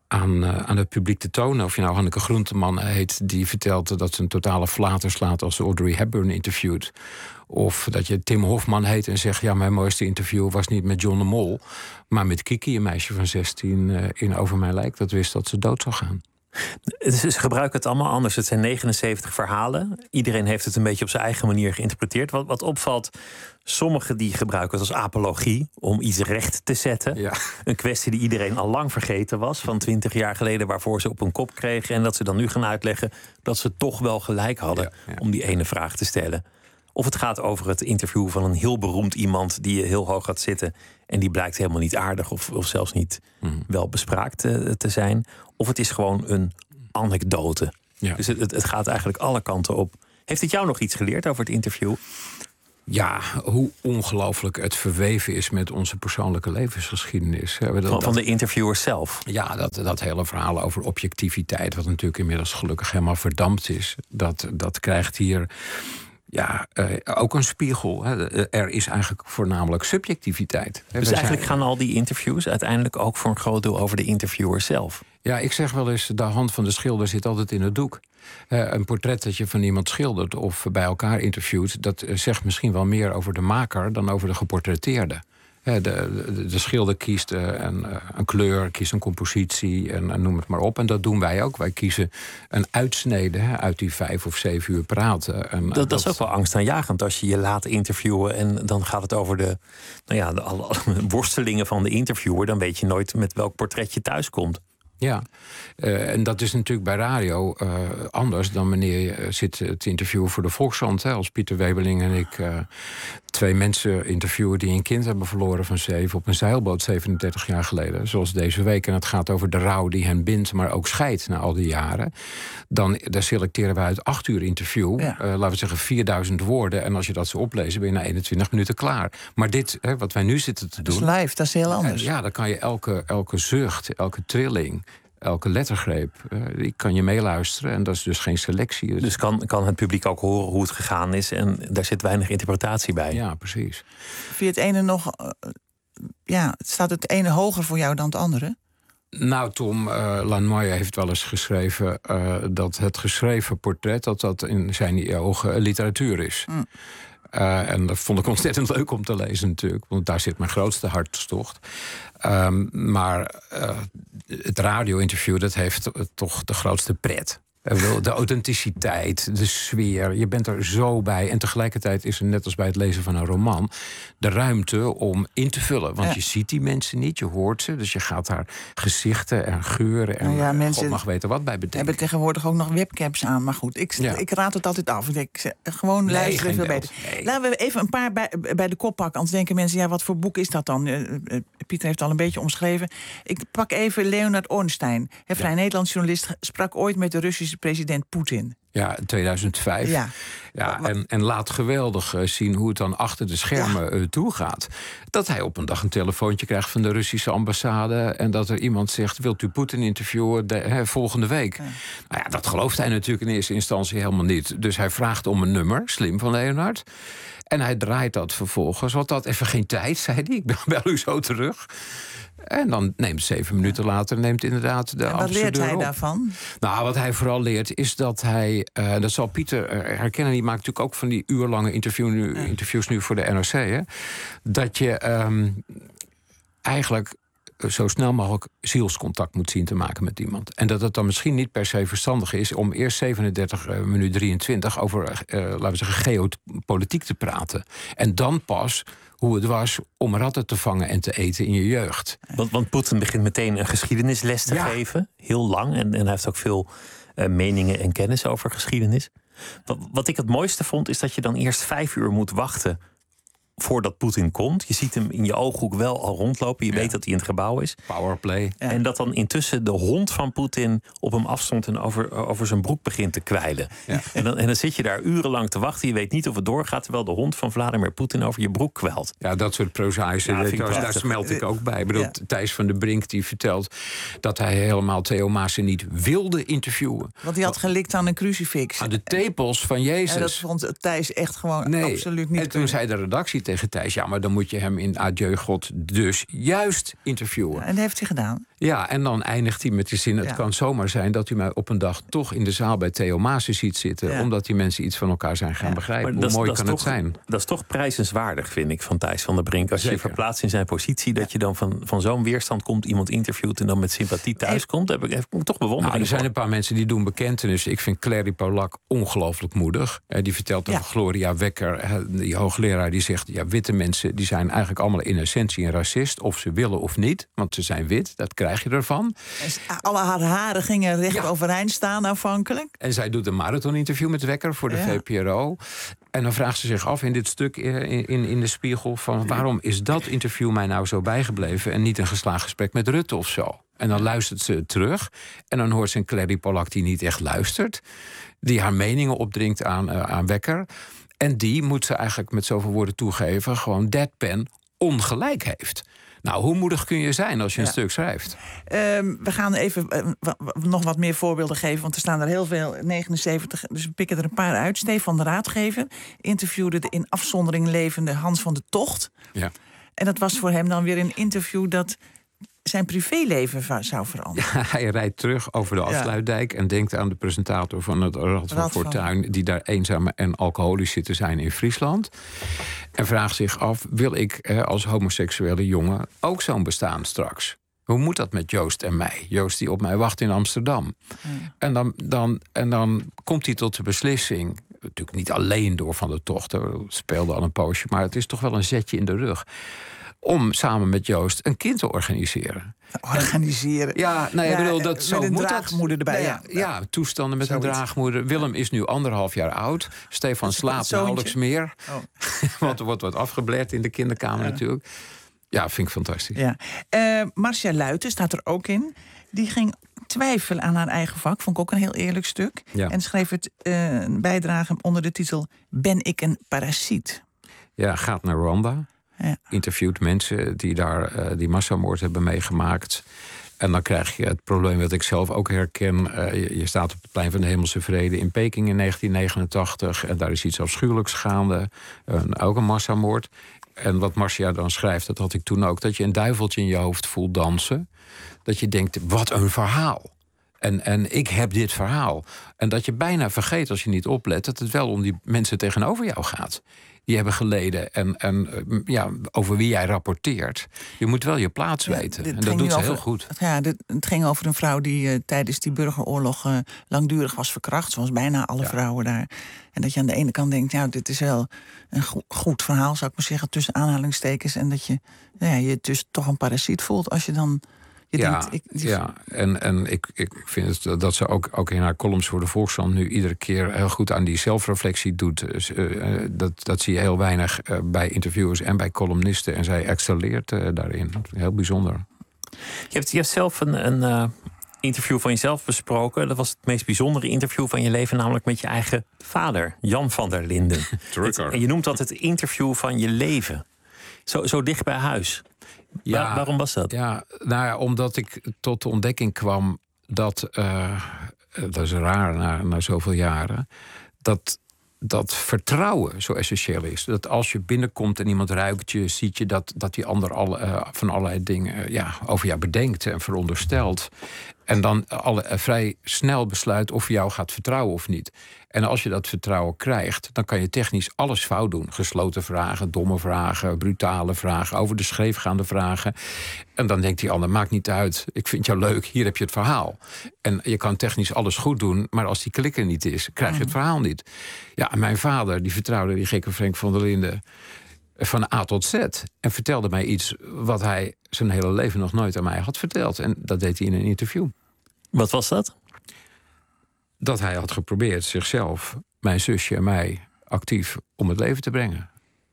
aan het publiek te tonen. Of je nou Hanneke Groenteman heet, die vertelt dat ze een totale flater slaat als ze Audrey Hepburn interviewt. Of dat je Tim Hofman heet en zegt, ja, mijn mooiste interview was niet met John de Mol, maar met Kiki, een meisje van 16 in Over Mijn Lijk, dat wist dat ze dood zou gaan. Ze gebruiken het allemaal anders. Het zijn 79 verhalen. Iedereen heeft het een beetje op zijn eigen manier geïnterpreteerd. Wat opvalt, sommigen die gebruiken het als apologie om iets recht te zetten. Ja. Een kwestie die iedereen al lang vergeten was, van 20 jaar geleden, waarvoor ze op hun kop kregen. En dat ze dan nu gaan uitleggen dat ze toch wel gelijk hadden om die ene vraag te stellen. Of het gaat over het interview van een heel beroemd iemand die je heel hoog gaat zitten en die blijkt helemaal niet aardig of zelfs niet wel bespraakt te zijn. Of het is gewoon een anekdote. Ja. Dus het gaat eigenlijk alle kanten op. Heeft het jou nog iets geleerd over het interview? Ja, hoe ongelooflijk het verweven is met onze persoonlijke levensgeschiedenis. Van de interviewers zelf? Ja, dat hele verhaal over objectiviteit, wat natuurlijk inmiddels gelukkig helemaal verdampt is. Dat krijgt hier ook een spiegel. Er is eigenlijk voornamelijk subjectiviteit. Dus eigenlijk gaan al die interviews uiteindelijk ook voor een groot deel over de interviewer zelf. Ja, ik zeg wel eens, de hand van de schilder zit altijd in het doek. Een portret dat je van iemand schildert of bij elkaar interviewt, dat zegt misschien wel meer over de maker dan over de geportretteerde. De schilder kiest een kleur, kiest een compositie en noem het maar op. En dat doen wij ook. Wij kiezen een uitsnede uit die 5 of 7 uur praten. En, dat is ook wel angstaanjagend als je je laat interviewen en dan gaat het over de alle worstelingen van de interviewer. Dan weet je nooit met welk portret je thuis komt. Ja, en dat is natuurlijk bij radio anders dan wanneer je zit te interviewen voor de Volkskrant. Als Pieter Webeling en ik 2 mensen interviewen die een kind hebben verloren van 7 op een zeilboot 37 jaar geleden. Zoals deze week. En het gaat over de rouw die hen bindt, maar ook scheidt na al die jaren. Daar selecteren we uit 8 uur interview. Laten we zeggen 4000 woorden. En als je dat zo oplezen, ben je na 21 minuten klaar. Maar dit, wat wij nu zitten te doen. Dat is live, dat is heel anders. Ja, dan kan je elke zucht, elke trilling, elke lettergreep, die kan je meeluisteren. En dat is dus geen selectie. Dus kan het publiek ook horen hoe het gegaan is. En daar zit weinig interpretatie bij. Ja, precies. Vind je het ene nog... staat het ene hoger voor jou dan het andere? Nou, Tom Lanoye heeft wel eens geschreven dat het geschreven portret, dat in zijn ogen literatuur is. En dat vond ik ontzettend leuk om te lezen natuurlijk, want daar zit mijn grootste hartstocht. Maar het radio-interview, dat heeft toch de grootste pret. De authenticiteit, de sfeer, je bent er zo bij. En tegelijkertijd is er, net als bij het lezen van een roman, de ruimte om in te vullen. Want je ziet die mensen niet, je hoort ze. Dus je gaat daar gezichten en geuren en mensen God mag weten wat bij bedenken. Hebben tegenwoordig ook nog webcams aan. Maar goed, ik raad het altijd af. Gewoon luisteren is veel beter. Nee. Laten we even een paar bij de kop pakken. Anders denken mensen, wat voor boek is dat dan? Pieter heeft al een beetje omschreven. Ik pak even Leonard Ornstein. Vrij Nederlands journalist, sprak ooit met de Russische president Poetin. Ja, in 2005. Ja, en laat geweldig zien hoe het dan achter de schermen toegaat. Dat hij op een dag een telefoontje krijgt van de Russische ambassade en dat er iemand zegt, wilt u Poetin interviewen volgende week? Nou ja, dat gelooft hij natuurlijk in eerste instantie helemaal niet. Dus hij vraagt om een nummer, slim van Leonard. En hij draait dat vervolgens. Want dat even geen tijd, zei hij. Ik bel u zo terug. En dan neemt 7 minuten later inderdaad de ambassadeur op. Wat leert hij daarvan? Nou, wat hij vooral leert is dat hij... dat zal Pieter herkennen, die maakt natuurlijk ook van die uurlange interviews nu voor de NRC. Hè, dat je eigenlijk zo snel mogelijk zielscontact moet zien te maken met iemand. En dat het dan misschien niet per se verstandig is om eerst 37 minuut 23 over, laten we zeggen, geopolitiek te praten. En dan pas hoe het was om ratten te vangen en te eten in je jeugd. Want Poetin begint meteen een geschiedenisles te geven. Heel lang. En hij heeft ook veel meningen en kennis over geschiedenis. Wat ik het mooiste vond, is dat je dan eerst 5 uur moet wachten voordat Poetin komt. Je ziet hem in je ooghoek wel al rondlopen. Je weet dat hij in het gebouw is. Powerplay. En dat dan intussen de hond van Poetin op hem afstond en over zijn broek begint te kwijlen. Ja. En dan zit je daar urenlang te wachten. Je weet niet of het doorgaat, terwijl de hond van Vladimir Poetin over je broek kwelt. Ja, dat soort prozaïsche daar smelt ik ook bij. Ik bedoel, Thijs van der Brink die vertelt dat hij helemaal Theo Maassen niet wilde interviewen. Want hij had gelikt aan een crucifix. Aan de tepels van Jezus. En dat vond Thijs echt gewoon absoluut niet. En toen zei de redactie tegen Thijs, ja, maar dan moet je hem in Adieu God dus juist interviewen. En dat heeft hij gedaan. Ja, en dan eindigt hij met de zin... het kan zomaar zijn dat u mij op een dag toch in de zaal bij Theo Maassen ziet zitten... Ja. omdat die mensen iets van elkaar zijn gaan begrijpen. Maar Hoe mooi kan het zijn? Dat is toch prijzenswaardig, vind ik, van Thijs van der Brink. Als je je verplaatst in zijn positie... dat je dan van zo'n weerstand komt, iemand interviewt... en dan met sympathie thuiskomt, heb ik toch bewondering Nou, er zijn voor. een paar mensen die doen bekentenis. Ik vind Clary Polak ongelooflijk moedig. Die vertelt over Gloria Wekker, die hoogleraar, die zegt... ja, witte mensen die zijn eigenlijk allemaal in essentie een racist... of ze willen of niet, want ze zijn wit, dat krijg je ervan. Alle haar haren gingen recht overeind staan aanvankelijk. En zij doet een marathoninterview met Wekker voor de VPRO. En dan vraagt ze zich af in dit stuk in de Spiegel... van waarom is dat interview mij nou zo bijgebleven... en niet een geslaagd gesprek met Rutte of zo? En dan luistert ze terug. En dan hoort ze een Clary Polak die niet echt luistert. Die haar meningen opdringt aan Wekker. En die, moet ze eigenlijk met zoveel woorden toegeven... gewoon deadpan ongelijk heeft. Nou, hoe moedig kun je zijn als je een stuk schrijft? We gaan even nog wat meer voorbeelden geven, want er staan er heel veel, 79, dus we pikken er een paar uit. Stefan de Raadgever interviewde de in afzondering levende Hans van de Tocht. Ja. En dat was voor hem dan weer een interview dat zijn privéleven zou veranderen. Ja, hij rijdt terug over de Afsluitdijk en denkt aan de presentator van het Rad van Fortuin... die daar eenzaam en alcoholisch zit te zijn in Friesland. En vraagt zich af, wil ik als homoseksuele jongen ook zo'n bestaan straks? Hoe moet dat met Joost en mij? Joost die op mij wacht in Amsterdam. En dan komt hij tot de beslissing... natuurlijk niet alleen door Van de Tocht, dat speelde al een poosje... maar het is toch wel een zetje in de rug... om samen met Joost een kind te organiseren. Organiseren? Ja, nou, ik bedoel, dat zo met een moet draagmoeder dat. erbij. Ja, toestanden met een draagmoeder. Willem is nu 1,5 jaar oud. Stefan slaapt nauwelijks meer. Want er wordt wat afgeblerd in de kinderkamer natuurlijk. Ja, vind ik fantastisch. Ja. Marcia Luiten staat er ook in. Die ging twijfelen aan haar eigen vak. Vond ik ook een heel eerlijk stuk. Ja. En schreef het een bijdrage onder de titel... Ben ik een parasiet? Ja, gaat naar Rwanda. Ja. Interviewt mensen die daar die massamoord hebben meegemaakt. En dan krijg je het probleem wat ik zelf ook herken. Je staat op het plein van de Hemelse Vrede in Peking in 1989. En daar is iets afschuwelijks gaande. Ook een massamoord. En wat Marcia dan schrijft, dat had ik toen ook... dat je een duiveltje in je hoofd voelt dansen. Dat je denkt, wat een verhaal. En ik heb dit verhaal. En dat je bijna vergeet, als je niet oplet... dat het wel om die mensen tegenover jou gaat. Die hebben geleden en over wie jij rapporteert. Je moet wel je plaats weten. En dat doet ze heel goed. Ja, het ging over een vrouw die tijdens die burgeroorlog... langdurig was verkracht, zoals bijna alle vrouwen daar. En dat je aan de ene kant denkt... ja, dit is wel een goed verhaal, zou ik maar zeggen... tussen aanhalingstekens. En dat je je dus toch een parasiet voelt als je dan... En ik vind het dat ze ook in haar columns voor de Volkskrant... nu iedere keer heel goed aan die zelfreflectie doet. Dat zie je heel weinig bij interviewers en bij columnisten. En zij excelleert daarin. Heel bijzonder. Je hebt zelf een interview van jezelf besproken. Dat was het meest bijzondere interview van je leven... namelijk met je eigen vader, Jan van der Linden. En je noemt dat het interview van je leven. Zo dicht bij huis. Ja, waarom was dat? Ja, nou ja, omdat ik tot de ontdekking kwam dat... dat is raar na zoveel jaren... dat vertrouwen zo essentieel is. Dat als je binnenkomt en iemand ruikt je... ziet je dat die ander van allerlei dingen over jou bedenkt en veronderstelt... en dan vrij snel besluit of je jou gaat vertrouwen of niet. En als je dat vertrouwen krijgt, dan kan je technisch alles fout doen. Gesloten vragen, domme vragen, brutale vragen... over de scheefgaande vragen. En dan denkt die ander, maakt niet uit. Ik vind jou leuk, hier heb je het verhaal. En je kan technisch alles goed doen... maar als die klikker niet is, krijg je het verhaal niet. Ja, en mijn vader, die vertrouwde die gekke Frank van der Linden... van A tot Z. En vertelde mij iets wat hij zijn hele leven nog nooit aan mij had verteld. En dat deed hij in een interview. Wat was dat? Dat hij had geprobeerd zichzelf, mijn zusje en mij... actief om het leven te brengen.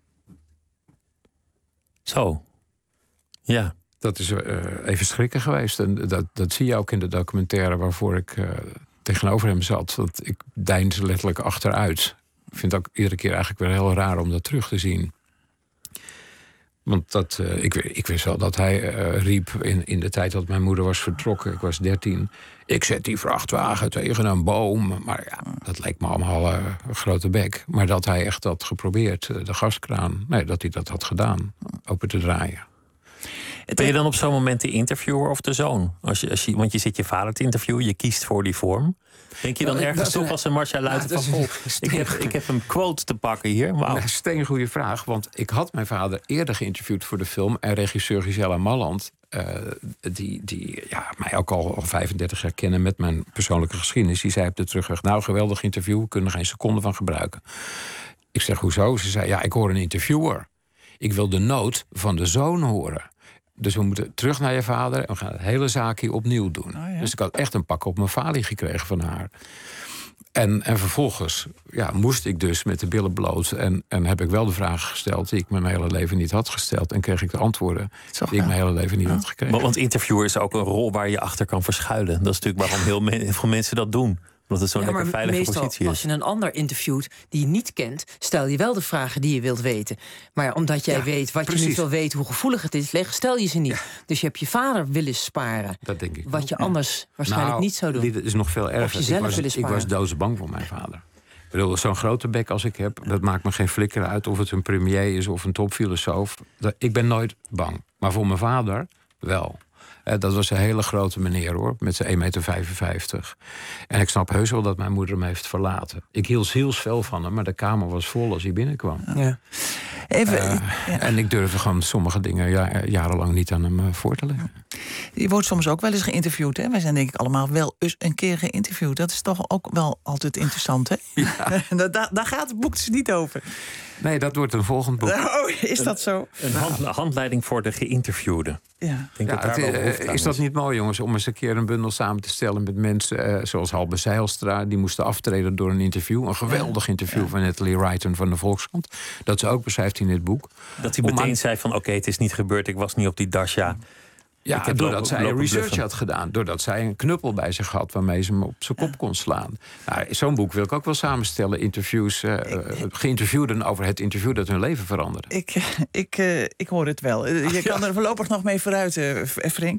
Zo. Ja. Dat is even schrikken geweest. En dat zie je ook in de documentaire waarvoor ik tegenover hem zat. Want ik deinsde letterlijk achteruit. Ik vind het ook iedere keer eigenlijk weer heel raar om dat terug te zien. Want ik wist wel dat hij riep in de tijd dat mijn moeder was vertrokken. Ik was 13. Ik zet die vrachtwagen tegen een boom. Maar ja, dat leek me allemaal een grote bek. Maar dat hij echt had geprobeerd, de gaskraan... nee, dat hij dat had gedaan, open te draaien. Ben je dan op zo'n moment de interviewer of de zoon? Want je zit je vader te interviewen, je kiest voor die vorm. Denk je dan ergens toch als een Marcia Luiten van... Ik heb een quote te pakken hier. Wow. Dat is een steengoede vraag, want ik had mijn vader eerder geïnterviewd voor de film. En regisseur Gisela Malland, die mij ook al 35 jaar kennen met mijn persoonlijke geschiedenis. Die zei op de terugweg, nou, geweldig interview, we kunnen er geen seconde van gebruiken. Ik zeg, hoezo? Ze zei, ja, ik hoor een interviewer. Ik wil de nood van de zoon horen. Dus we moeten terug naar je vader en we gaan het hele zaakje opnieuw doen. Oh, ja. Dus ik had echt een pak op mijn falie gekregen van haar. En vervolgens moest ik dus met de billen bloot. En heb ik wel de vragen gesteld die ik mijn hele leven niet had gesteld. En kreeg ik de antwoorden die ik mijn hele leven niet had gekregen. Want interviewer is ook een rol waar je achter kan verschuilen. Dat is natuurlijk waarom heel veel mensen dat doen. Omdat het zo'n lekker veilige positie is. Als je een ander interviewt die je niet kent, stel je wel de vragen die je wilt weten. Maar omdat jij weet wat je niet wil weten, hoe gevoelig het is, stel je ze niet. Dus je hebt je vader willen sparen. Dat denk ik. Wat je anders waarschijnlijk niet zou doen. Dit is nog veel erger. Ik was doodsbang voor mijn vader. Ik bedoel, zo'n grote bek als ik heb, dat maakt me geen flikker uit of het een premier is of een topfilosoof. Ik ben nooit bang. Maar voor mijn vader wel. Dat was een hele grote meneer, hoor, met zijn 1,55 meter. En ik snap heus wel dat mijn moeder hem heeft verlaten. Ik hield zielsveel van hem, maar de kamer was vol als hij binnenkwam. Ja. En ik durfde gewoon sommige dingen jarenlang niet aan hem voor te leggen. Je wordt soms ook wel eens geïnterviewd, hè? Wij zijn denk ik allemaal wel eens een keer geïnterviewd. Dat is toch ook wel altijd interessant, hè? Ja. Daar gaat het boek dus niet over. Nee, dat wordt een volgend boek. Oh, is dat zo? Een handleiding voor de geïnterviewden. Ja. Is dat niet mooi, jongens, om eens een keer een bundel samen te stellen met mensen zoals Halbe Zijlstra, die moesten aftreden door een interview. Een geweldig interview van Natalie Wrighton van de Volkskrant. Dat ze ook beschrijft in dit boek. Dat hij meteen zei van oké, het is niet gebeurd, ik was niet op die dasja. Ja, doordat zij research had gedaan. Doordat zij een knuppel bij zich had waarmee ze hem op zijn kop kon slaan. Nou, zo'n boek wil ik ook wel samenstellen. Interviews, geïnterviewden over het interview dat hun leven veranderde. Ik hoor het wel. Je kan er voorlopig nog mee vooruit, Frank,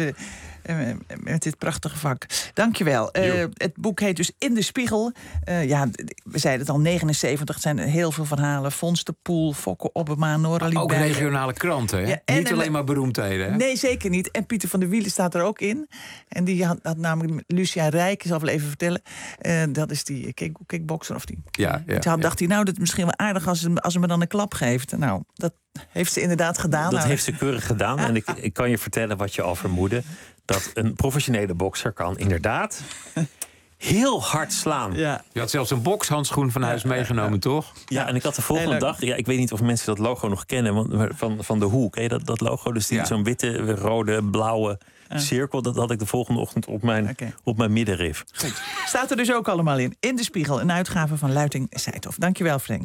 met dit prachtige vak. Dankjewel. Het boek heet dus In de Spiegel. We zeiden het al, 79. Het zijn heel veel verhalen. Fons de Poel, Fokke Obbema, Nora Liebij. Ook regionale kranten, hè? Ja, niet alleen maar beroemdheden, hè? Nee, zeker niet. En Pieter van der Wielen staat er ook in. En die had namelijk Lucia Rijk, ik zal wel even vertellen. Dat is die kickboxer of die. Dacht hij, nou, dat is misschien wel aardig als ze me dan een klap geeft. Nou, dat heeft ze inderdaad gedaan. Dat heeft ze keurig gedaan. En ik kan je vertellen wat je al vermoedde. Dat een professionele bokser kan inderdaad heel hard slaan. Ja. Je had zelfs een bokshandschoen van huis meegenomen, toch? Ja, en ik had de volgende dag... Ja, ik weet niet of mensen dat logo nog kennen. Van de Hoe, ken je dat logo? Dus zo'n witte, rode, blauwe cirkel. Dat had ik de volgende ochtend op mijn middenrif. Goed. Staat er dus ook allemaal in. In de Spiegel, een uitgave van Luiting Seithoff. Dankjewel, Frank.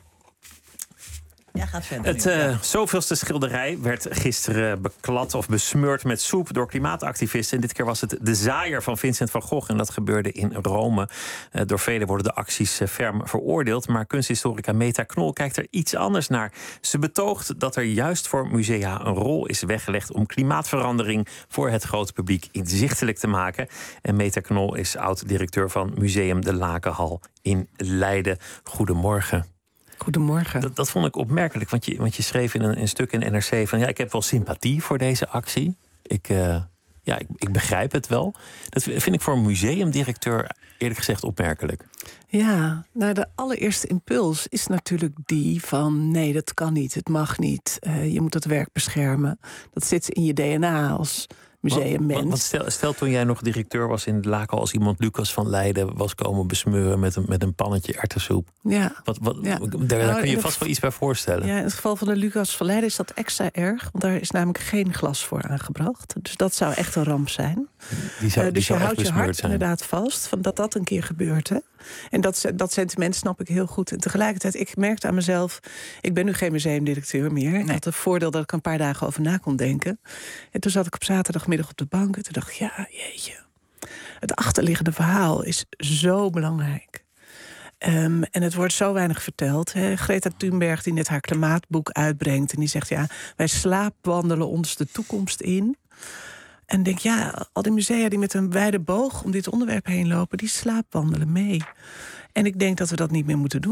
Ja, gaat verder. Het zoveelste schilderij werd gisteren beklad of besmeurd met soep door klimaatactivisten. En dit keer was het De Zaaier van Vincent van Gogh. En dat gebeurde in Rome. Door velen worden de acties ferm veroordeeld. Maar kunsthistorica Meta Knol kijkt er iets anders naar. Ze betoogt dat er juist voor musea een rol is weggelegd om klimaatverandering voor het grote publiek inzichtelijk te maken. En Meta Knol is oud-directeur van Museum de Lakenhal in Leiden. Goedemorgen. Goedemorgen. Dat vond ik opmerkelijk, want je schreef in een stuk in NRC van... ik heb wel sympathie voor deze actie. Ik begrijp het wel. Dat vind ik voor een museumdirecteur eerlijk gezegd opmerkelijk. Ja, nou, de allereerste impuls is natuurlijk die van... nee, dat kan niet, het mag niet. Je moet het werk beschermen. Dat zit in je DNA als museummens. Stel toen jij nog directeur was in het Laken... als iemand Lucas van Leiden was komen besmeuren met een pannetje erwtensoep. Ja. Daar kun je vast wel iets bij voorstellen. Ja, in het geval van de Lucas van Leiden is dat extra erg. Want daar is namelijk geen glas voor aangebracht. Dus dat zou echt een ramp zijn. Dus je houdt je hart inderdaad vast van dat een keer gebeurt. Hè? En dat sentiment snap ik heel goed. En tegelijkertijd, ik merkte aan mezelf... ik ben nu geen museumdirecteur meer. Ik had het voordeel dat ik een paar dagen over na kon denken. En toen zat ik op zaterdagmiddag op de bank... en toen dacht ik, jeetje. Het achterliggende verhaal is zo belangrijk. En het wordt zo weinig verteld. Hè. Greta Thunberg, die net haar klimaatboek uitbrengt... en die zegt, wij slaapwandelen ons de toekomst in... En denk, al die musea die met een wijde boog om dit onderwerp heen lopen... die slaapwandelen mee. En ik denk dat we dat niet meer moeten doen.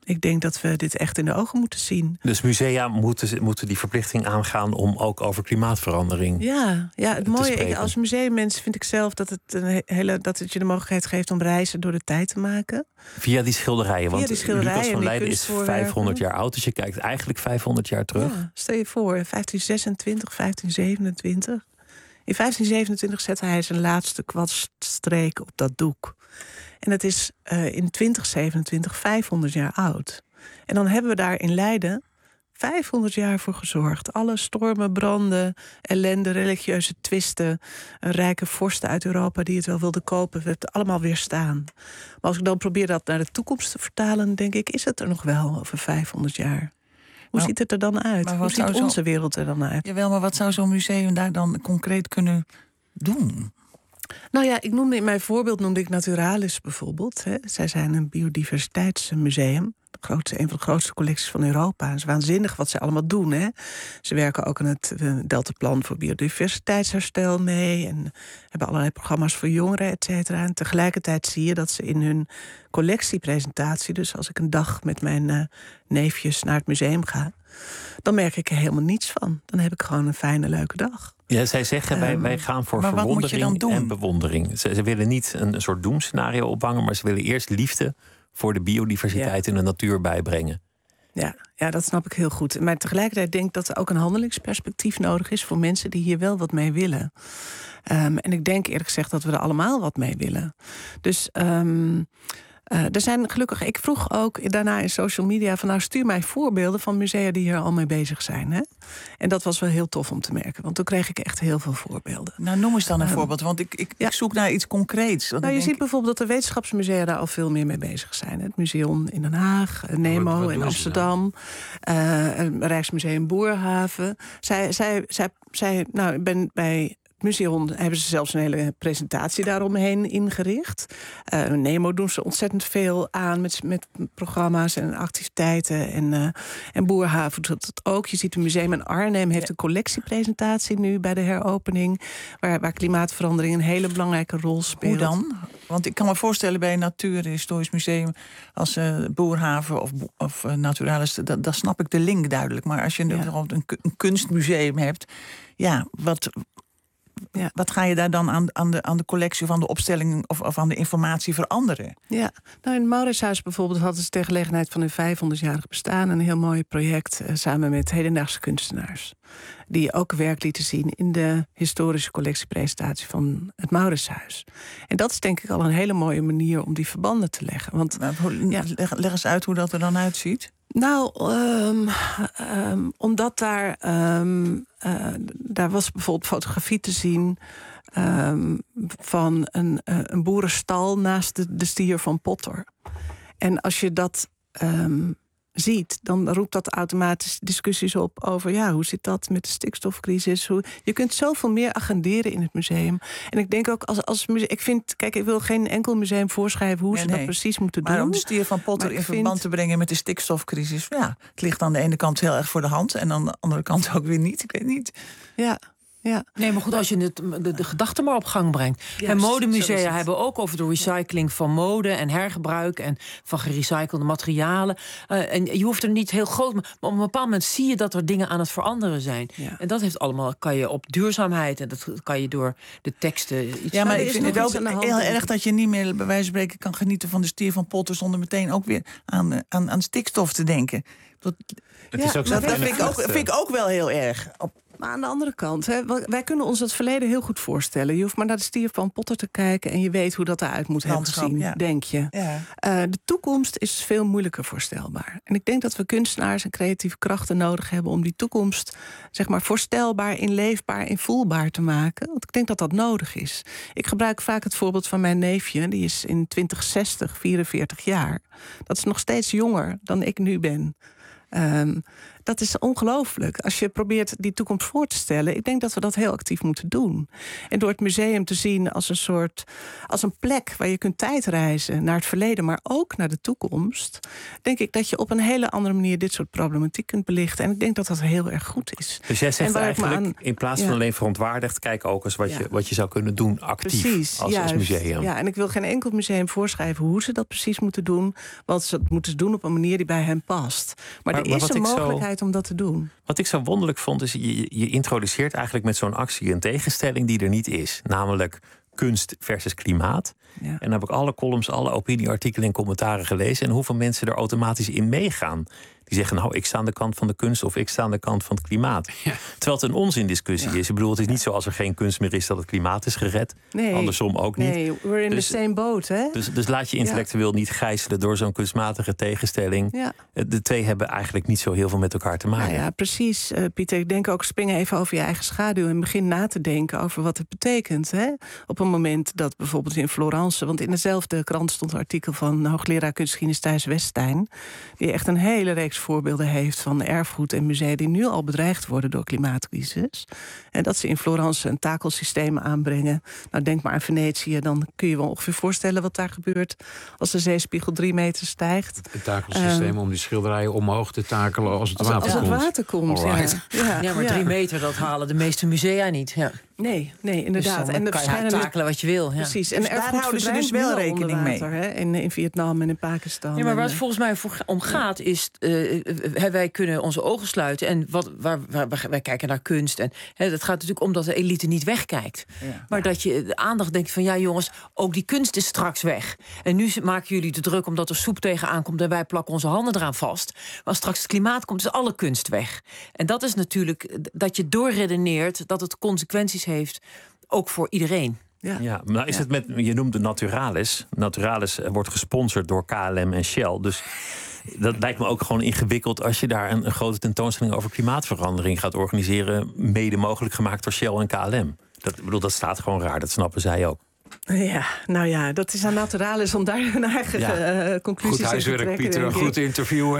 Ik denk dat we dit echt in de ogen moeten zien. Dus musea moeten die verplichting aangaan om ook over klimaatverandering het mooie, als museummens vind ik zelf dat het je de mogelijkheid geeft om reizen door de tijd te maken. Via die schilderijen. Want Lucas van Leiden is 500 jaar oud. Dus je kijkt eigenlijk 500 jaar terug. Ja, stel je voor, 1526, 1527. In 1527 zette hij zijn laatste kwadstreek op dat doek. En het is in 2027 500 jaar oud. En dan hebben we daar in Leiden 500 jaar voor gezorgd. Alle stormen, branden, ellende, religieuze twisten, rijke vorsten uit Europa die het wel wilden kopen. We hebben het allemaal weerstaan. Maar als ik dan probeer dat naar de toekomst te vertalen, denk ik, is het er nog wel over 500 jaar? Hoe ziet het er dan uit? Hoe ziet onze wereld er dan uit? Jawel, maar wat zou zo'n museum daar dan concreet kunnen doen? Nou ja, in mijn voorbeeld noemde ik Naturalis bijvoorbeeld. Zij zijn een biodiversiteitsmuseum. Een van de grootste collecties van Europa. Het is waanzinnig wat ze allemaal doen. Hè? Ze werken ook aan het Deltaplan voor biodiversiteitsherstel mee. En hebben allerlei programma's voor jongeren, et cetera. En tegelijkertijd zie je dat ze in hun collectiepresentatie... dus als ik een dag met mijn neefjes naar het museum ga... dan merk ik er helemaal niets van. Dan heb ik gewoon een fijne, leuke dag. Ja, zij zeggen, wij gaan voor verwondering en bewondering. Ze willen niet een soort doemscenario ophangen... maar ze willen eerst liefde voor de biodiversiteit in de natuur bijbrengen. Ja, dat snap ik heel goed. Maar tegelijkertijd denk ik dat er ook een handelingsperspectief nodig is... voor mensen die hier wel wat mee willen. En ik denk eerlijk gezegd dat we er allemaal wat mee willen. Dus... er zijn gelukkig, ik vroeg ook daarna in social media... van stuur mij voorbeelden van musea die hier al mee bezig zijn. Hè? En dat was wel heel tof om te merken. Want toen kreeg ik echt heel veel voorbeelden. Nou, noem eens dan een voorbeeld, want ik zoek naar iets concreets. Je ziet bijvoorbeeld dat de wetenschapsmusea daar al veel meer mee bezig zijn. Het Museum in Den Haag, Nemo in Amsterdam... Rijksmuseum Boerhaven. Ik ben bij... Museum hebben ze zelfs een hele presentatie daaromheen ingericht. Nemo doen ze ontzettend veel aan met programma's en activiteiten. En Boerhaven doet dat ook. Je ziet het museum in Arnhem heeft een collectiepresentatie nu bij de heropening. Waar klimaatverandering een hele belangrijke rol speelt. Hoe dan? Want ik kan me voorstellen bij een natuurhistorisch museum als Boerhaven of Naturalis, dat snap ik de link duidelijk. Maar als je een kunstmuseum hebt, wat ga je daar dan aan de collectie of aan de opstelling of aan de informatie veranderen? Ja, in het Mauritshuis bijvoorbeeld hadden ze ter gelegenheid van hun 500-jarig bestaan een heel mooi project samen met hedendaagse kunstenaars. Die ook werk lieten zien in de historische collectiepresentatie van het Mauritshuis. En dat is denk ik al een hele mooie manier om die verbanden te leggen. Want, leg eens uit hoe dat er dan uitziet. Nou, omdat daar was bijvoorbeeld fotografie te zien van een boerenstal naast de stier van Potter. En als je dat ziet, dan roept dat automatisch discussies op over hoe zit dat met de stikstofcrisis. Je kunt zoveel meer agenderen in het museum. En ik denk ook als museum, ik wil geen enkel museum voorschrijven hoe ze dat precies moeten doen. Maar om de stier van Potter in verband te brengen met de stikstofcrisis, het ligt aan de ene kant heel erg voor de hand en aan de andere kant ook weer niet. Ik weet niet. Ja. Nee, maar goed, als je de gedachte maar op gang brengt. En modemusea hebben ook over de recycling van mode en hergebruik en van gerecyclede materialen. En je hoeft er niet heel groot, maar op een bepaald moment zie je dat er dingen aan het veranderen zijn. Ja. En dat heeft allemaal, kan je op duurzaamheid en dat kan je door de teksten iets. Ja, maar ik vind het ook heel erg dat je niet meer bij wijze van spreken kan genieten van de stier van Potter zonder meteen ook weer aan stikstof te denken. Dat vind ik ook wel heel erg. Maar aan de andere kant, wij kunnen ons het verleden heel goed voorstellen. Je hoeft maar naar de stier van Potter te kijken en je weet hoe dat eruit moet hebben gezien, denk je. Ja. De toekomst is veel moeilijker voorstelbaar. En ik denk dat we kunstenaars en creatieve krachten nodig hebben om die toekomst, zeg maar, voorstelbaar, inleefbaar, invoelbaar te maken. Want ik denk dat dat nodig is. Ik gebruik vaak het voorbeeld van mijn neefje, die is in 2060 44 jaar. Dat is nog steeds jonger dan ik nu ben. Dat is ongelooflijk. Als je probeert die toekomst voor te stellen, ik denk dat we dat heel actief moeten doen. En door het museum te zien als een plek waar je kunt tijdreizen naar het verleden, maar ook naar de toekomst, denk ik dat je op een hele andere manier dit soort problematiek kunt belichten. En ik denk dat dat heel erg goed is. Dus jij zegt eigenlijk, in plaats van alleen verontwaardigd, kijk ook eens wat je zou kunnen doen actief. Precies, als museum. Ja, en ik wil geen enkel museum voorschrijven hoe ze dat precies moeten doen, want ze moeten doen op een manier die bij hen past. Maar er is een mogelijkheid om dat te doen. Wat ik zo wonderlijk vond, is je introduceert eigenlijk met zo'n actie een tegenstelling die er niet is. Namelijk kunst versus klimaat. Ja. En dan heb ik alle columns, alle opinieartikelen en commentaren gelezen. En hoeveel mensen er automatisch in meegaan. Die zeggen, nou, ik sta aan de kant van de kunst of ik sta aan de kant van het klimaat. Ja. Terwijl het een onzindiscussie is. Ik bedoel, het is niet zo als er geen kunst meer is dat het klimaat is gered. Nee. Andersom ook niet. Nee, we're in the same boat, hè? Dus laat je intellectueel niet gijzelen door zo'n kunstmatige tegenstelling. Ja. De twee hebben eigenlijk niet zo heel veel met elkaar te maken. Nou ja, precies, Pieter. Ik denk ook, spring even over je eigen schaduw en begin na te denken over wat het betekent. Hè? Op een moment dat bijvoorbeeld in Florence, want in dezelfde krant stond een artikel van hoogleraar kunstgeschiedenis Thijs Weststein, die echt een hele reeks voorbeelden heeft van erfgoed en musea die nu al bedreigd worden door klimaatcrisis. En dat ze in Florence een takelsysteem aanbrengen. Nou, denk maar aan Venetië, dan kun je wel ongeveer voorstellen wat daar gebeurt als de zeespiegel 3 meter stijgt. Het takelsysteem om die schilderijen omhoog te takelen als het water komt. Als het water komt, ja, maar 3 meter, dat halen de meeste musea niet. Ja. Nee, inderdaad. Dus en kan je takelen wat je wil. Ja. Precies. En dus daar houden ze dus wel rekening mee. Hè? In Vietnam en in Pakistan. Ja, maar waar het volgens mij om gaat is, wij kunnen onze ogen sluiten en wij kijken naar kunst. En het gaat natuurlijk om dat de elite niet wegkijkt. Ja. Maar dat je de aandacht denkt van, ja jongens, ook die kunst is straks weg. En nu maken jullie te druk omdat er soep tegenaan komt en wij plakken onze handen eraan vast. Maar als straks het klimaat komt, is alle kunst weg. En dat is natuurlijk dat je doorredeneert dat het consequenties heeft, ook voor iedereen. Ja, maar is het met, je noemde Naturalis. Naturalis wordt gesponsord door KLM en Shell. Dus dat lijkt me ook gewoon ingewikkeld als je daar een grote tentoonstelling over klimaatverandering gaat organiseren, mede mogelijk gemaakt door Shell en KLM. Dat staat gewoon raar, dat snappen zij ook. Ja, nou ja, dat is aan Naturalis om daar hun eigen conclusies goed huiswerk, te trekken. Pieter, goed interview.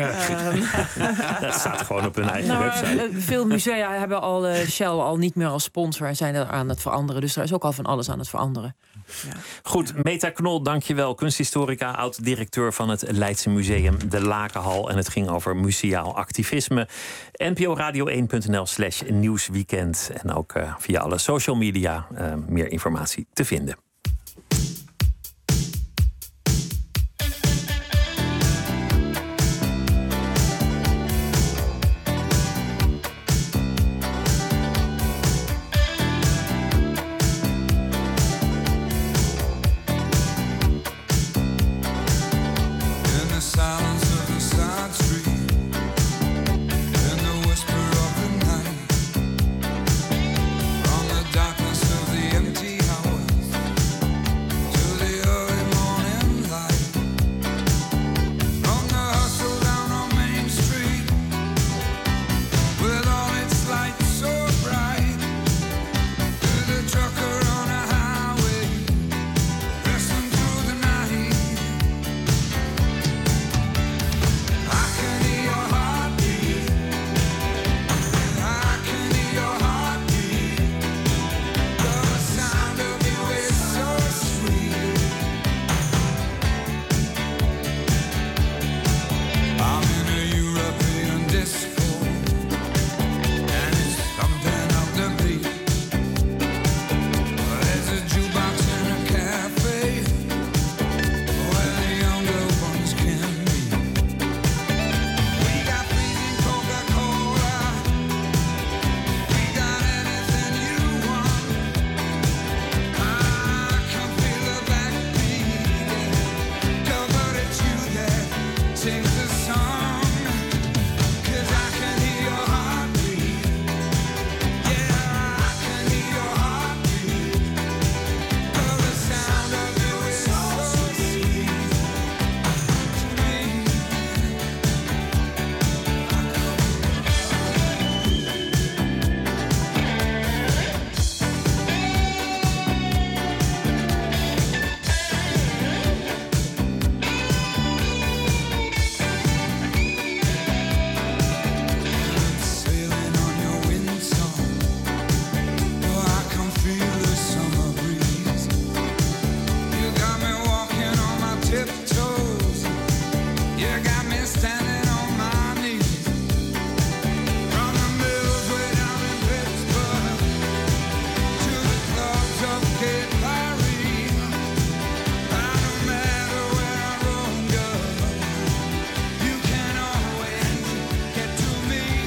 Dat staat gewoon op hun eigen website. Veel musea hebben al Shell al niet meer als sponsor en zijn er aan het veranderen. Dus er is ook al van alles aan het veranderen. Ja. Goed, Meta Knol, dankjewel. Kunsthistorica, oud-directeur van het Leidse Museum De Lakenhal. En het ging over museaal activisme. NPORadio1.nl/nieuwsweekend. En ook via alle social media meer informatie te vinden.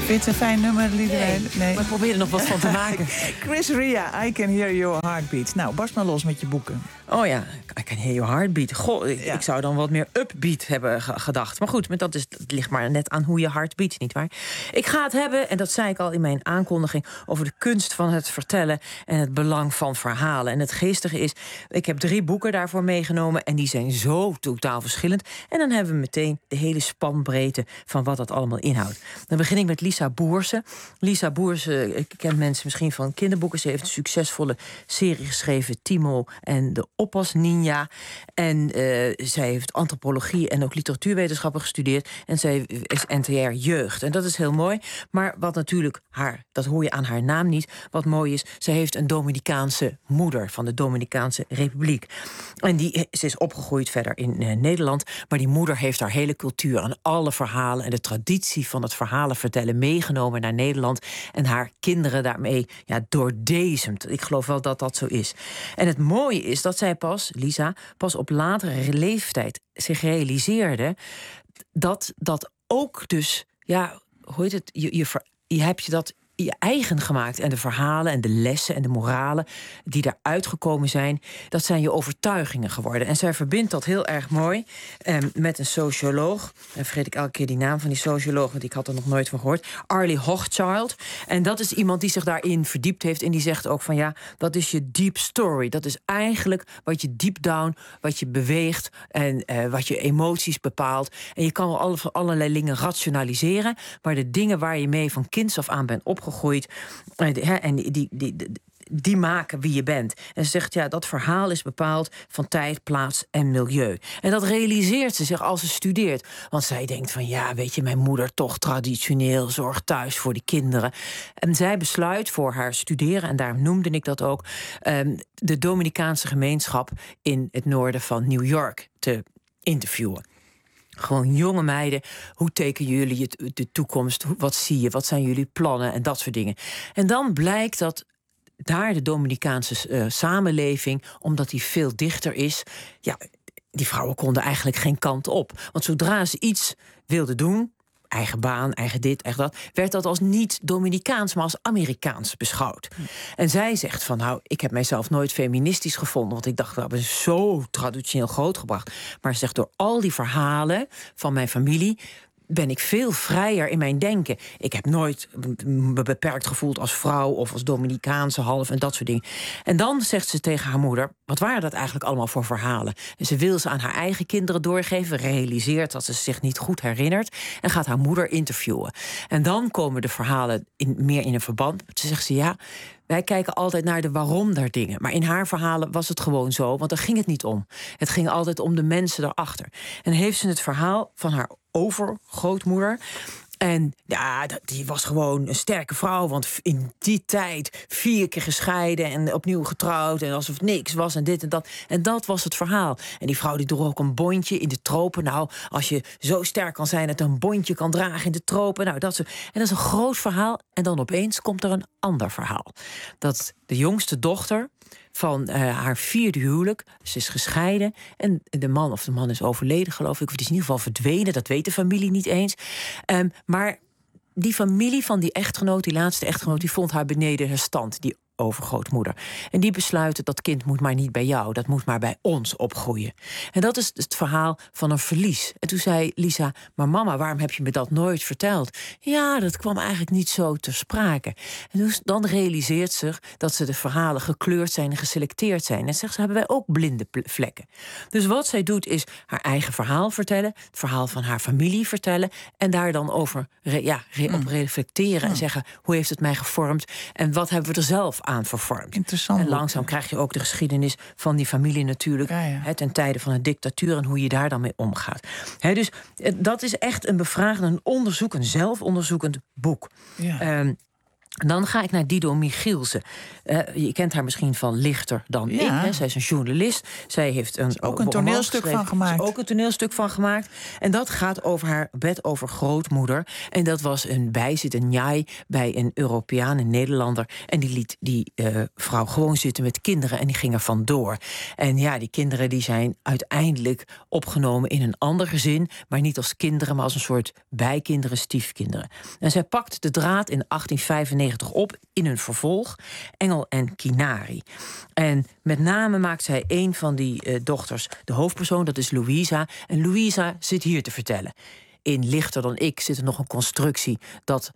je het een fijn nummer, Liederijn? Nee, maar probeer er nog wat van te maken. Chris Rea, I Can Hear Your Heartbeat. Nou, barst maar los met je boeken. Oh ja, I Can Hear Your Heartbeat. Goh, ik zou dan wat meer upbeat hebben gedacht. Maar goed, dat ligt maar net aan hoe je hart beat, nietwaar? Ik ga het hebben, en dat zei ik al in mijn aankondiging, over de kunst van het vertellen en het belang van verhalen. En het geestige is, ik heb 3 boeken daarvoor meegenomen en die zijn zo totaal verschillend. En dan hebben we meteen de hele spanbreedte van wat dat allemaal inhoudt. Dan begin ik met Lisa Boerse. Lisa Boerse, ik ken mensen misschien van kinderboeken. Ze heeft een succesvolle serie geschreven, Timo en de Oppas Ninja. En zij heeft antropologie en ook literatuurwetenschappen gestudeerd. En zij is NTR Jeugd. En dat is heel mooi. Maar wat natuurlijk dat hoor je aan haar naam niet. Wat mooi is, zij heeft een Dominicaanse moeder van de Dominicaanse Republiek. En ze is opgegroeid verder in Nederland. Maar die moeder heeft haar hele cultuur en alle verhalen en de traditie van het verhalen vertellen meegenomen naar Nederland. En haar kinderen daarmee doordezemt. Ik geloof wel dat dat zo is. En het mooie is dat zij Lisa, op latere leeftijd zich realiseerde dat ook dus, hoe heet het, je hebt je dat je eigen gemaakt. En de verhalen en de lessen en de moralen die daaruit gekomen zijn, dat zijn je overtuigingen geworden. En zij verbindt dat heel erg mooi met een socioloog. En vergeet ik elke keer die naam van die socioloog, want ik had er nog nooit van gehoord. Arlie Hochschild. En dat is iemand die zich daarin verdiept heeft. En die zegt ook van dat is je deep story. Dat is eigenlijk wat je deep down, wat je beweegt en wat je emoties bepaalt. En je kan wel allerlei dingen rationaliseren, maar de dingen waar je mee van kinds af aan bent opgegroeid, en die maken wie je bent. En ze zegt, dat verhaal is bepaald van tijd, plaats en milieu. En dat realiseert ze zich als ze studeert. Want zij denkt van, weet je, mijn moeder toch traditioneel zorgt thuis voor de kinderen. En zij besluit voor haar studeren, en daarom noemde ik dat ook, de Dominicaanse gemeenschap in het noorden van New York te interviewen. Gewoon jonge meiden, hoe tekenen jullie de toekomst? Wat zie je? Wat zijn jullie plannen? En dat soort dingen. En dan blijkt dat daar de Dominicaanse samenleving, omdat die veel dichter is, die vrouwen konden eigenlijk geen kant op. Want zodra ze iets wilden doen, eigen baan, eigen dit, eigen dat, werd dat als niet Dominicaans, maar als Amerikaans beschouwd. En zij zegt van, ik heb mijzelf nooit feministisch gevonden, want ik dacht, dat ben zo traditioneel grootgebracht. Maar ze zegt, door al die verhalen van mijn familie ben ik veel vrijer in mijn denken. Ik heb nooit me beperkt gevoeld als vrouw of als Dominicaanse half en dat soort dingen. En dan zegt ze tegen haar moeder, wat waren dat eigenlijk allemaal voor verhalen? En ze wil ze aan haar eigen kinderen doorgeven, realiseert dat ze zich niet goed herinnert en gaat haar moeder interviewen. En dan komen de verhalen meer in een verband. Ze zegt ze, wij kijken altijd naar de waarom der dingen. Maar in haar verhalen was het gewoon zo, want daar ging het niet om. Het ging altijd om de mensen daarachter. En heeft ze het verhaal van haar overgrootmoeder. En die was gewoon een sterke vrouw, want in die tijd 4 keer gescheiden en opnieuw getrouwd en alsof niks was en dit en dat. En dat was het verhaal. En die vrouw die droeg ook een bondje in de tropen. Nou, als je zo sterk kan zijn dat een bondje kan dragen in de tropen. Nou, dat is een groot verhaal. En dan opeens komt er een ander verhaal. Dat de jongste dochter van haar 4e huwelijk, ze is gescheiden en de man is overleden, geloof ik, of die is in ieder geval verdwenen, dat weet de familie niet eens. Maar die familie van die echtgenoot, die laatste echtgenoot, die vond haar beneden haar stand, die overgrootmoeder. En die besluiten, dat kind moet maar niet bij jou, dat moet maar bij ons opgroeien. En dat is het verhaal van een verlies. En toen zei Lisa, maar mama, waarom heb je me dat nooit verteld? Ja, dat kwam eigenlijk niet zo ter sprake. En dus dan realiseert zich dat ze de verhalen gekleurd zijn en geselecteerd zijn. En zegt ze, hebben wij ook blinde vlekken. Dus wat zij doet is haar eigen verhaal vertellen, het verhaal van haar familie vertellen en daar dan over op reflecteren en zeggen, hoe heeft het mij gevormd en wat hebben we er zelf aan vervormd. Interessant. En langzaam krijg je ook de geschiedenis van die familie natuurlijk, ten tijde van een dictatuur en hoe je daar dan mee omgaat. Dus dat is echt een bevragend, een zelfonderzoekend boek. Ja. Dan ga ik naar Dido Michielsen. Je kent haar misschien van Lichter dan ik. Hè? Zij is een journalist. Zij heeft ook een toneelstuk van gemaakt. Ook een toneelstuk van gemaakt. En dat gaat over haar bed over grootmoeder. En dat was een bijzit, een njai bij een Europeaan, een Nederlander. En die liet die vrouw gewoon zitten met kinderen en die ging er vandoor. En ja, die kinderen die zijn uiteindelijk opgenomen in een ander gezin, maar niet als kinderen, maar als een soort bijkinderen, stiefkinderen. En zij pakt de draad in 1895 op in een vervolg, Engel en Kinari. En met name maakt zij een van die dochters de hoofdpersoon, dat is Louisa. En Louisa zit hier te vertellen. In Lichter dan ik zit er nog een constructie dat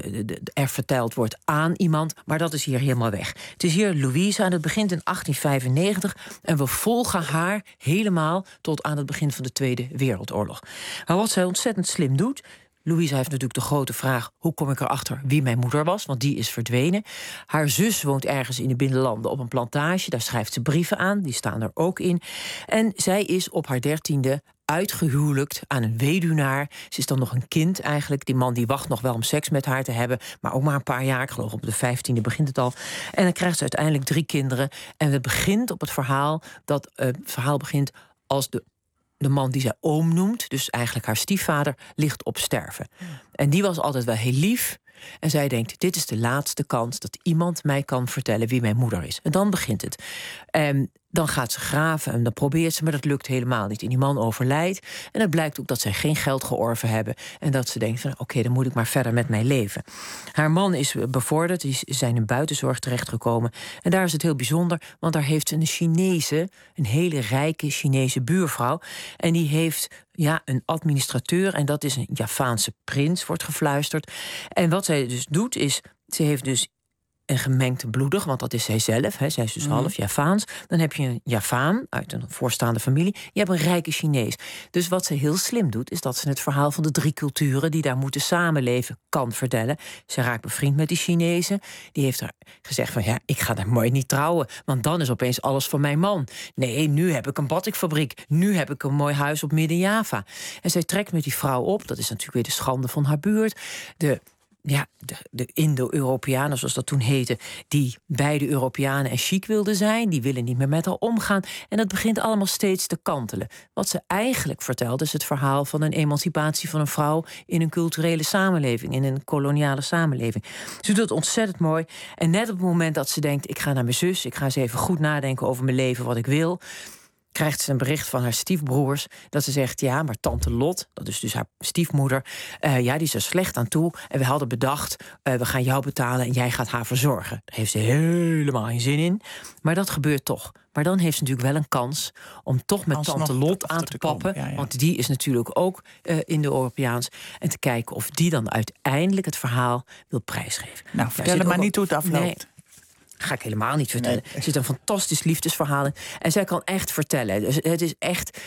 er verteld wordt aan iemand, maar dat is hier helemaal weg. Het is hier Louisa en het begint in 1895 en we volgen haar helemaal tot aan het begin van de Tweede Wereldoorlog. Maar wat zij ontzettend slim doet, Louisa heeft natuurlijk de grote vraag, hoe kom ik erachter wie mijn moeder was? Want die is verdwenen. Haar zus woont ergens in de binnenlanden op een plantage. Daar schrijft ze brieven aan, die staan er ook in. En zij is op haar 13e uitgehuwelijkt aan een weduwnaar. Ze is dan nog een kind eigenlijk. Die man die wacht nog wel om seks met haar te hebben, maar ook maar een paar jaar. Ik geloof op de 15e begint het al. En dan krijgt ze uiteindelijk 3 kinderen. En het begint op het verhaal, het verhaal begint als de man die zij oom noemt, dus eigenlijk haar stiefvader, ligt op sterven. En die was altijd wel heel lief. En zij denkt, dit is de laatste kans dat iemand mij kan vertellen wie mijn moeder is. En dan begint het. En dan gaat ze graven en dan probeert ze, maar dat lukt helemaal niet. En die man overlijdt. En het blijkt ook dat zij geen geld georven hebben. En dat ze denkt van, oké, dan moet ik maar verder met mijn leven. Haar man is bevorderd, die zijn in buitenzorg terechtgekomen. En daar is het heel bijzonder, want daar heeft een Chinese, een hele rijke Chinese buurvrouw. En die heeft een administrateur, en dat is een Javaanse prins, wordt gefluisterd. En wat zij dus doet is, ze heeft dus een gemengd bloedig, want dat is zij zelf. Hè. Zij is dus half Javaans. Dan heb je een Javaan uit een voorstaande familie. Je hebt een rijke Chinees. Dus wat ze heel slim doet, is dat ze het verhaal van de 3 culturen die daar moeten samenleven kan vertellen. Ze raakt bevriend met die Chinezen. Die heeft haar gezegd van, ik ga daar mooi niet trouwen, want dan is opeens alles van mijn man. Nee, nu heb ik een batikfabriek. Nu heb ik een mooi huis op Midden-Java. En zij trekt met die vrouw op. Dat is natuurlijk weer de schande van haar buurt. De Indo-Europeanen, zoals dat toen heette, die beide Europeanen en chic wilden zijn, die willen niet meer met haar omgaan. En dat begint allemaal steeds te kantelen. Wat ze eigenlijk vertelt is het verhaal van een emancipatie van een vrouw in een culturele samenleving, in een koloniale samenleving. Ze doet het ontzettend mooi. En net op het moment dat ze denkt, ik ga naar mijn zus, ik ga eens even goed nadenken over mijn leven, wat ik wil, krijgt ze een bericht van haar stiefbroers dat ze zegt, maar tante Lot, dat is dus haar stiefmoeder, die is er slecht aan toe. En we hadden bedacht, we gaan jou betalen en jij gaat haar verzorgen. Daar heeft ze helemaal geen zin in. Maar dat gebeurt toch. Maar dan heeft ze natuurlijk wel een kans om toch met tante Lot aan te pappen. Want die is natuurlijk ook Indo-Europeaans. En te kijken of die dan uiteindelijk het verhaal wil prijsgeven. Nou, vertel maar niet hoe het afloopt. Nee. Ga ik helemaal niet vertellen. Er zit een fantastisch liefdesverhaal in. En zij kan echt vertellen. Dus het is echt,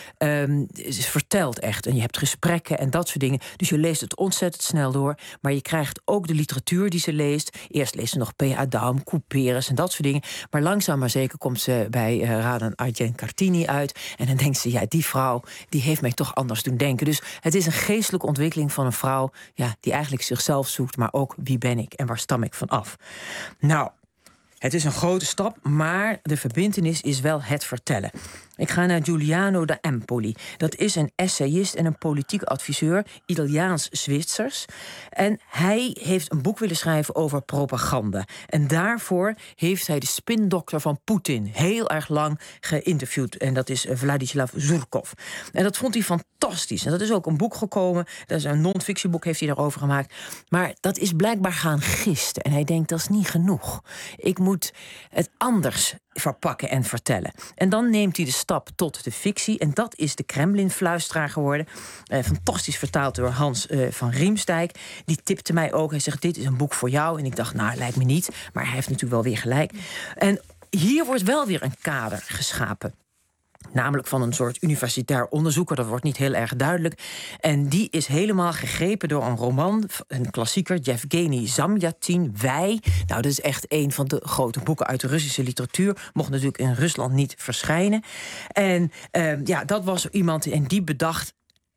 ze vertelt echt. En je hebt gesprekken en dat soort dingen. Dus je leest het ontzettend snel door. Maar je krijgt ook de literatuur die ze leest. Eerst leest ze nog P. Adam, Couperus en dat soort dingen. Maar langzaam maar zeker komt ze bij Raden Argent-Cartini uit. En dan denkt ze, die vrouw, die heeft mij toch anders doen denken. Dus het is een geestelijke ontwikkeling van een vrouw, die eigenlijk zichzelf zoekt. Maar ook, wie ben ik en waar stam ik van af? Nou, het is een grote stap, maar de verbintenis is wel het vertellen. Ik ga naar Giuliano da Empoli. Dat is een essayist en een politiek adviseur, Italiaans-Zwitsers. En hij heeft een boek willen schrijven over propaganda. En daarvoor heeft hij de spindokter van Poetin heel erg lang geïnterviewd. En dat is Vladislav Zurkov. En dat vond hij fantastisch. En dat is ook een boek gekomen. Dat is een non-fictieboek, heeft hij daarover gemaakt. Maar dat is blijkbaar gaan gisten. En hij denkt, dat is niet genoeg. Ik moet het anders verpakken en vertellen. En dan neemt hij de stap tot de fictie. En dat is de Kremlin-fluisteraar geworden. Fantastisch vertaald door Hans van Riemsdijk. Die tipte mij ook. Hij zegt, dit is een boek voor jou. En ik dacht, lijkt me niet. Maar hij heeft natuurlijk wel weer gelijk. En hier wordt wel weer een kader geschapen. Namelijk van een soort universitair onderzoeker. Dat wordt niet heel erg duidelijk. En die is helemaal gegrepen door een roman, een klassieker, Yevgeny Zamyatin, Wij. Nou, dat is echt een van de grote boeken uit de Russische literatuur. Mocht natuurlijk in Rusland niet verschijnen. En dat was iemand en die bedacht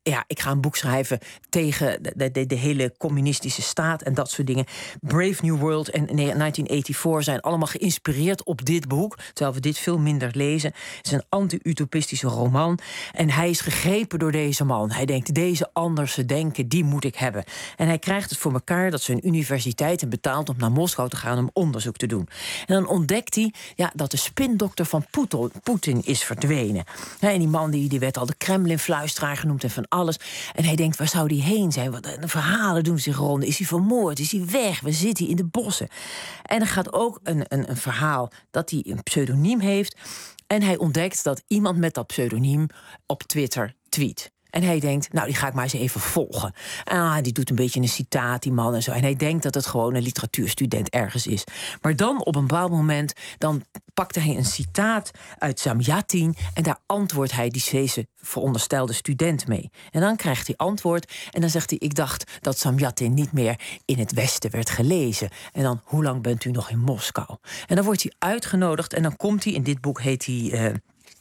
ik ga een boek schrijven tegen de hele communistische staat en dat soort dingen. Brave New World en 1984 zijn allemaal geïnspireerd op dit boek, terwijl we dit veel minder lezen. Het is een anti-utopistische roman en hij is gegrepen door deze man. Hij denkt, deze anderse denken, die moet ik hebben. En hij krijgt het voor elkaar dat ze een universiteit hem betaalt om naar Moskou te gaan om onderzoek te doen. En dan ontdekt hij dat de spindokter van Poetin is verdwenen. En die man die werd al de Kremlin-fluisteraar genoemd en van alles. En hij denkt, waar zou die heen zijn? Wat de verhalen doen zich ronden. Is hij vermoord? Is hij weg? Waar zit hij? In de bossen. En er gaat ook een verhaal dat hij een pseudoniem heeft. En hij ontdekt dat iemand met dat pseudoniem op Twitter tweet. En hij denkt, die ga ik maar eens even volgen. Die doet een beetje een citaat, die man en zo. En hij denkt dat het gewoon een literatuurstudent ergens is. Maar dan op een bepaald moment, dan pakte hij een citaat uit Zamyatin en daar antwoordt hij deze veronderstelde student mee. En dan krijgt hij antwoord en dan zegt hij, ik dacht dat Zamyatin niet meer in het Westen werd gelezen. En dan, hoe lang bent u nog in Moskou? En dan wordt hij uitgenodigd en dan komt hij, in dit boek heet hij...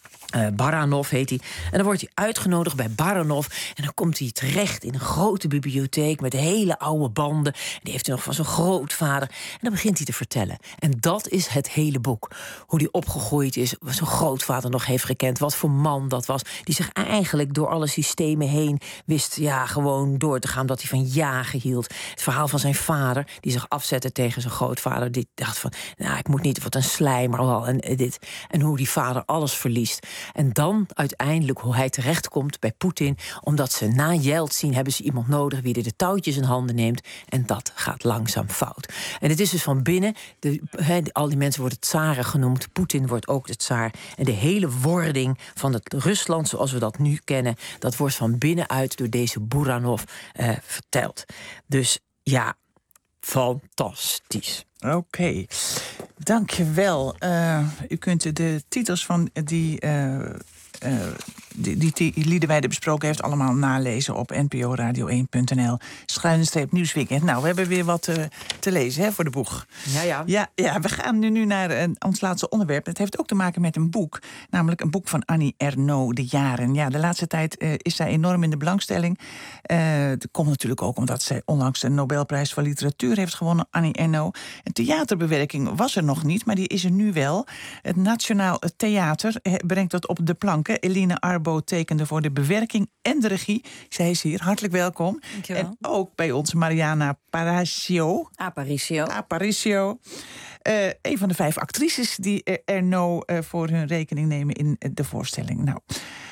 Baranov heet hij. En dan wordt hij uitgenodigd bij Baranov. En dan komt hij terecht in een grote bibliotheek met hele oude banden. En die heeft hij nog van zijn grootvader. En dan begint hij te vertellen. En dat is het hele boek. Hoe hij opgegroeid is, wat zijn grootvader nog heeft gekend. Wat voor man dat was. Die zich eigenlijk door alle systemen heen wist gewoon door te gaan. Omdat hij van jagen hield. Het verhaal van zijn vader, die zich afzette tegen zijn grootvader. Die dacht van, ik moet niet, wat een slijmer al. En dit. En hoe die vader alles verliest. En dan uiteindelijk hoe hij terechtkomt bij Poetin. Omdat ze na Yeltsin hebben ze iemand nodig wie de touwtjes in handen neemt. En dat gaat langzaam fout. En het is dus van binnen. Al die mensen worden tsaren genoemd. Poetin wordt ook de tsaar. En de hele wording van het Rusland zoals we dat nu kennen. Dat wordt van binnenuit door deze Buranov verteld. Dus fantastisch. Oké, dankjewel. U kunt de titels van die Liedewijde besproken heeft allemaal nalezen op nporadio1.nl /nieuwsweekend. Nou, we hebben weer wat te lezen voor de boeg. Ja, we gaan nu naar ons laatste onderwerp. Het heeft ook te maken met een boek, namelijk een boek van Annie Ernaux, De Jaren. Ja, de laatste tijd is zij enorm in de belangstelling. Dat komt natuurlijk ook omdat zij onlangs de Nobelprijs voor Literatuur heeft gewonnen, Annie Ernaux. Een theaterbewerking was er nog niet, maar die is er nu wel. Het Nationaal Theater brengt dat op de planken. Eline Arbo tekende voor de bewerking en de regie. Zij is hier, hartelijk welkom. Dankjewel. En ook bij ons Mariana Aparicio. Een van de 5 actrices die Ernaux voor hun rekening nemen in de voorstelling. Nou,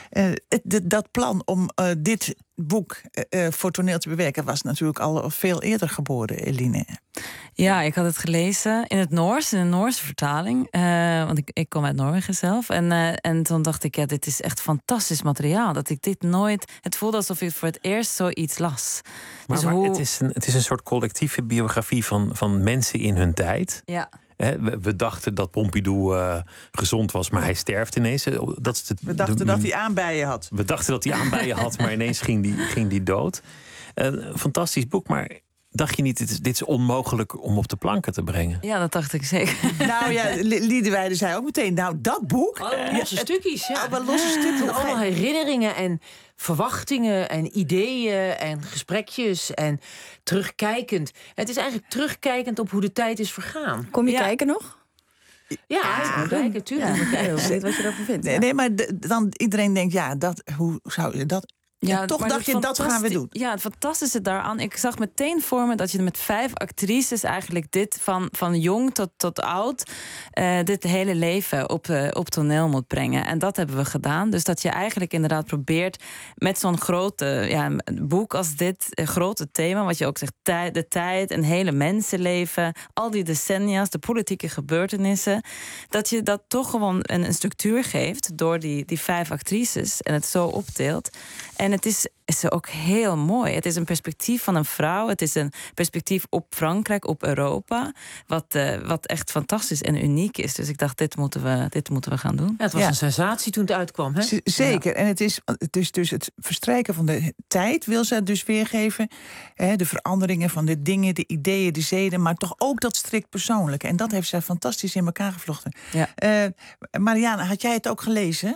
dat plan om dit boek voor toneel te bewerken was natuurlijk al veel eerder geboren, Eline. Ja, ik had het gelezen in het Noors, in een Noorse vertaling. Want ik kom uit Noorwegen zelf. En toen dacht ik, dit is echt fantastisch materiaal. Dat ik dit nooit... Het voelde alsof ik voor het eerst zoiets las. Maar het is een soort collectieve biografie van mensen in hun tijd. Ja. We dachten dat Pompidou gezond was, maar hij sterft ineens. We dachten dat hij aanbijen had. We dachten dat hij aanbijen had, maar ineens ging die dood. Fantastisch boek, maar dacht je niet, dit is onmogelijk om op de planken te brengen? Ja, dat dacht ik zeker. Nou ja, Liedewijde zei ook meteen, dat boek... Losse stukjes, losse stukjes. Allemaal herinneringen en verwachtingen en ideeën en gesprekjes en terugkijkend. Het is eigenlijk terugkijkend op hoe de tijd is vergaan. Kom je kijken nog? Ja, kijken, natuurlijk. Ik weet wat je ervan vindt. Nee, maar dan iedereen denkt, hoe zou je dat... Ja, toch dacht je, dat gaan we doen. Ja, het fantastische daaraan... Ik zag meteen voor me dat je met 5 actrices... eigenlijk dit van jong tot oud... dit hele leven op toneel moet brengen. En dat hebben we gedaan. Dus dat je eigenlijk inderdaad probeert... met zo'n grote boek als dit... grote thema, wat je ook zegt... de tijd, een hele mensenleven... al die decennia's, de politieke gebeurtenissen... dat je dat toch gewoon een structuur geeft... door die 5 actrices en het zo opdeelt... En het is ook heel mooi. Het is een perspectief van een vrouw. Het is een perspectief op Frankrijk, op Europa. Wat echt fantastisch en uniek is. Dus ik dacht, dit moeten we gaan doen. Ja, het was een sensatie toen het uitkwam. Hè? Zeker. Ja. En het is dus het verstrijken van de tijd wil ze dus weergeven. De veranderingen van de dingen, de ideeën, de zeden. Maar toch ook dat strikt persoonlijke. En dat heeft zij fantastisch in elkaar gevlochten. Ja. Mariana, had jij het ook gelezen?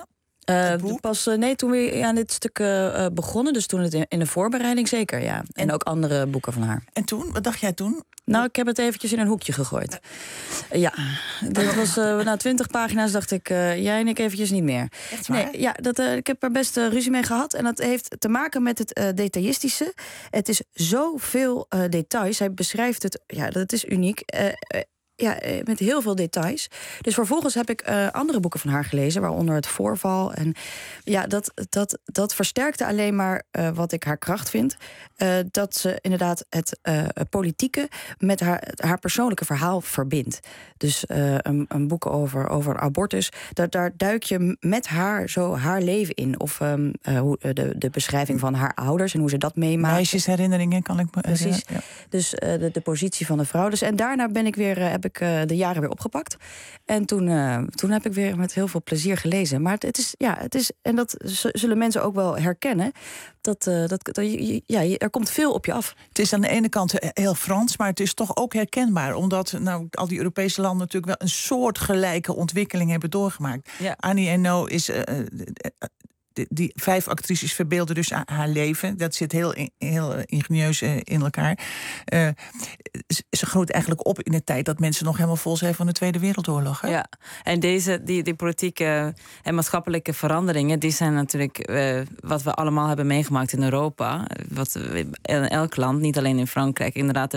Toen we aan dit stuk begonnen, dus toen het in de voorbereiding zeker, ja. En ook andere boeken van haar. En toen? Wat dacht jij toen? Nou, ik heb het eventjes in een hoekje gegooid. Ja, dat was na 20 pagina's dacht ik, jij en ik eventjes niet meer. Echt waar? Nee, ja, ik heb er best ruzie mee gehad. En dat heeft te maken met het detailistische. Het is zoveel details. Hij beschrijft het, dat is uniek. Met heel veel details. Dus vervolgens heb ik andere boeken van haar gelezen, waaronder Het Voorval. En ja, dat versterkte alleen maar wat ik haar kracht vind. Dat ze inderdaad het politieke met haar persoonlijke verhaal verbindt. Dus een boek over abortus, daar duik je met haar zo haar leven in. Of de beschrijving van haar ouders en hoe ze dat meemaakt. Meisjesherinneringen kan ik me precies. Ja. Dus de positie van de vrouw. Dus, en daarna ben ik heb ik de jaren weer opgepakt. En toen heb ik weer met heel veel plezier gelezen. Maar het is en dat zullen mensen ook wel herkennen. Er komt veel op je af. Het is aan de ene kant heel Frans, maar het is toch ook herkenbaar. Omdat al die Europese landen natuurlijk wel een soortgelijke ontwikkeling hebben doorgemaakt. Ja. Annie Ernaux is... Die 5 actrices verbeelden dus haar leven. Dat zit heel ingenieus in elkaar. Ze groeit eigenlijk op in de tijd dat mensen nog helemaal vol zijn van de Tweede Wereldoorlog. Hè? Ja, en die politieke en maatschappelijke veranderingen, die zijn natuurlijk wat we allemaal hebben meegemaakt in Europa. Wat in elk land, niet alleen in Frankrijk. Inderdaad,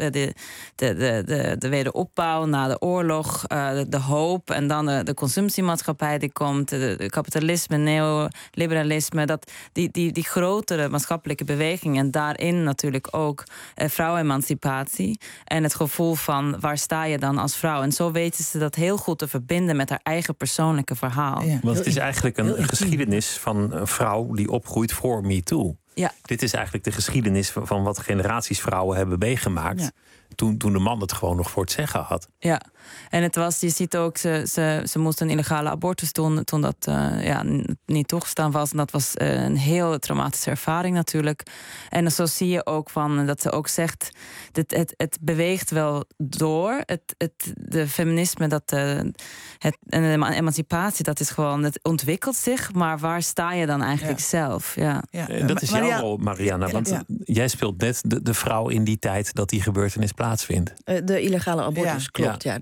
de wederopbouw na de oorlog, de hoop en dan de consumptiemaatschappij die komt, de kapitalisme, neoliberalisme, die grotere maatschappelijke beweging en daarin natuurlijk ook vrouwenemancipatie en het gevoel van waar sta je dan als vrouw. En zo weten ze dat heel goed te verbinden met haar eigen persoonlijke verhaal. Ja. Want het is eigenlijk een geschiedenis van een vrouw die opgroeit voor MeToo. Ja. Dit is eigenlijk de geschiedenis van wat generaties vrouwen hebben meegemaakt. Ja. Toen de man het gewoon nog voor het zeggen had. Ja, en je ziet ook, ze moest een illegale abortus doen toen dat niet toegestaan was. En dat was een heel traumatische ervaring natuurlijk. En zo zie je ook dat ze ook zegt, het beweegt wel door. De feminisme, en de emancipatie, dat is gewoon, het ontwikkelt zich. Maar waar sta je dan eigenlijk zelf? Ja. Dat is jouw rol, Marianne. Want jij speelt net de vrouw in die tijd dat die gebeurtenis plaatsvindt. De illegale abortus, klopt. Ja.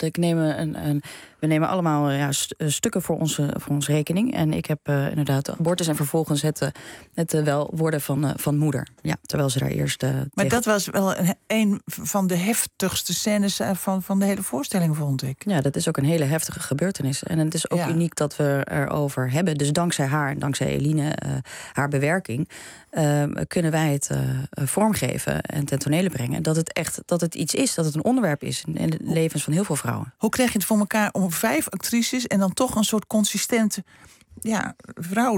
We nemen allemaal stukken voor onze rekening. En ik heb inderdaad abortus en vervolgens het wel worden van moeder. Ja, terwijl ze daar eerst... maar dat was wel een van de heftigste scènes van de hele voorstelling, vond ik. Ja, dat is ook een hele heftige gebeurtenis. En het is ook uniek dat we erover hebben. Dus dankzij haar, dankzij Eline, haar bewerking, kunnen wij het vormgeven en ten tonele brengen. Dat het iets is, dat het een onderwerp is in de levens van heel veel vrouwen. Hoe krijg je het voor elkaar om 5 actrices en dan toch een soort consistente vrouw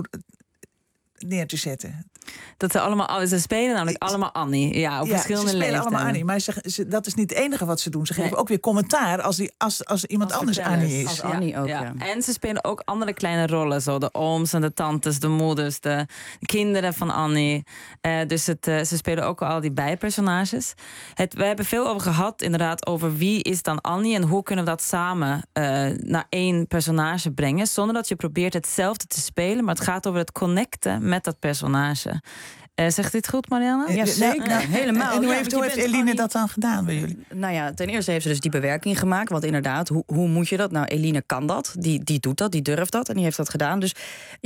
neer te zetten? Dat ze spelen namelijk allemaal Annie. Ja, op verschillende leeftijden. Ze spelen allemaal Annie, maar dat is niet het enige wat ze doen. Ze geven ook weer commentaar als iemand anders Annie is. Als Annie ook, ja. En ze spelen ook andere kleine rollen. Zo de ooms en de tantes, de moeders, de kinderen van Annie. Dus ze spelen ook al die bijpersonages. We hebben veel over gehad, inderdaad, over wie is dan Annie en hoe kunnen we dat samen naar 1 personage brengen. Zonder dat je probeert hetzelfde te spelen, maar het gaat over het connecten met dat personage. Zegt dit goed, Marianne? Ja, zeker. Helemaal. En hoe heeft Eline dat dan gedaan bij jullie? Nou ja, ten eerste heeft ze dus die bewerking gemaakt. Want inderdaad, hoe moet je dat? Nou, Eline kan dat. Die doet dat, die durft dat en die heeft dat gedaan. Dus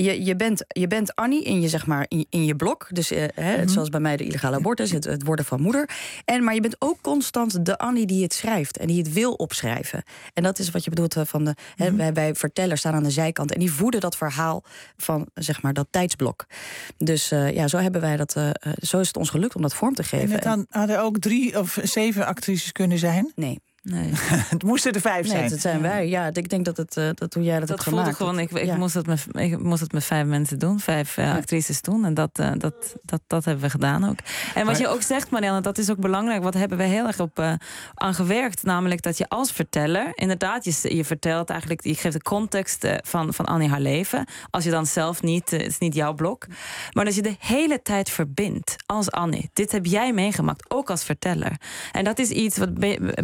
je bent Annie in je, zeg maar, in je blok. Dus zoals bij mij de illegale abortus, het worden van moeder. Maar je bent ook constant de Annie die het schrijft en die het wil opschrijven. En dat is wat je bedoelt van wij vertellers staan aan de zijkant en die voeden dat verhaal van, zeg maar, dat tijdsblok. Dus zo hebben wij zo is het ons gelukt om dat vorm te geven. En dan hadden ook 3 of 7 actrices kunnen zijn? Nee. Het moesten er 5 zijn. Nee, dat zijn wij. Ja, ik denk dat toen jij dat hebt gemaakt. Gewoon, ik moest het met 5 mensen doen, 5 actrices doen. En dat hebben we gedaan ook. En wat je ook zegt, Marianne, dat is ook belangrijk. Wat hebben we heel erg aan gewerkt. Namelijk dat je als verteller, inderdaad, je vertelt eigenlijk, je geeft de context van Annie haar leven. Als je dan zelf niet, het is niet jouw blok. Maar dat je de hele tijd verbindt als Annie. Dit heb jij meegemaakt, ook als verteller. En dat is iets wat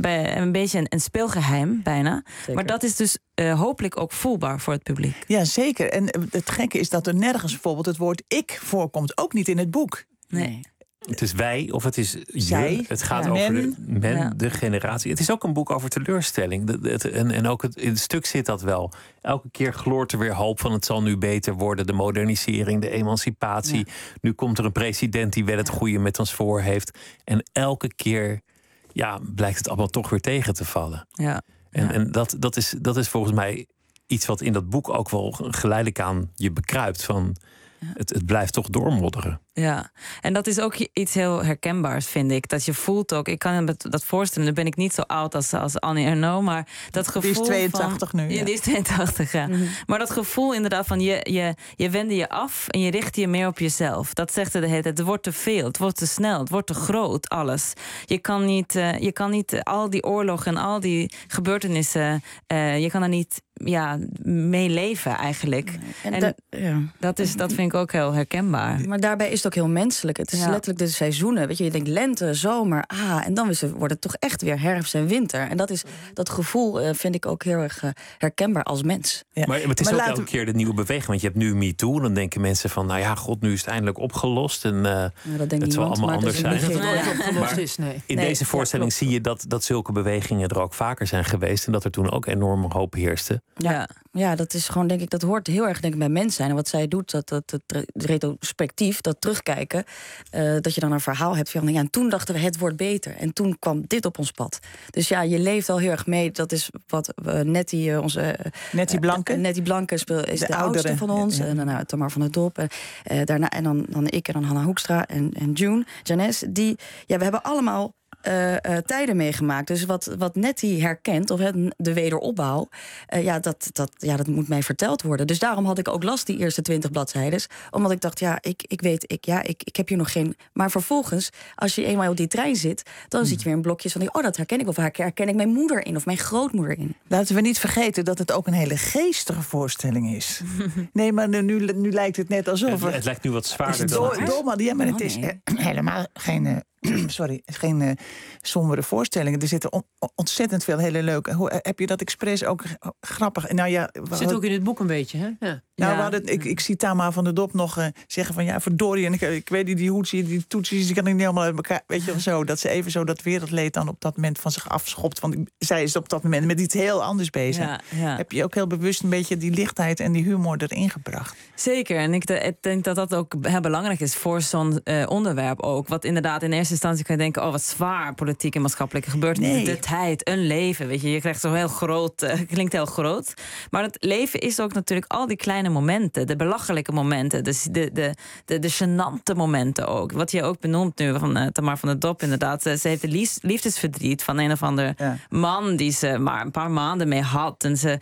een beetje een speelgeheim bijna. Zeker. Maar dat is dus hopelijk ook voelbaar voor het publiek. Ja, zeker. En het gekke is dat er nergens bijvoorbeeld het woord ik voorkomt. Ook niet in het boek. Nee. Het is wij of het is zij. je. Het gaat over Men. de generatie. Het is ook een boek over teleurstelling. En ook in het stuk zit dat wel. Elke keer gloort er weer hoop van het zal nu beter worden. De modernisering, de emancipatie. Ja. Nu komt er een president die wel het goede met ons voor heeft. En elke keer blijkt het allemaal toch weer tegen te vallen. Ja. En dat is volgens mij iets wat in dat boek ook wel geleidelijk aan je bekruipt. Van het blijft toch doormodderen. Ja, en dat is ook iets heel herkenbaars, vind ik. Dat je voelt ook, ik kan me dat voorstellen, nu ben ik niet zo oud als Annie Ernaux, maar dat gevoel. Die is 82 van, nu. Ja, die is 82, ja. Mm-hmm. Maar dat gevoel inderdaad van je wende je af en je richt je meer op jezelf. Dat zegt de hele tijd, het wordt te veel, het wordt te snel, het wordt te groot, alles. Je kan niet al die oorlogen en al die gebeurtenissen, je kan er niet mee leven eigenlijk. Dat vind ik ook heel herkenbaar. Maar daarbij is het ook heel menselijk. Het is letterlijk de seizoenen. Weet je denkt lente, zomer, en dan wordt het toch echt weer herfst en winter. En dat gevoel vind ik ook heel erg herkenbaar als mens. Ja. Maar het is ook elke keer de nieuwe beweging. Want je hebt nu MeToo. En dan denken mensen van, god, nu is het eindelijk opgelost. En het zal allemaal anders zijn. In deze voorstelling zie je dat zulke bewegingen er ook vaker zijn geweest. En dat er toen ook enorm hoop heerste. Ja, dat is gewoon, denk ik, dat hoort heel erg bij mens zijn. En wat zij doet, dat retrospectief, dat terugkijken, dat je dan een verhaal hebt van, en toen dachten we het wordt beter. En toen kwam dit op ons pad. Dus je leeft al heel erg mee. Dat is wat Nettie Blanke. Nettie Blanke is de oudste van ons. En dan Tamar van der Dop. Daarna, en dan ik en dan Hanna Hoekstra en Janes. We hebben allemaal tijden meegemaakt. Dus wat Nettie herkent, of de wederopbouw, dat moet mij verteld worden. Dus daarom had ik ook last die eerste 20 bladzijden. Omdat ik dacht, ik heb hier nog geen. Maar vervolgens, als je eenmaal op die trein zit, dan zit je weer in blokjes van, dat herken ik. Of herken ik mijn moeder in, of mijn grootmoeder in. Laten we niet vergeten dat het ook een hele geestige voorstelling is. Nee, maar nu lijkt het net alsof het lijkt nu wat zwaarder dan het is. Maar het is helemaal geen geen sombere voorstellingen. Er zitten ontzettend veel hele leuke. Hoe heb je dat expres ook grappig? Nou ja, zit ook in het boek een beetje, hè? Ja. Nou, ik zie Tamar van der Dop nog zeggen van verdorie. En ik weet die hoedsie, die toetsies, die kan ik niet helemaal uit elkaar. Weet je of zo? Dat ze even zo dat wereldleed dan op dat moment van zich afschopt. Want zij is op dat moment met iets heel anders bezig. Ja. Heb je ook heel bewust een beetje die lichtheid en die humor erin gebracht? Zeker. En ik denk dat dat ook heel belangrijk is voor zo'n onderwerp ook. Wat inderdaad in eerste instantie kan je denken, wat zwaar politiek en maatschappelijke gebeurtenissen. De tijd, een leven. Weet je krijgt zo heel groot, klinkt heel groot. Maar het leven is ook natuurlijk al die kleine momenten, de belachelijke momenten, dus de gênante momenten ook. Wat je ook benoemt nu van Tamar van der Dop, inderdaad. Ze heeft de liefdesverdriet van een of ander man die ze maar een paar maanden mee had.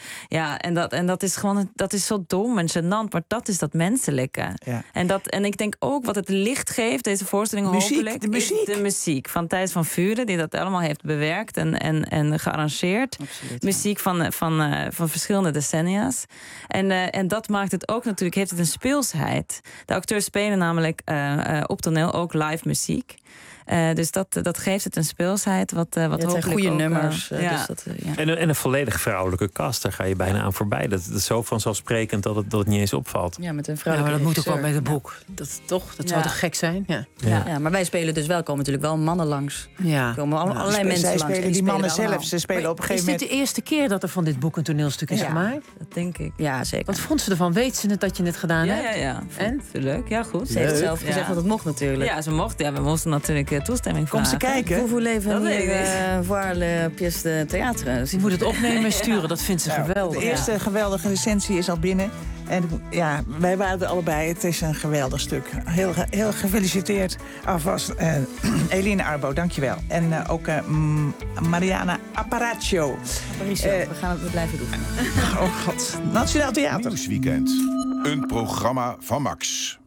En dat is gewoon, dat is zo dom en gênant, maar dat is dat menselijke. Ja. En ik denk ook wat het licht geeft, deze voorstelling hopelijk, de muziek van Thijs van Vuren, die dat allemaal heeft bewerkt en gearrangeerd. Absoluut, muziek van verschillende decennia's. En dat maakt het ook natuurlijk, heeft het een speelsheid. De acteurs spelen namelijk op toneel ook live muziek. Dus dat geeft het een speelsheid. Wat het zijn goede ook, nummers. Dus En een volledig vrouwelijke cast, daar ga je bijna aan voorbij. Dat is zo vanzelfsprekend dat het niet eens opvalt. Ja, met een vrouwelijke maar dat moet ook wel met het boek. Dat zou toch gek zijn? Ja, maar wij spelen dus wel, komen natuurlijk wel mannen langs. Ja. Er komen allerlei mensen langs. Spelen die mannen zelf. Ze spelen op een gegeven moment. Is dit de eerste keer dat er van dit boek een toneelstuk is gemaakt? Dat denk ik. Ja, zeker. Wat vond ze ervan? Weet ze het dat je het gedaan hebt? Ja. En? Leuk, ja goed. Ze heeft zelf gezegd dat het mocht natuurlijk. Ja, ze mocht. Ja, we moesten natuurlijk toestemming vragen. Kom ze kijken. Vous leven hier voir le pièce de théâtre. Dus je moet het opnemen en sturen, dat vindt ze geweldig. De eerste geweldige recensie is al binnen. En wij waren er allebei. Het is een geweldig stuk. Heel gefeliciteerd alvast. Eline Arbo, dankjewel. En ook Mariana Aparicio. We gaan het blijven doen. Oh god. Nationaal Theater. Nieuwsweekend. Een programma van Max.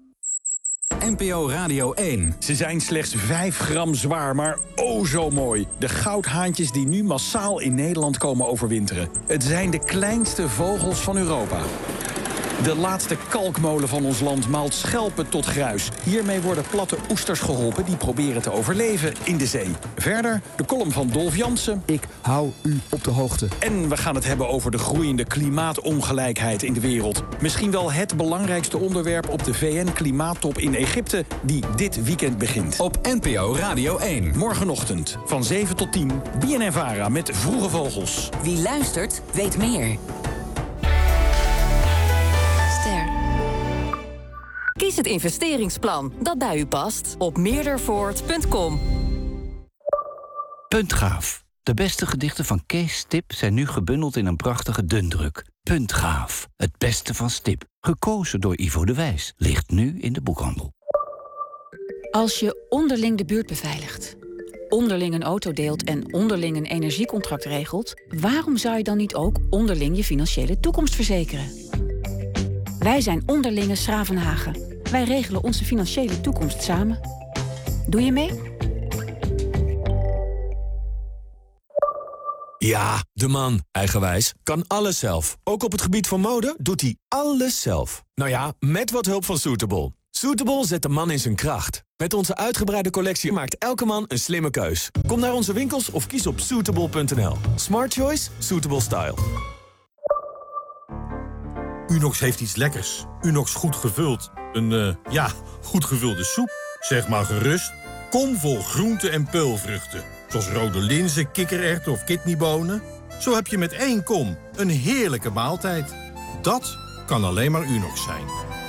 NPO Radio 1. Ze zijn slechts 5 gram zwaar, maar zo mooi. De goudhaantjes die nu massaal in Nederland komen overwinteren. Het zijn de kleinste vogels van Europa. De laatste kalkmolen van ons land maalt schelpen tot gruis. Hiermee worden platte oesters geholpen die proberen te overleven in de zee. Verder de column van Dolf Jansen. Ik hou u op de hoogte. En we gaan het hebben over de groeiende klimaatongelijkheid in de wereld. Misschien wel het belangrijkste onderwerp op de VN-klimaattop in Egypte, die dit weekend begint. Op NPO Radio 1. Morgenochtend van 7 tot 10. BNNVARA met Vroege Vogels. Wie luistert, weet meer. Kies het investeringsplan dat bij u past op meerdervoort.com. Puntgaaf. De beste gedichten van Kees Stip zijn nu gebundeld in een prachtige dundruk. Puntgaaf. Het beste van Stip. Gekozen door Ivo de Wijs. Ligt nu in de boekhandel. Als je onderling de buurt beveiligt, onderling een auto deelt en onderling een energiecontract regelt, waarom zou je dan niet ook onderling je financiële toekomst verzekeren? Wij zijn Onderlinge 's Gravenhage. Wij regelen onze financiële toekomst samen. Doe je mee? Ja, de man, eigenwijs, kan alles zelf. Ook op het gebied van mode doet hij alles zelf. Nou ja, met wat hulp van Suitable. Suitable zet de man in zijn kracht. Met onze uitgebreide collectie maakt elke man een slimme keus. Kom naar onze winkels of kies op suitable.nl. Smart choice, suitable style. Unox heeft iets lekkers. Unox goed gevuld. Een goed gevulde soep. Zeg maar gerust. Kom vol groenten en peulvruchten. Zoals rode linzen, kikkererwten of kidneybonen. Zo heb je met 1 kom een heerlijke maaltijd. Dat kan alleen maar Unox zijn.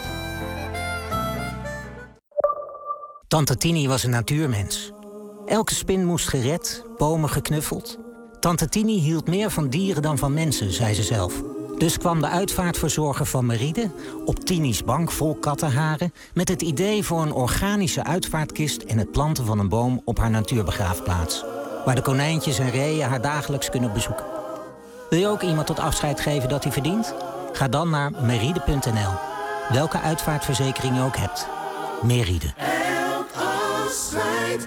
Tante Tini was een natuurmens. Elke spin moest gered, bomen geknuffeld. Tante Tini hield meer van dieren dan van mensen, zei ze zelf. Dus kwam de uitvaartverzorger van Meride op Tini's bank vol kattenharen met het idee voor een organische uitvaartkist en het planten van een boom op haar natuurbegraafplaats, waar de konijntjes en reeën haar dagelijks kunnen bezoeken. Wil je ook iemand tot afscheid geven dat hij verdient? Ga dan naar meride.nl. Welke uitvaartverzekering je ook hebt. Meride. Elk afscheid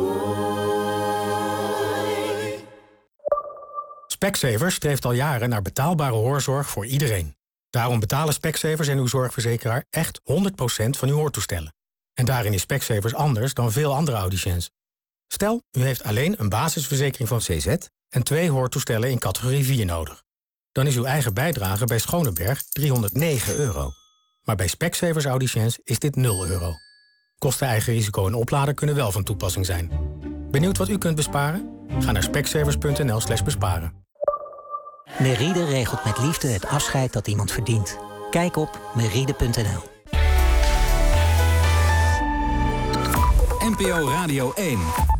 Specsavers streeft al jaren naar betaalbare hoorzorg voor iedereen. Daarom betalen Specsavers en uw zorgverzekeraar echt 100% van uw hoortoestellen. En daarin is Specsavers anders dan veel andere audiciëns. Stel, u heeft alleen een basisverzekering van CZ en 2 hoortoestellen in categorie 4 nodig. Dan is uw eigen bijdrage bij Schoneberg €309. Maar bij Specsavers audiciëns is dit €0. Kosten eigen risico en oplader kunnen wel van toepassing zijn. Benieuwd wat u kunt besparen? Ga naar specsavers.nl/besparen. Meride regelt met liefde het afscheid dat iemand verdient. Kijk op meride.nl. NPO Radio 1.